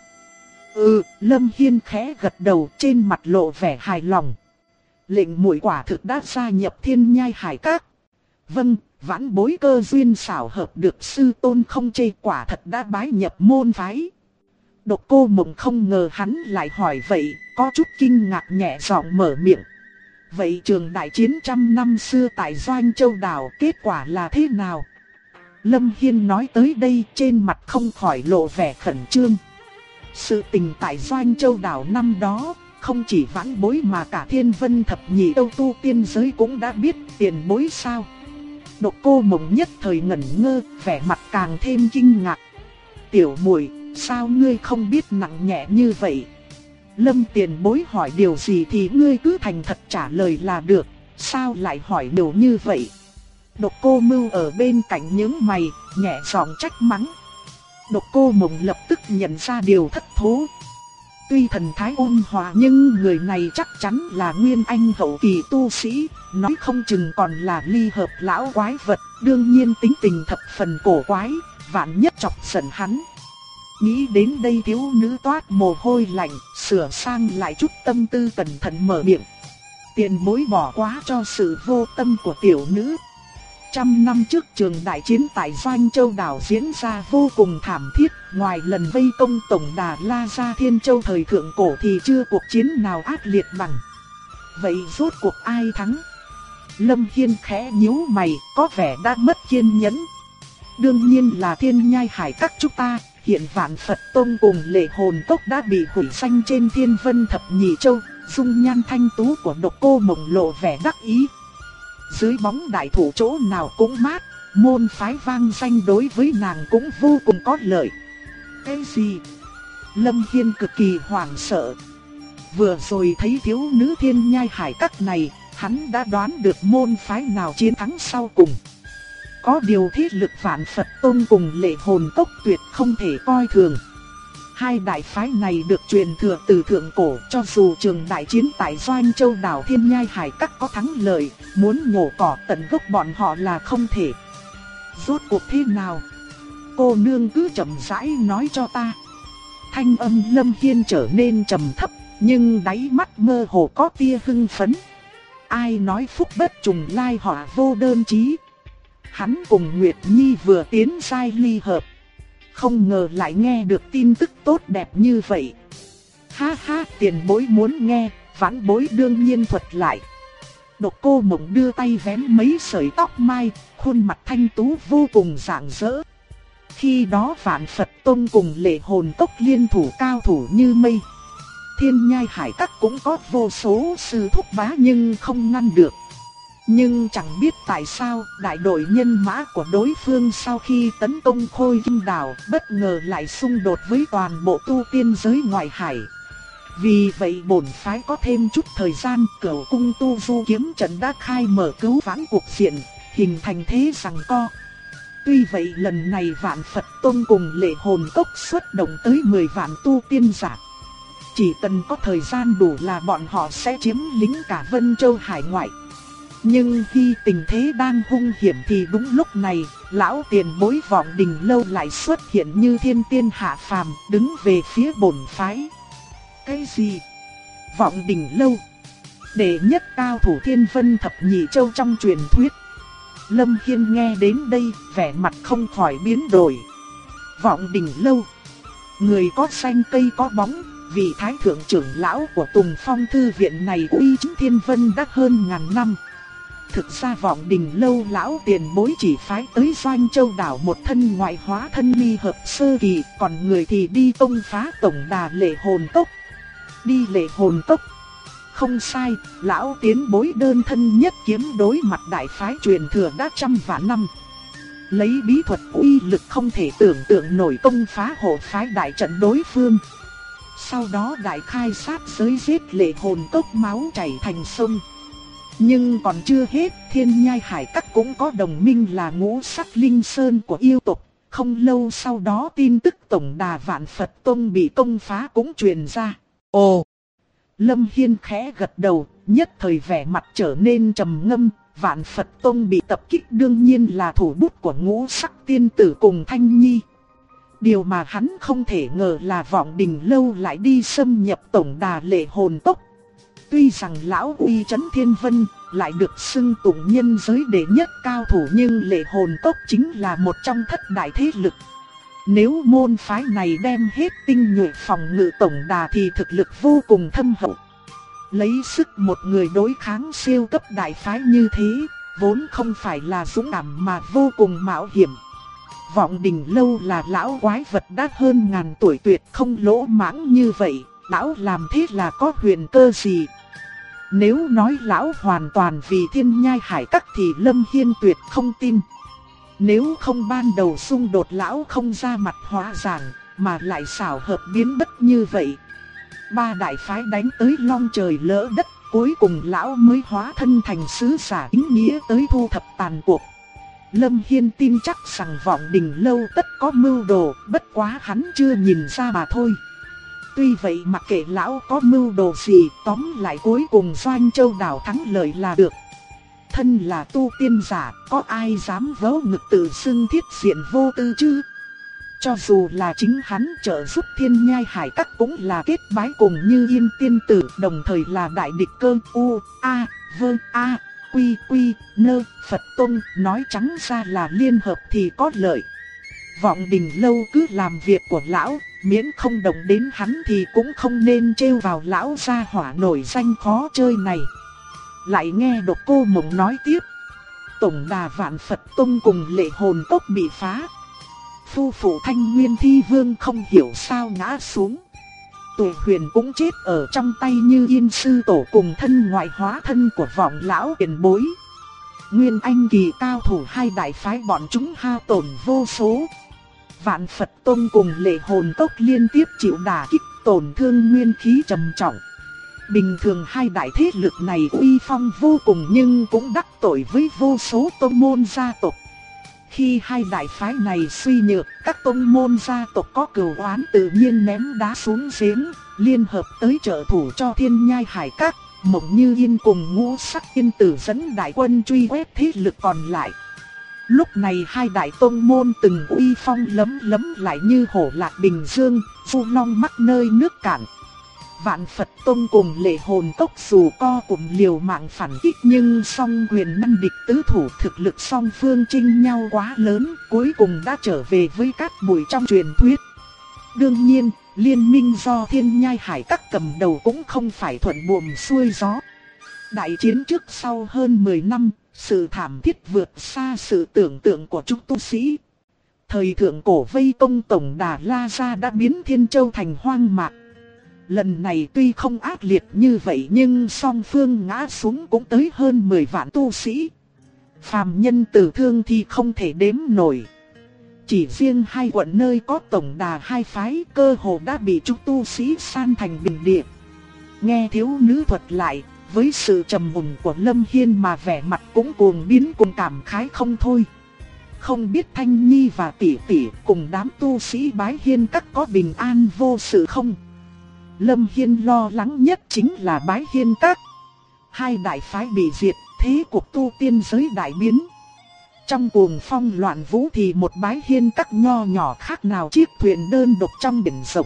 Lâm Hiên khẽ gật đầu, trên mặt lộ vẻ hài lòng. Lệnh muội quả thực đã gia nhập Thiên Nhai Hải Các. Vâng, vãn bối cơ duyên xảo hợp được sư tôn không chê, quả thật đã bái nhập môn phái. Độc Cô Mộng không ngờ hắn lại hỏi vậy, có chút kinh ngạc nhẹ giọng mở miệng. Vậy trường đại chiến 100 năm xưa tại Doanh Châu Đảo kết quả là thế nào? Lâm Hiên nói tới đây, trên mặt không khỏi lộ vẻ khẩn trương. Sự tình tại Doanh Châu Đảo năm đó, không chỉ vãn bối mà cả Thiên Vân Thập Nhị Châu tu tiên giới cũng đã biết. Tiền bối sao? Độc Cô Mộng nhất thời ngẩn ngơ, vẻ mặt càng thêm kinh ngạc. Tiểu muội, sao ngươi không biết nặng nhẹ như vậy? Lâm tiền bối hỏi điều gì thì ngươi cứ thành thật trả lời là được, sao lại hỏi điều như vậy? Độc Cô Mưu ở bên cạnh nhướng mày, nhẹ giọng trách mắng. Độc Cô Mộng lập tức nhận ra điều thất thố. Tuy thần thái ôn hòa nhưng người này chắc chắn là Nguyên Anh hậu kỳ tu sĩ, nói không chừng còn là ly hợp lão quái vật, đương nhiên tính tình thập phần cổ quái, vạn nhất chọc giận hắn. Nghĩ đến đây thiếu nữ toát mồ hôi lạnh, sửa sang lại chút tâm tư cẩn thận mở miệng. Tiền bối bỏ quá cho sự vô tâm của tiểu nữ. 100 năm trước trường đại chiến tại Doanh Châu Đảo diễn ra vô cùng thảm thiết, ngoài lần vây công tổng đà La Gia Thiên Châu thời thượng cổ thì chưa cuộc chiến nào ác liệt bằng. Vậy rốt cuộc ai thắng? Lâm Hiên khẽ nhíu mày, có vẻ đã mất kiên nhẫn. Đương nhiên là Thiên Nhai Hải Các chúng ta. Hiện Vạn Phật Tông cùng Lệ Hồn Cốc đã bị hủy danh trên Thiên Vân Thập Nhị Châu. Dung nhan thanh tú của Độc Cô Mộng lộ vẻ đắc ý. Dưới bóng đại thủ chỗ nào cũng mát, môn phái vang danh đối với nàng cũng vô cùng có lợi. Cái gì? Lâm Hiên cực kỳ hoảng sợ. Vừa rồi thấy thiếu nữ Thiên Nhai Hải Các này, hắn đã đoán được môn phái nào chiến thắng sau cùng. Có điều thế lực Vạn Phật Tông cùng Lệ Hồn Cốc tuyệt không thể coi thường. Hai đại phái này được truyền thừa từ thượng cổ, cho dù trường đại chiến tại Doanh Châu đảo Thiên Nhai Hải Các có thắng lợi, muốn nhổ cỏ tận gốc bọn họ là không thể. Rốt cuộc thế nào? Cô nương cứ chậm rãi nói cho ta. Thanh âm Lâm Hiên trở nên trầm thấp, nhưng đáy mắt mơ hồ có tia hưng phấn. Ai nói phúc bất trùng lai họa vô đơn chí. Hắn cùng Nguyệt Nhi vừa tiến giai ly hợp, không ngờ lại nghe được tin tức tốt đẹp như vậy. Ha ha, tiền bối muốn nghe, vãn bối đương nhiên thuật lại. Độc Cô Mộng đưa tay vén mấy sợi tóc mai, khuôn mặt thanh tú vô cùng rạng rỡ. Khi đó Vạn Phật Tông cùng Lệ Hồn Cốc liên thủ cao thủ như mây. Thiên Nhai Hải Các cũng có vô số sư thúc bá nhưng không ngăn được. Nhưng chẳng biết tại sao đại đội nhân mã của đối phương sau khi tấn công Khôi Kim Đảo bất ngờ lại xung đột với toàn bộ tu tiên giới ngoại hải. Vì vậy bổn phái có thêm chút thời gian, Cửu Cung Tu Du Kiếm trận đã khai mở cứu vãn cuộc diện, hình thành thế giằng co. Tuy vậy lần này Vạn Phật Tông cùng Lệ Hồn Cốc xuất động tới 10 vạn tu tiên giả. Chỉ cần có thời gian đủ là bọn họ sẽ chiếm lĩnh cả Vân Châu hải ngoại. Nhưng khi tình thế đang hung hiểm thì đúng lúc này, lão tiền bối Vọng Đình Lâu lại xuất hiện như thiên tiên hạ phàm, đứng về phía bổn phái. Cái gì? Vọng Đình Lâu? Đệ nhất cao thủ Thiên Vân Thập Nhị Châu trong truyền thuyết. Lâm Hiên nghe đến đây, vẻ mặt không khỏi biến đổi. Vọng Đình Lâu, người có xanh cây có bóng, vị thái thượng trưởng lão của Tùng Phong thư viện này uy chính Thiên Vân đã hơn ngàn năm. Thực ra Vọng Đình Lâu lão tiền bối chỉ phái tới Doanh Châu đảo một thân ngoại hóa thân ly hợp sơ kỳ, còn người thì đi công phá tổng đà Lệ Hồn Cốc. Đi Lệ Hồn Cốc? Không sai, lão tiền bối đơn thân nhất kiếm đối mặt đại phái truyền thừa đã trăm vạn năm. Lấy bí thuật uy lực không thể tưởng tượng nổi công phá hộ phái đại trận đối phương. Sau đó đại khai sát giới giết Lệ Hồn Cốc máu chảy thành sông. Nhưng còn chưa hết, Thiên Nhai Hải Các cũng có đồng minh là Ngũ Sắc Linh Sơn của yêu tộc. Không lâu sau đó tin tức tổng đà Vạn Phật Tông bị công phá cũng truyền ra. Ồ! Lâm Hiên khẽ gật đầu, nhất thời vẻ mặt trở nên trầm ngâm. Vạn Phật Tông bị tập kích đương nhiên là thủ bút của Ngũ Sắc Tiên Tử cùng Thanh Nhi. Điều mà hắn không thể ngờ là Vọng Đình Lâu lại đi xâm nhập tổng đà Lệ Hồn Cốc. Tuy rằng lão uy trấn Thiên Vân lại được xưng tụng nhân giới đệ nhất cao thủ, nhưng Lệ Hồn Cốc chính là một trong thất đại thế lực. Nếu môn phái này đem hết tinh nhuệ phòng ngự tổng đà thì thực lực vô cùng thâm hậu. Lấy sức một người đối kháng siêu cấp đại phái như thế, vốn không phải là dũng cảm mà vô cùng mạo hiểm. Vọng Đình Lâu là lão quái vật đã hơn ngàn tuổi tuyệt không lỗ mãng như vậy, lão làm thế là có huyền cơ gì? Nếu nói lão hoàn toàn vì Thiên Nhai Hải Các thì Lâm Hiên tuyệt không tin. Nếu không ban đầu xung đột lão không ra mặt hóa giải, mà lại xảo hợp biến bất như vậy. Ba đại phái đánh tới long trời lỡ đất, cuối cùng lão mới hóa thân thành sứ giả ý nghĩa tới thu thập tàn cuộc. Lâm Hiên tin chắc rằng Vọng Đình Lâu tất có mưu đồ, bất quá hắn chưa nhìn ra mà thôi. Tuy vậy mặc kệ lão có mưu đồ gì, tóm lại cuối cùng Doanh Châu đảo thắng lợi là được. Thân là tu tiên giả, có ai dám vớ ngực tự xưng thiết diện vô tư chứ? Cho dù là chính hắn trợ giúp Thiên Nhai Hải Các cũng là kết bái cùng Như Yên tiên tử, đồng thời là đại địch cơ U, A, Vơ, A, Quy, Quy, Nơ, Phật Tông, nói trắng ra là liên hợp thì có lợi. Vọng Đình Lâu cứ làm việc của lão, miễn không động đến hắn thì cũng không nên trêu vào lão gia hỏa nổi danh khó chơi này. Lại nghe Độc Cô Mộng nói tiếp. Tổng đà Vạn Phật Tông cùng Lệ Hồn Cốc bị phá. Phu phụ Thanh Nguyên Thi Vương không hiểu sao ngã xuống. Tụ Huyền cũng chết ở trong tay Như Yên sư tổ cùng thân ngoại hóa thân của Vọng lão tiền bối. Nguyên Anh kỳ cao thủ hai đại phái bọn chúng hao tổn vô số. Vạn Phật Tông cùng Lệ Hồn Cốc liên tiếp chịu đả kích, tổn thương nguyên khí trầm trọng. Bình thường hai đại thế lực này uy phong vô cùng nhưng cũng đắc tội với vô số tông môn gia tộc. Khi hai đại phái này suy nhược, các tông môn gia tộc có cừu oán tự nhiên ném đá xuống giếng, liên hợp tới trợ thủ cho Thiên Nhai Hải Các. Mộng Như Yên cùng Ngũ Sắc Tiên Tử dẫn đại quân truy quét thế lực còn lại. Lúc này hai đại tông môn từng uy phong lấm lấm lại như hổ lạc bình dương, du long mắc nơi nước cạn. Vạn Phật Tông cùng Lệ Hồn Cốc dù co cùng liều mạng phản kích nhưng song quyền nan địch tứ thủ, thực lực song phương chênh nhau quá lớn, cuối cùng đã trở về với các bụi trong truyền thuyết. Đương nhiên, liên minh do Thiên Nhai Hải Các cầm đầu cũng không phải thuận buồm xuôi gió. Đại chiến trước sau hơn 10 năm, sự thảm thiết vượt xa sự tưởng tượng của chúng tu sĩ. Thời thượng cổ vây công Tổng Đà La Gia đã biến Thiên Châu thành hoang mạc. Lần này tuy không ác liệt như vậy nhưng song phương ngã xuống cũng tới hơn 10 vạn tu sĩ. Phàm nhân tử thương thì không thể đếm nổi. Chỉ riêng hai quận nơi có Tổng Đà hai phái cơ hồ đã bị chúng tu sĩ san thành bình địa. Nghe thiếu nữ thuật lại, với sự trầm mùn của Lâm Hiên mà vẻ mặt cũng cuồng biến cùng cảm khái không thôi. Không biết Thanh Nhi và tỷ tỷ cùng đám tu sĩ Bái Hiên Các có bình an vô sự không? Lâm Hiên lo lắng nhất chính là Bái Hiên Các. Hai đại phái bị diệt, thế cuộc tu tiên giới đại biến. Trong cuồng phong loạn vũ thì một Bái Hiên Các nho nhỏ khác nào chiếc thuyền đơn độc trong biển rộng.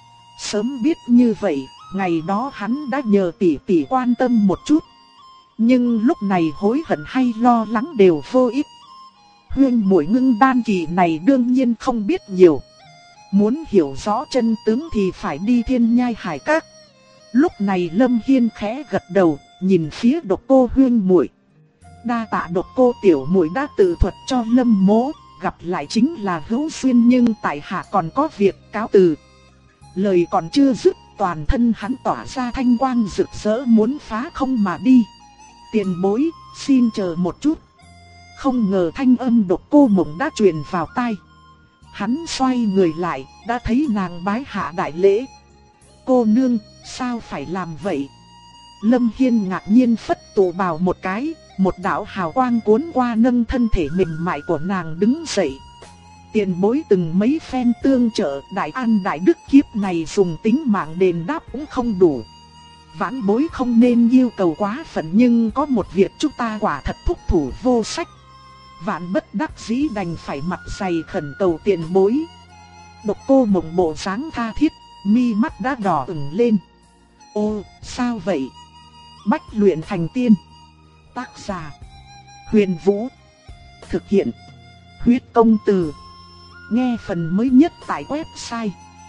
Sớm biết như vậy, ngày đó hắn đã nhờ tỷ tỷ quan tâm một chút. Nhưng lúc này hối hận hay lo lắng đều vô ích. Huyên muội Ngưng Đan kỳ này đương nhiên không biết nhiều. Muốn hiểu rõ chân tướng thì phải đi Thiên Nhai Hải Các. Lúc này Lâm Hiên khẽ gật đầu, nhìn phía Độc Cô huyên muội. Đa tạ Độc Cô tiểu muội đã tự thuật cho Lâm mỗ, gặp lại chính là hữu duyên nhưng tại hạ còn có việc cáo từ. Lời còn chưa dứt, toàn thân hắn tỏa ra thanh quang rực rỡ muốn phá không mà đi. Tiền bối, xin chờ một chút. Không ngờ thanh âm Độc Cô Mộng đã truyền vào tai. Hắn xoay người lại, đã thấy nàng bái hạ đại lễ. Cô nương, sao phải làm vậy? Lâm Hiên ngạc nhiên phất tụ bào một cái, một đạo hào quang cuốn qua nâng thân thể mềm mại của nàng đứng dậy. Tiền bối từng mấy phen tương trợ, đại an đại đức kiếp này dùng tính mạng đền đáp cũng không đủ. Vãn bối không nên yêu cầu quá phận nhưng có một việc chúng ta quả thật thúc thủ vô sách. Vạn bất đắc dĩ đành phải mặt dày khẩn cầu tiền bối. Độc Cô Mộng bộ dáng tha thiết, mi mắt đã đỏ ửng lên. Ô, sao vậy? Bách luyện thành tiên. Tác giả: Huyền Vũ. Thực hiện: Huyết Công Từ. Nghe phần mới nhất tại website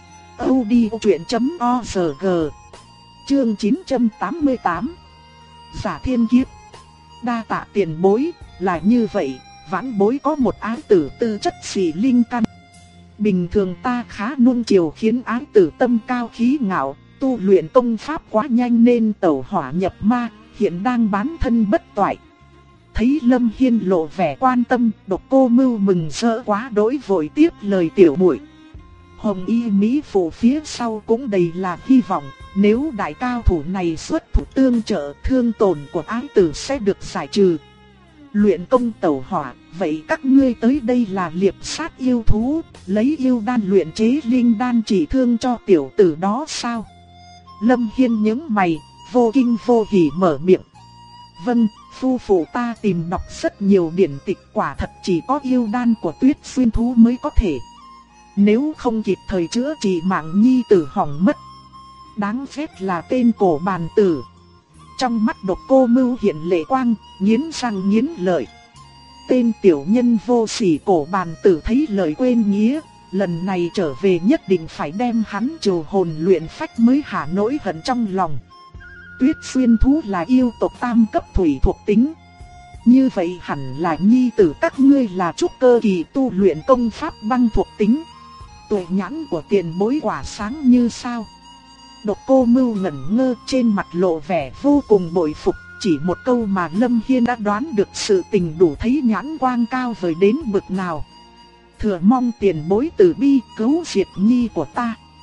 audiochuyện.org. Chương 988. Giả thiên kiếp. Đa tạ tiền bối, là như vậy. Vãn bối có một ái tử tư chất xỉ linh căn. Bình thường ta khá nuông chiều khiến ái tử tâm cao khí ngạo, tu luyện công pháp quá nhanh nên tẩu hỏa nhập ma, hiện đang bán thân bất toại. Thấy Lâm Hiên lộ vẻ quan tâm, Độc Cô Mưu mừng rỡ quá đỗi vội tiếp lời tiểu muội. Hồng Y mỹ phụ phía sau cũng đầy là hy vọng, nếu đại cao thủ này xuất thủ tương trợ, thương tổn của ái tử sẽ được giải trừ. Luyện công tẩu hỏa, vậy các ngươi tới đây là liệp sát yêu thú, lấy yêu đan luyện chế linh đan trị thương cho tiểu tử đó sao? Lâm Hiên nhướng mày, vô kinh vô hỉ mở miệng. Vâng, phu phụ ta tìm đọc rất nhiều điển tịch, quả thật chỉ có yêu đan của Tuyết Xuyên thú mới có thể. Nếu không kịp thời chữa trị mạng nhi tử hỏng mất. Đáng ghét là tên cổ bàn tử. Trong mắt Độc Cô Mưu hiện lệ quang, nghiến răng nghiến lợi. Tên tiểu nhân vô sỉ cổ bàn tử thấy lời quên nghĩa, lần này trở về nhất định phải đem hắn trừ hồn luyện phách mới hạ nỗi hận trong lòng. Tuyết Xuyên thú là yêu tộc tam cấp thủy thuộc tính. Như vậy hẳn là nhi tử các ngươi là trúc cơ kỳ tu luyện công pháp băng thuộc tính. Tuệ nhãn của tiền bối quả sáng như sao. Độc Cô Mưu ngẩn ngơ, trên mặt lộ vẻ vô cùng bội phục, chỉ một câu mà Lâm Hiên đã đoán được sự tình đủ thấy nhãn quang cao vời đến bực nào. Thừa mong tiền bối từ bi cứu diệt nhi của ta.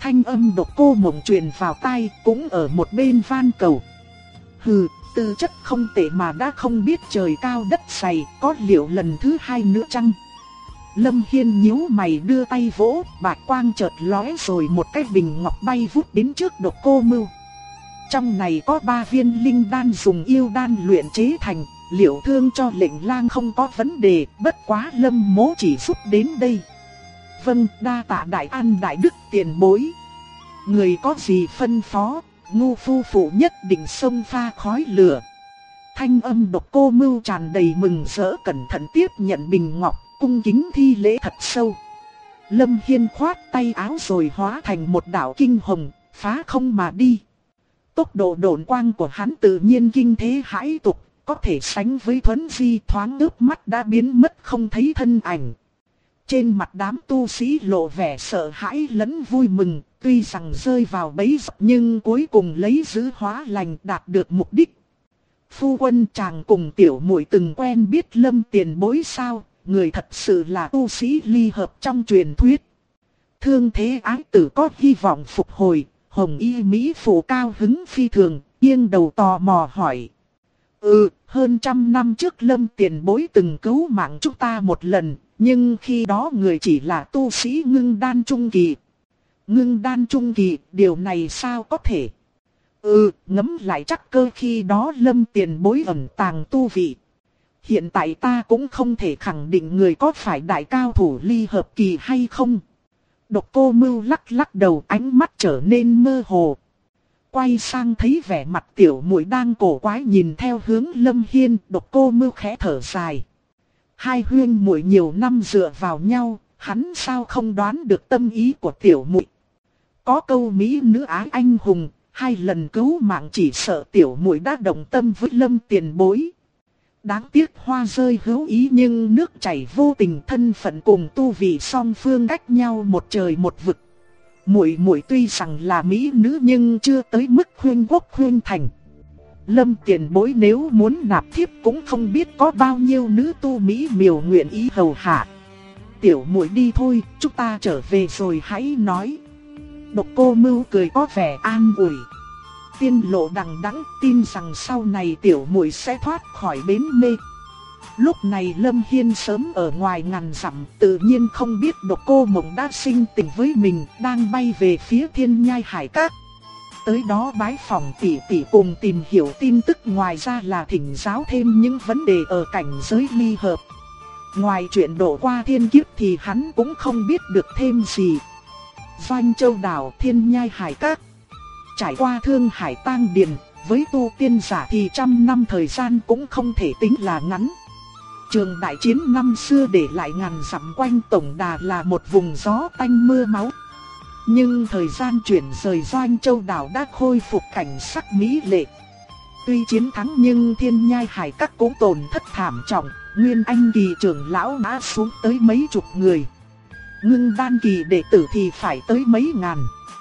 Thanh âm Độc Cô Mộng truyền vào tai, cũng ở một bên van cầu. Hừ, tư chất không tệ mà đã không biết trời cao đất dày, có liệu lần thứ hai nữa chăng? Lâm Hiên nhíu mày đưa tay vỗ, bạch quang chợt lóe rồi một cái bình ngọc bay vút đến trước Độc Cô Mưu. Trong này có 3 viên linh đan dùng yêu đan luyện chế thành, liệu thương cho lệnh lang không có vấn đề, bất quá Lâm Mỗ chỉ giúp đến đây. Vâng, đa tạ đại an đại đức tiền bối. Người có gì phân phó, ngu phu phụ nhất định xông pha khói lửa. Thanh âm Độc Cô Mưu tràn đầy mừng rỡ, cẩn thận tiếp nhận bình ngọc, cung kính thi lễ thật sâu. Lâm Hiên khoát tay áo rồi hóa thành một đạo kinh hồng, phá không mà đi. Tốc độ độn quang của hắn tự nhiên kinh thế hãi tục, có thể sánh với Thuấn Di, thoáng ướp mắt đã biến mất không thấy thân ảnh. Trên mặt đám tu sĩ lộ vẻ sợ hãi lẫn vui mừng, tuy rằng rơi vào bẫy dập nhưng cuối cùng lấy giữ hóa lành, đạt được mục đích. Phu quân, chàng cùng tiểu muội từng quen biết Lâm tiền bối sao? Người thật sự là tu sĩ ly hợp trong truyền thuyết. Thương thế ái tử có hy vọng phục hồi. Hồng y mỹ phụ cao hứng phi thường, nghiêng đầu tò mò hỏi. Hơn 100 năm trước Lâm tiền bối từng cứu mạng chúng ta một lần, nhưng khi đó người chỉ là tu sĩ ngưng đan trung kỳ. Ngưng đan trung kỳ, điều này sao có thể? Ngẫm lại chắc cơ khi đó Lâm tiền bối ẩn tàng tu vị. Hiện tại ta cũng không thể khẳng định người có phải đại cao thủ ly hợp kỳ hay không. Độc Cô Mưu lắc lắc đầu, ánh mắt trở nên mơ hồ. Quay sang thấy vẻ mặt tiểu muội đang cổ quái nhìn theo hướng Lâm Hiên, Độc Cô Mưu khẽ thở dài. Hai huyên muội nhiều năm dựa vào nhau, hắn sao không đoán được tâm ý của tiểu muội. Có câu mỹ nữ ái anh hùng, 2 lần cứu mạng, chỉ sợ tiểu muội đã động tâm với Lâm tiền bối. Đáng tiếc hoa rơi hữu ý nhưng nước chảy vô tình, thân phận cùng tu vị song phương cách nhau một trời một vực. Muội muội tuy rằng là mỹ nữ nhưng chưa tới mức khuyên quốc khuyên thành. Lâm tiền bối nếu muốn nạp thiếp cũng không biết có bao nhiêu nữ tu mỹ miều nguyện ý hầu hạ. Tiểu muội đi thôi, chúng ta trở về rồi hãy nói. Độc Cô Mưu cười có vẻ an ủi. Tiên lộ đằng đẵng, tin rằng sau này tiểu muội sẽ thoát khỏi bến mê. Lúc này Lâm Hiên sớm ở ngoài ngàn dặm, tự nhiên không biết Độc Cô Mộng đã sinh tình với mình, đang bay về phía Thiên Nhai Hải Các. Tới đó bái phỏng tỷ tỷ cùng tìm hiểu tin tức, ngoài ra là thỉnh giáo thêm những vấn đề ở cảnh giới ly hợp. Ngoài chuyện độ qua thiên kiếp thì hắn cũng không biết được thêm gì. Doanh Châu Đảo, Thiên Nhai Hải Các. Trải qua Thương Hải Tang Điền, với tu tiên giả thì 100 năm thời gian cũng không thể tính là ngắn. Trường đại chiến năm xưa để lại ngàn dặm quanh tổng đà là một vùng gió tanh mưa máu. Nhưng thời gian chuyển rời, Doanh Châu Đảo đã khôi phục cảnh sắc mỹ lệ. Tuy chiến thắng nhưng Thiên Nhai Hải Các cũng tổn thất thảm trọng, Nguyên Anh kỳ trưởng lão ngã xuống tới mấy chục người. Ngưng đan kỳ đệ tử thì phải tới mấy ngàn.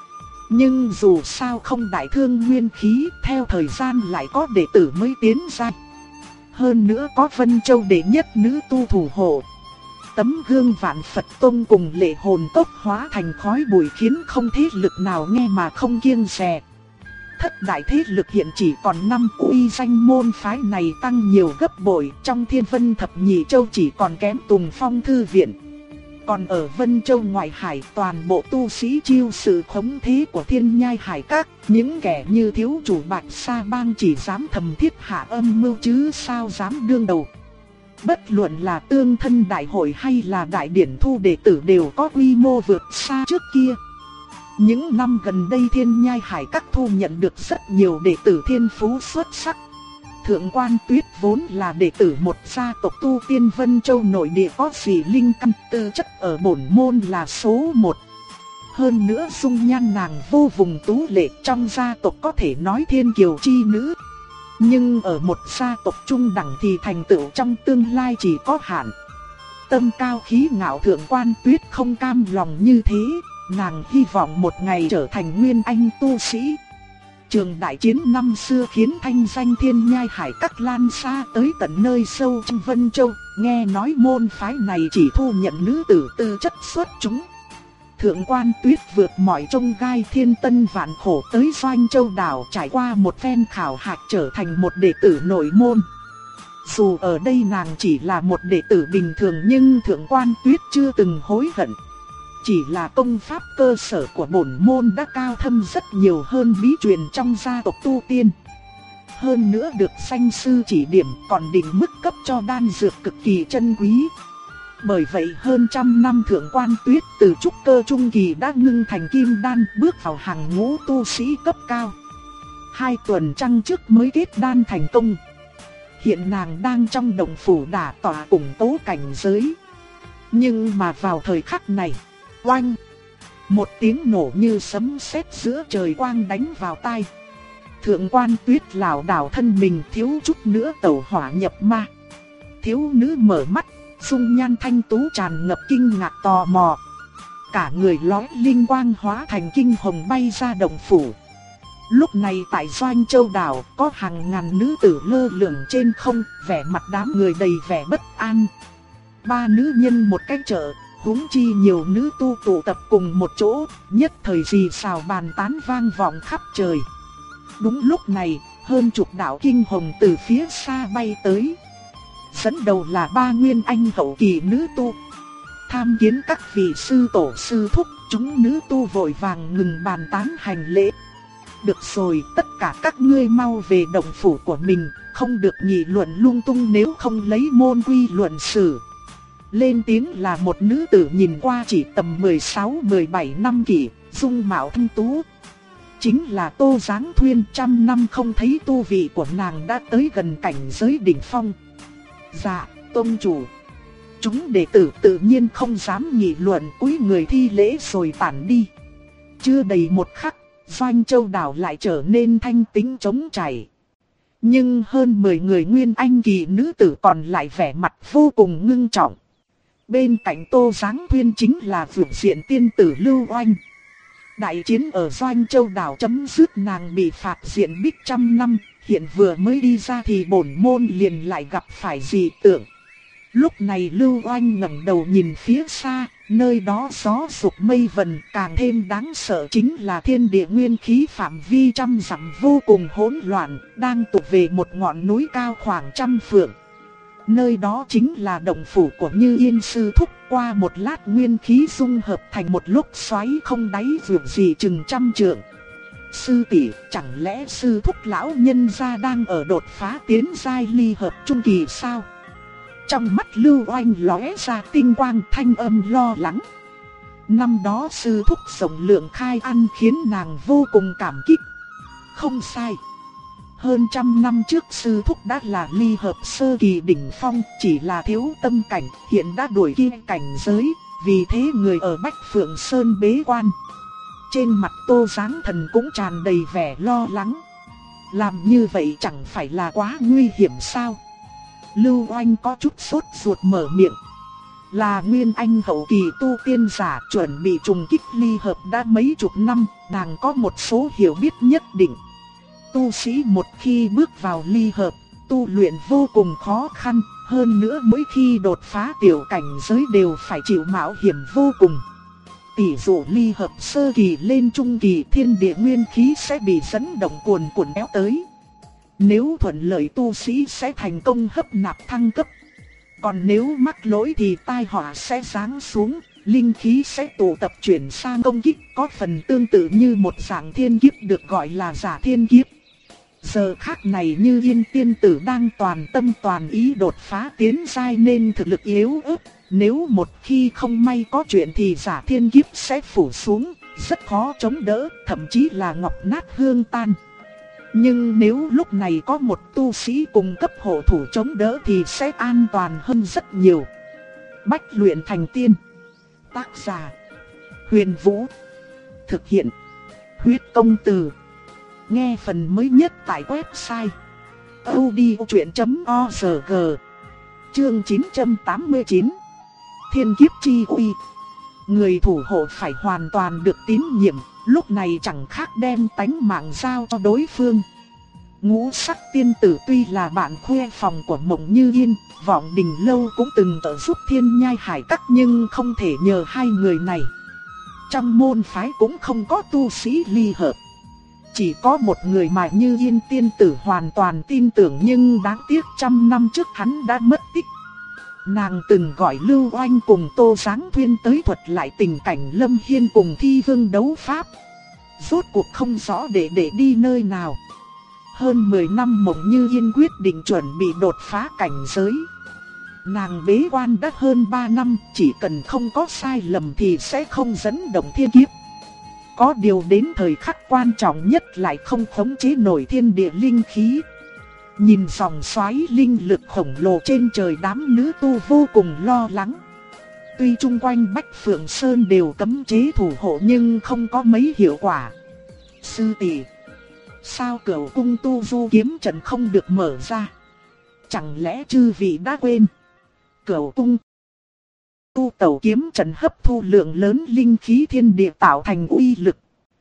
Nhưng dù sao không đại thương nguyên khí, theo thời gian lại có đệ tử mới tiến ra. Hơn nữa có Vân Châu đệ nhất nữ tu thủ hộ. Tấm gương Vạn Phật Tông cùng Lệ Hồn Cốc hóa thành khói bụi khiến không thế lực nào nghe mà không kiêng dè. Thất đại thế lực hiện chỉ còn 5, uy danh môn phái này tăng nhiều gấp bội, trong Thiên Vân Thập Nhị Châu chỉ còn kém Tùng Phong Thư Viện. Còn ở Vân Châu ngoại hải, toàn bộ tu sĩ chiêu sự khống thế của Thiên Nhai Hải Các, những kẻ như thiếu chủ Bạch Sa Bang chỉ dám thầm thiết hạ âm mưu chứ sao dám đương đầu. Bất luận là tương thân đại hội hay là đại điển thu đệ tử đều có quy mô vượt xa trước kia. Những năm gần đây Thiên Nhai Hải Các thu nhận được rất nhiều đệ tử thiên phú xuất sắc. Thượng quan Tuyết vốn là đệ tử một gia tộc tu tiên Vân Châu nội địa có gì linh căn, tư chất ở bổn môn là số 1. Hơn nữa dung nhan nàng vô vùng tú lệ, trong gia tộc có thể nói thiên kiều chi nữ. Nhưng ở một gia tộc trung đẳng thì thành tựu trong tương lai chỉ có hạn. Tâm cao khí ngạo Thượng quan Tuyết không cam lòng như thế, nàng hy vọng một ngày trở thành nguyên anh tu sĩ. Trường đại chiến năm xưa khiến thanh danh Thiên Nhai Hải Các lan xa tới tận nơi sâu trong Vân Châu, nghe nói môn phái này chỉ thu nhận nữ tử tư chất xuất chúng. Thượng Quan Tuyết vượt mọi chông gai thiên tân vạn khổ tới Doanh Châu đảo, trải qua một phen khảo hạch trở thành một đệ tử nội môn. Dù ở đây nàng chỉ là một đệ tử bình thường nhưng Thượng Quan Tuyết chưa từng hối hận. Chỉ là công pháp cơ sở của bổn môn đã cao thâm rất nhiều hơn bí truyền trong gia tộc tu tiên. Hơn nữa được danh sư chỉ điểm còn định mức cấp cho đan dược cực kỳ chân quý. Bởi vậy hơn trăm năm Thượng Quan Tuyết từ trúc cơ trung kỳ đã ngưng thành kim đan, bước vào hàng ngũ tu sĩ cấp cao. 2 tuần trăng trước mới kết đan thành công. Hiện nàng đang trong động phủ đả tọa củng cố cảnh giới. Nhưng mà vào thời khắc này, oanh! Một tiếng nổ như sấm sét giữa trời quang đánh vào tai. Thượng Quan Tuyết lảo đảo thân mình, thiếu chút nữa tẩu hỏa nhập ma. Thiếu nữ mở mắt, dung nhan thanh tú tràn ngập kinh ngạc tò mò. Cả người lóe linh quang hóa thành kinh hồng bay ra động phủ. Lúc này tại Doanh Châu đảo có hàng ngàn nữ tử lơ lửng trên không, vẻ mặt đám người đầy vẻ bất an. 3 nữ nhân một cái chợ, huống chi nhiều nữ tu tụ tập cùng một chỗ, nhất thời rì xào bàn tán vang vọng khắp trời. Đúng lúc này, hơn chục đạo kinh hồng từ phía xa bay tới. Dẫn đầu là 3 nguyên anh hậu kỳ nữ tu. Tham kiến các vị sư tổ sư thúc, chúng nữ tu vội vàng ngừng bàn tán hành lễ. Được rồi, tất cả các ngươi mau về động phủ của mình, không được nghị luận lung tung nếu không lấy môn quy luận xử. Lên tiếng là một nữ tử nhìn qua chỉ tầm 16-17 năm kỷ, dung mạo thanh tú. Chính là Tô Giáng Thuyên, trăm năm không thấy tu vị của nàng đã tới gần cảnh giới đỉnh phong. Dạ, tông chủ. Chúng đệ tử tự nhiên không dám nghị luận, cúi người thi lễ rồi tản đi. Chưa đầy một khắc, Doanh Châu đảo lại trở nên thanh tĩnh trống trải. Nhưng hơn 10 người nguyên anh kỳ nữ tử còn lại vẻ mặt vô cùng ngưng trọng. Bên cạnh Tô Giáng Thuyên chính là vượt diện tiên tử Lưu Oanh. Đại chiến ở Doanh Châu đảo chấm dứt, nàng bị phạt diện bích trăm năm, hiện vừa mới đi ra thì bổn môn liền lại gặp phải dị tượng. Lúc này Lưu Oanh ngẩng đầu nhìn phía xa, nơi đó gió sục mây vần, càng thêm đáng sợ chính là thiên địa nguyên khí phạm vi trăm dặm vô cùng hỗn loạn, đang tụ về một ngọn núi cao khoảng 100 phượng. Nơi đó chính là động phủ của Như Yên sư thúc, qua một lát nguyên khí dung hợp thành một lốc xoáy không đáy vượt gì chừng 100 trượng. Sư tỷ, chẳng lẽ sư thúc lão nhân gia đang ở đột phá tiến giai ly hợp trung kỳ sao? Trong mắt Lưu Oanh lóe ra tinh quang, thanh âm lo lắng. Năm đó sư thúc rộng lượng khai ăn khiến nàng vô cùng cảm kích. Không sai. Hơn 100 năm trước sư thúc đã là ly hợp sơ kỳ đỉnh phong, chỉ là thiếu tâm cảnh, hiện đã đuổi kịp cảnh giới, vì thế người ở Bách Phượng Sơn bế quan. Trên mặt Tô Giáng Thần cũng tràn đầy vẻ lo lắng. Làm như vậy chẳng phải là quá nguy hiểm sao? Lưu Oanh có chút sốt ruột mở miệng. Là nguyên anh hậu kỳ tu tiên giả chuẩn bị trùng kích ly hợp đã mấy chục năm, nàng có một số hiểu biết nhất định. Tu sĩ một khi bước vào ly hợp, tu luyện vô cùng khó khăn, hơn nữa mỗi khi đột phá tiểu cảnh giới đều phải chịu mạo hiểm vô cùng. Tỷ dụ ly hợp sơ kỳ lên trung kỳ, thiên địa nguyên khí sẽ bị dẫn động cuồn cuộn kéo tới. Nếu thuận lợi tu sĩ sẽ thành công hấp nạp thăng cấp. Còn nếu mắc lỗi thì tai họa sẽ giáng xuống, linh khí sẽ tụ tập chuyển sang công kích, có phần tương tự như một dạng thiên kiếp được gọi là giả thiên kiếp. Giờ khắc này Như Yên tiên tử đang toàn tâm toàn ý đột phá tiến giai nên thực lực yếu ớt, nếu một khi không may có chuyện thì giả thiên kiếp sẽ phủ xuống, rất khó chống đỡ, thậm chí là ngọc nát hương tan. Nhưng nếu lúc này có một tu sĩ cùng cấp hộ thủ chống đỡ thì sẽ an toàn hơn rất nhiều. Bách luyện thành tiên. Tác giả: Huyền Vũ. Thực hiện: Huyết Công Từ. Nghe phần mới nhất tại website audiochuyện.org. Chương 989. Thiên kiếp chi uy. Người thủ hộ phải hoàn toàn được tín nhiệm, lúc này chẳng khác đem tánh mạng giao cho đối phương. Ngũ sắc tiên tử tuy là bạn khuê phòng của Mộng Như Yên, Vọng Đình Lâu cũng từng trợ giúp Thiên Nhai Hải Các nhưng không thể nhờ hai người này. Trong môn phái cũng không có tu sĩ ly hợp. Chỉ có một người mà Như Yên tiên tử hoàn toàn tin tưởng, nhưng đáng tiếc 100 năm trước hắn đã mất tích. Nàng từng gọi Lưu Oanh cùng Tô Giáng Thuyên tới thuật lại tình cảnh Lâm Hiên cùng Thi Vương đấu pháp. Rốt cuộc không rõ để đi nơi nào. Hơn 10 năm Mộng Như Yên quyết định chuẩn bị đột phá cảnh giới. Nàng bế quan đã hơn 3 năm, chỉ cần không có sai lầm thì sẽ không dẫn động thiên kiếp. Có điều đến thời khắc quan trọng nhất lại không khống chế nổi thiên địa linh khí. Nhìn dòng xoáy linh lực khổng lồ trên trời, đám nữ tu vô cùng lo lắng. Tuy chung quanh Bách Phượng Sơn đều cấm chế thủ hộ nhưng không có mấy hiệu quả. Sư tỷ, sao Cửu cung tu du kiếm trận không được mở ra? Chẳng lẽ chư vị đã quên? Cửu cung tu tẩu kiếm trận hấp thu lượng lớn linh khí thiên địa tạo thành uy lực.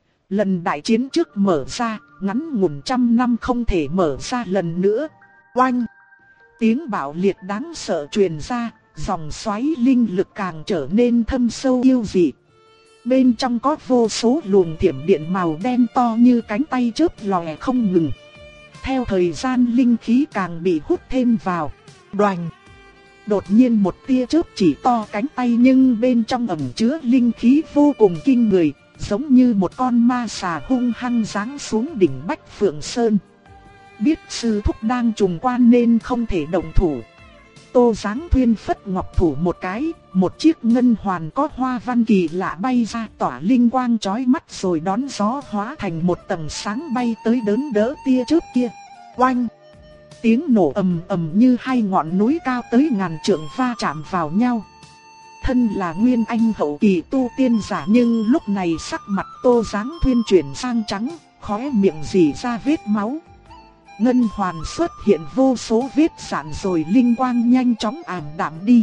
Lần đại chiến trước mở ra, ngắn ngủn 100 năm không thể mở ra lần nữa. Oanh! Tiếng bạo liệt đáng sợ truyền ra, dòng xoáy linh lực càng trở nên thâm sâu yêu dị. Bên trong có vô số luồng thiểm điện màu đen to như cánh tay chớp lòe không ngừng. Theo thời gian linh khí càng bị hút thêm vào. Đoành! Đột nhiên một tia chớp chỉ to cánh tay nhưng bên trong ẩn chứa linh khí vô cùng kinh người, giống như một con ma xà hung hăng giáng xuống đỉnh Bách Phượng Sơn. Biết sư thúc đang trùng quan nên không thể động thủ. Tô Giáng Thuyên phất ngọc thủ một cái, một chiếc ngân hoàn có hoa văn kỳ lạ bay ra tỏa linh quang chói mắt rồi đón gió hóa thành một tầng sáng bay tới đớn đỡ tia chớp kia. Oanh! Tiếng nổ ầm ầm như hai ngọn núi cao tới ngàn trượng va chạm vào nhau. Thân là nguyên anh hậu kỳ tu tiên giả nhưng lúc này sắc mặt Tô Giáng Thuyên chuyển sang trắng, khóe miệng rỉ ra vết máu. Ngân hoàn xuất hiện vô số vết rạn rồi linh quang nhanh chóng ảm đạm đi.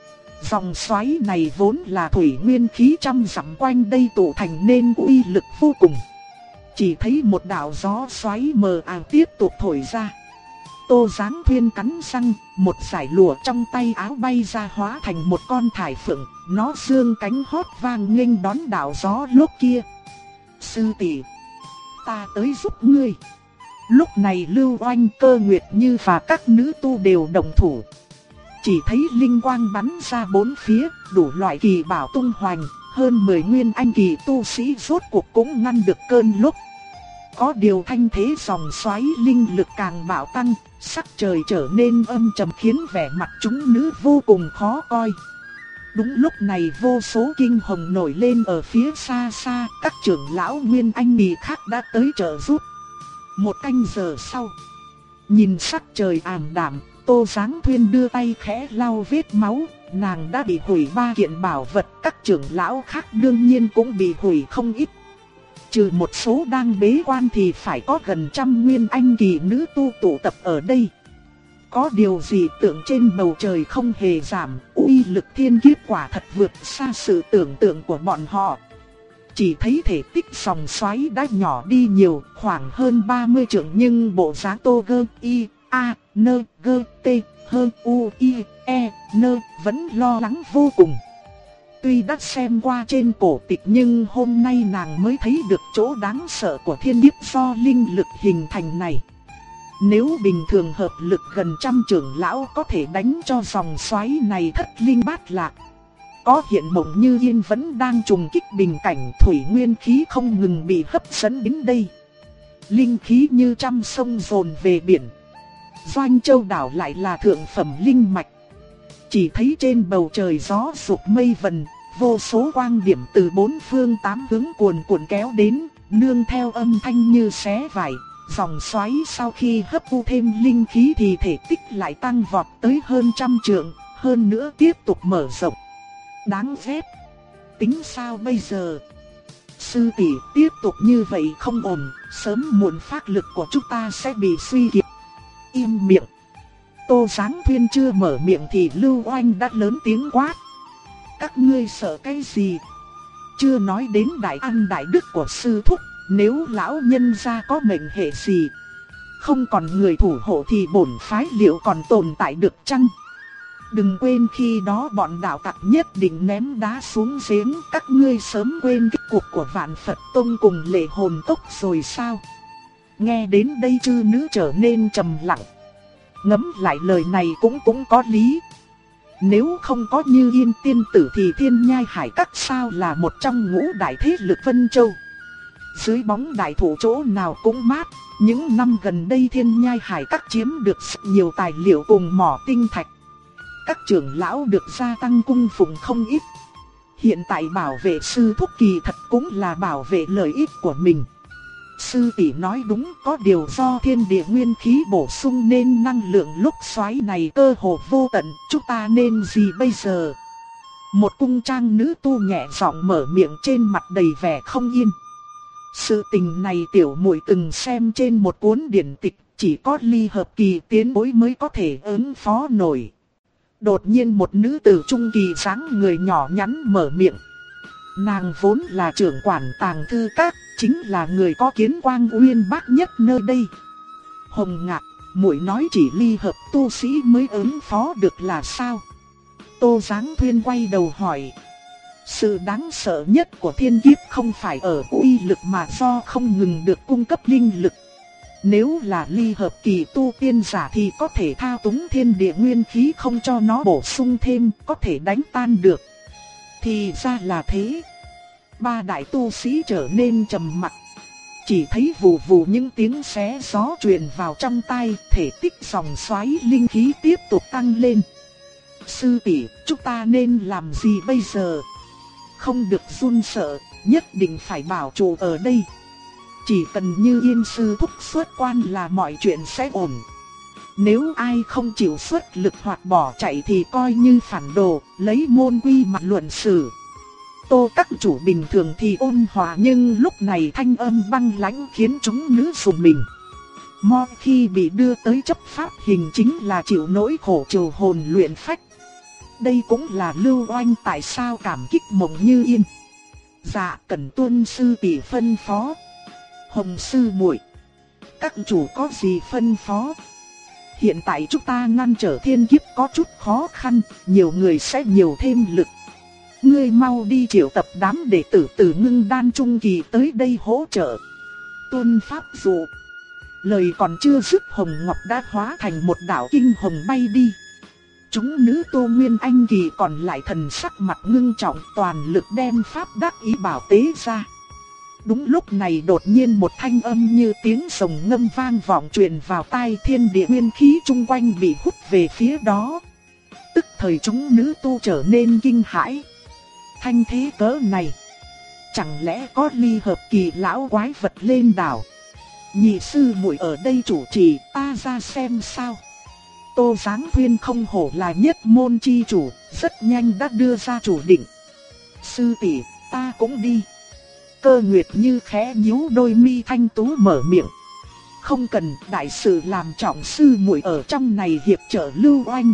Dòng xoáy này vốn là thủy nguyên khí trăm dặm quanh đây tụ thành nên uy lực vô cùng. Chỉ thấy một đạo gió xoáy mờ ảo tiếp tục thổi ra. Tô Giáng Thuyên cắn răng, một dải lụa trong tay áo bay ra hóa thành một con thải phượng, nó dương cánh hót vang nghênh đón đạo gió lúc kia. Sư tỷ, ta tới giúp ngươi. Lúc này Lưu Oanh, Cơ Nguyệt Như và các nữ tu đều đồng thủ. Chỉ thấy linh quang bắn ra bốn phía, đủ loại kỳ bảo tung hoành, hơn 10 nguyên anh kỳ tu sĩ rốt cuộc cũng ngăn được cơn lốc. Có điều thanh thế dòng xoáy linh lực càng bạo tăng, sắc trời trở nên âm trầm khiến vẻ mặt chúng nữ vô cùng khó coi. Đúng lúc này vô số kinh hồng nổi lên ở phía xa xa, các trưởng lão nguyên anh kỳ khác đã tới trợ giúp. Một canh giờ sau, nhìn sắc trời ảm đạm, Tô Giáng Thuyên đưa tay khẽ lau vết máu, nàng đã bị hủy 3 kiện bảo vật, các trưởng lão khác đương nhiên cũng bị hủy không ít. Trừ một số đang bế quan thì phải có gần 100 nguyên anh kỳ nữ tu tụ tập ở đây. Có điều gì tưởng trên bầu trời không hề giảm, uy lực thiên kiếp quả thật vượt xa sự tưởng tượng của bọn họ. Chỉ thấy thể tích dòng xoáy đã nhỏ đi nhiều, khoảng hơn 30 trượng nhưng bộ dáng Tô Gơ Y A Nơ Gơ T Hơn U I E Nơ vẫn lo lắng vô cùng. Tuy đã xem qua trên cổ tịch nhưng hôm nay nàng mới thấy được chỗ đáng sợ của thiên kiếp do linh lực hình thành này. Nếu bình thường hợp lực gần 100 trưởng lão có thể đánh cho dòng xoáy này thất linh bát lạc. Có hiện Mộng Như Yên vẫn đang trùng kích bình cảnh, thủy nguyên khí không ngừng bị hấp dẫn đến đây. Linh khí như trăm sông dồn về biển. Doanh Châu đảo lại là thượng phẩm linh mạch. Chỉ thấy trên bầu trời gió sụp mây vần, vô số quang điểm từ 4 phương 8 hướng cuồn cuộn kéo đến, nương theo âm thanh như xé vải. Dòng xoáy sau khi hấp thu thêm linh khí thì thể tích lại tăng vọt tới hơn 100 trượng, hơn nữa tiếp tục mở rộng. Đáng ghét. Tính sao bây giờ? Sư tỷ, tiếp tục như vậy không ổn, sớm muộn pháp lực của chúng ta sẽ bị suy kiệt. Im miệng. Tô Giáng Thuyên chưa mở miệng thì Lưu Oanh đã lớn tiếng quát. Các ngươi sợ cái gì? Chưa nói đến đại an đại đức của sư thúc, nếu lão nhân gia có mệnh hệ gì, không còn người thủ hộ thì bổn phái liệu còn tồn tại được chăng? Đừng quên khi đó bọn đạo tặc nhất định ném đá xuống giếng, các ngươi sớm quên kết cục của Vạn Phật Tông cùng Lệ Hồn Tốc rồi sao? Nghe đến đây chư nữ trở nên trầm lặng. Ngẫm lại lời này cũng có lý. Nếu không có Như Yên tiên tử thì Thiên Nhai Hải Các sao là một trong ngũ đại thế lực Vân Châu. Dưới bóng đại thụ chỗ nào cũng mát. Những năm gần đây Thiên Nhai Hải Các chiếm được rất nhiều tài liệu cùng mỏ tinh thạch. Các trưởng lão được gia tăng cung phụng không ít. Hiện tại bảo vệ sư thúc kỳ thật cũng là bảo vệ lợi ích của mình. Sư tỷ nói đúng, có điều do thiên địa nguyên khí bổ sung nên năng lượng lúc xoáy này cơ hồ vô tận, chúng ta nên gì bây giờ? Một cung trang nữ tu nhẹ giọng mở miệng, trên mặt đầy vẻ không yên. Sự tình này tiểu muội từng xem trên một cuốn điển tịch, chỉ có ly hợp kỳ tiến bối mới có thể ứng phó nổi. Đột nhiên một nữ tử trung kỳ dáng người nhỏ nhắn mở miệng. Nàng vốn là trưởng quản tàng thư các, chính là người có kiến quang uyên bác nhất nơi đây. Hồng Ngạc, muội nói chỉ ly hợp tu sĩ mới ứng phó được là sao? Tô Giáng Thuyên quay đầu hỏi. Sự đáng sợ nhất của thiên kiếp không phải ở uy lực mà do không ngừng được cung cấp linh lực. Nếu là ly hợp kỳ tu tiên giả thì có thể thao túng thiên địa nguyên khí không cho nó bổ sung thêm, có thể đánh tan được. Thì ra là thế. Ba đại tu sĩ trở nên trầm mặc. Chỉ thấy vù vù những tiếng xé gió truyền vào trong tai, thể tích dòng xoáy linh khí tiếp tục tăng lên. Sư tỷ, chúng ta nên làm gì bây giờ? Không được run sợ, nhất định phải bảo trụ ở đây. Chỉ cần Như Yên sư thúc xuất quan là mọi chuyện sẽ ổn. Nếu ai không chịu xuất lực hoặc bỏ chạy thì coi như phản đồ, lấy môn quy mà luận xử. Tô các chủ bình thường thì ôn hòa, nhưng lúc này thanh âm băng lãnh khiến chúng nữ rùng mình. Mo khi bị đưa tới chấp pháp hình chính là chịu nỗi khổ trừ hồn luyện phách. Đây cũng là Lưu Oanh tại sao cảm kích Mộng Như Yên. Dạ, cần tuân sư tỷ phân phó. Hồng sư muội, các chủ có gì phân phó? Hiện tại chúng ta ngăn trở thiên kiếp có chút khó khăn, nhiều người sẽ nhiều thêm lực. Ngươi mau đi triệu tập đám đệ tử từ Ngưng Đan trung kỳ tới đây hỗ trợ. Tuân pháp dụ. Lời còn chưa dứt, Hồng Ngọc đã hóa thành một đạo kinh hồng bay đi. Chúng nữ Tô Nguyên Anh kỳ còn lại thần sắc mặt ngưng trọng, toàn lực đem pháp đắc ý bảo tế ra. Đúng lúc này đột nhiên một thanh âm như tiếng rồng ngâm vang vọng truyền vào tai, thiên địa nguyên khí chung quanh bị hút về phía đó. Tức thời chúng nữ tu trở nên kinh hãi. Thanh thế cỡ này, chẳng lẽ có ly hợp kỳ lão quái vật lên đảo? Nhị sư muội ở đây chủ trì, ta ra xem sao. Tô Giáng Thuyên không hổ là nhất môn chi chủ, rất nhanh đã đưa ra chủ định. Sư tỷ, ta cũng đi. Cơ Nguyệt Như khẽ nhíu đôi mi thanh tú mở miệng. Không cần, đại sự làm trọng, sư muội ở trong này hiệp trợ Lưu Oanh.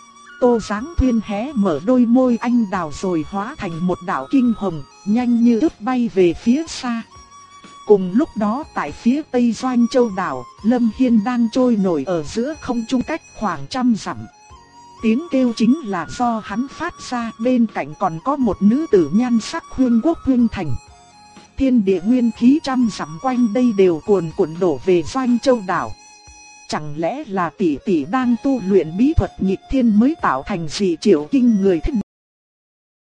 Tô Giáng Thuyên hé mở đôi môi anh đào rồi hóa thành một đạo kinh hồng, nhanh như chớp bay về phía xa. Cùng lúc đó tại phía tây Doanh Châu đảo, Lâm Hiên đang trôi nổi ở giữa không trung cách khoảng 100 dặm. Tiếng kêu chính là do hắn phát ra, bên cạnh còn có một nữ tử nhan sắc huyên quốc huyên thành. Thiên địa nguyên khí 100 dặm quanh đây đều cuồn cuộn đổ về Doanh Châu đảo. Chẳng lẽ là tỷ tỷ đang tu luyện bí thuật nghịch thiên mới tạo thành dị triệu kinh người thế